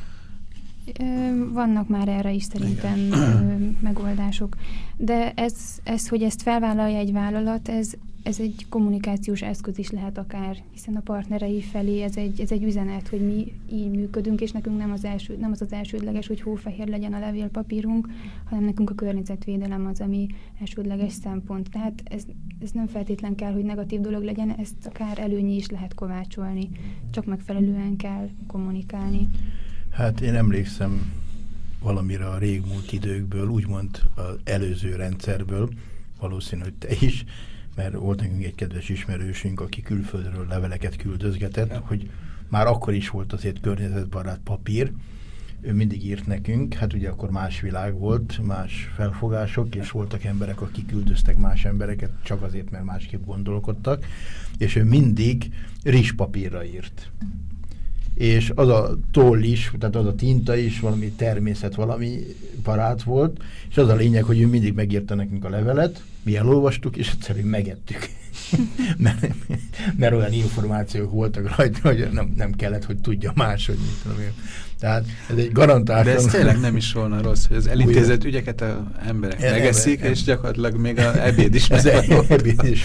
Vannak már erre is szerintem megoldások. De ez, ez, hogy ezt felvállalja egy vállalat, ez, ez egy kommunikációs eszköz is lehet akár, hiszen a partnerei felé ez egy, ez egy üzenet, hogy mi így működünk, és nekünk nem az, első, nem az az elsődleges, hogy hófehér legyen a levélpapírunk, hanem nekünk a környezetvédelem az, ami elsődleges szempont. Tehát ez, ez nem feltétlen kell, hogy negatív dolog legyen, ezt akár előnyi is lehet kovácsolni. Csak megfelelően kell kommunikálni. Hát én emlékszem valamire a régmúlt időkből, úgymond az előző rendszerből, valószínű, hogy te is, mert volt nekünk egy kedves ismerősünk, aki külföldről leveleket küldözgetett, ja. hogy már akkor is volt azért környezetbarát papír, ő mindig írt nekünk, hát ugye akkor más világ volt, más felfogások, és voltak emberek, akik küldöztek más embereket, csak azért, mert másképp gondolkodtak, és ő mindig rizspapírra írt. És az a toll is, tehát az a tinta is valami természet, valami barát volt, és az a lényeg, hogy ő mindig megírta nekünk a levelet, mi elolvastuk, és egyszerűen megettük. mert, mert olyan információk voltak rajta, hogy nem, nem kellett, hogy tudja más, hogy mit tudom én. Tehát ez egy garantáltan... De ez tényleg nem is volna rossz, hogy az elintézett ügyeket az emberek e, megeszik, e, és gyakorlatilag még az ebéd is ebéd is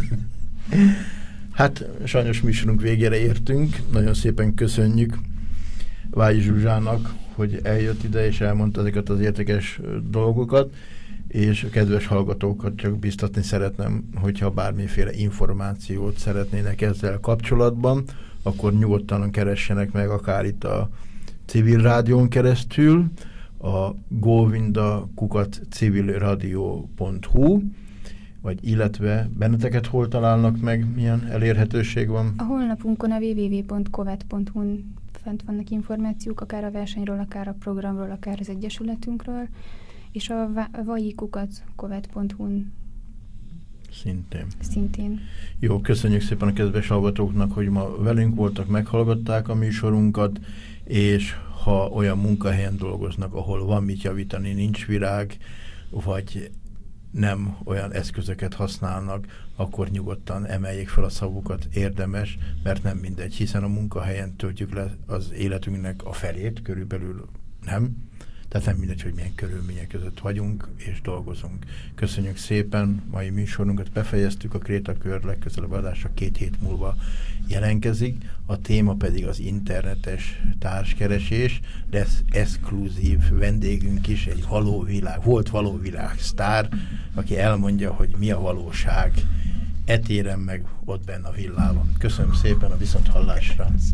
Hát sajnos műsorunk végére értünk, nagyon szépen köszönjük Vályi Zsuzsának, hogy eljött ide és elmondta ezeket az értékes dolgokat, és a kedves hallgatókat csak biztatni szeretném, hogyha bármiféle információt szeretnének ezzel kapcsolatban, akkor nyugodtan keressenek meg akár itt a Civil Rádión keresztül, a govinda kukac civilradio pont hu, vagy illetve benneteket hol találnak meg, milyen elérhetőség van? A honlapunkon a double-u double-u double-u pont kovet pont hu-n fent vannak információk, akár a versenyről, akár a programról, akár az egyesületünkről, és a vai kukac kovet pont hu-n Szintén. Szintén. Jó, köszönjük szépen a kedves hallgatóknak, hogy ma velünk voltak, meghallgatták a műsorunkat, és ha olyan munkahelyen dolgoznak, ahol van mit javítani, nincs virág, vagy nem olyan eszközöket használnak, akkor nyugodtan emeljék fel a szavukat, érdemes, mert nem mindegy, hiszen a munkahelyen töltjük le az életünknek a felét, körülbelül nem. Tehát nem mindegy, hogy milyen körülmények között vagyunk és dolgozunk. Köszönjük szépen, mai műsorunkat befejeztük, a Krétakör legközelebb adása két hét múlva jelentkezik, a téma pedig az internetes társkeresés, lesz exkluzív vendégünk is, egy való világ, volt való világ sztár, aki elmondja, hogy mi a valóság etéren meg ott benne a villában. Köszönöm szépen, a viszonthallásra!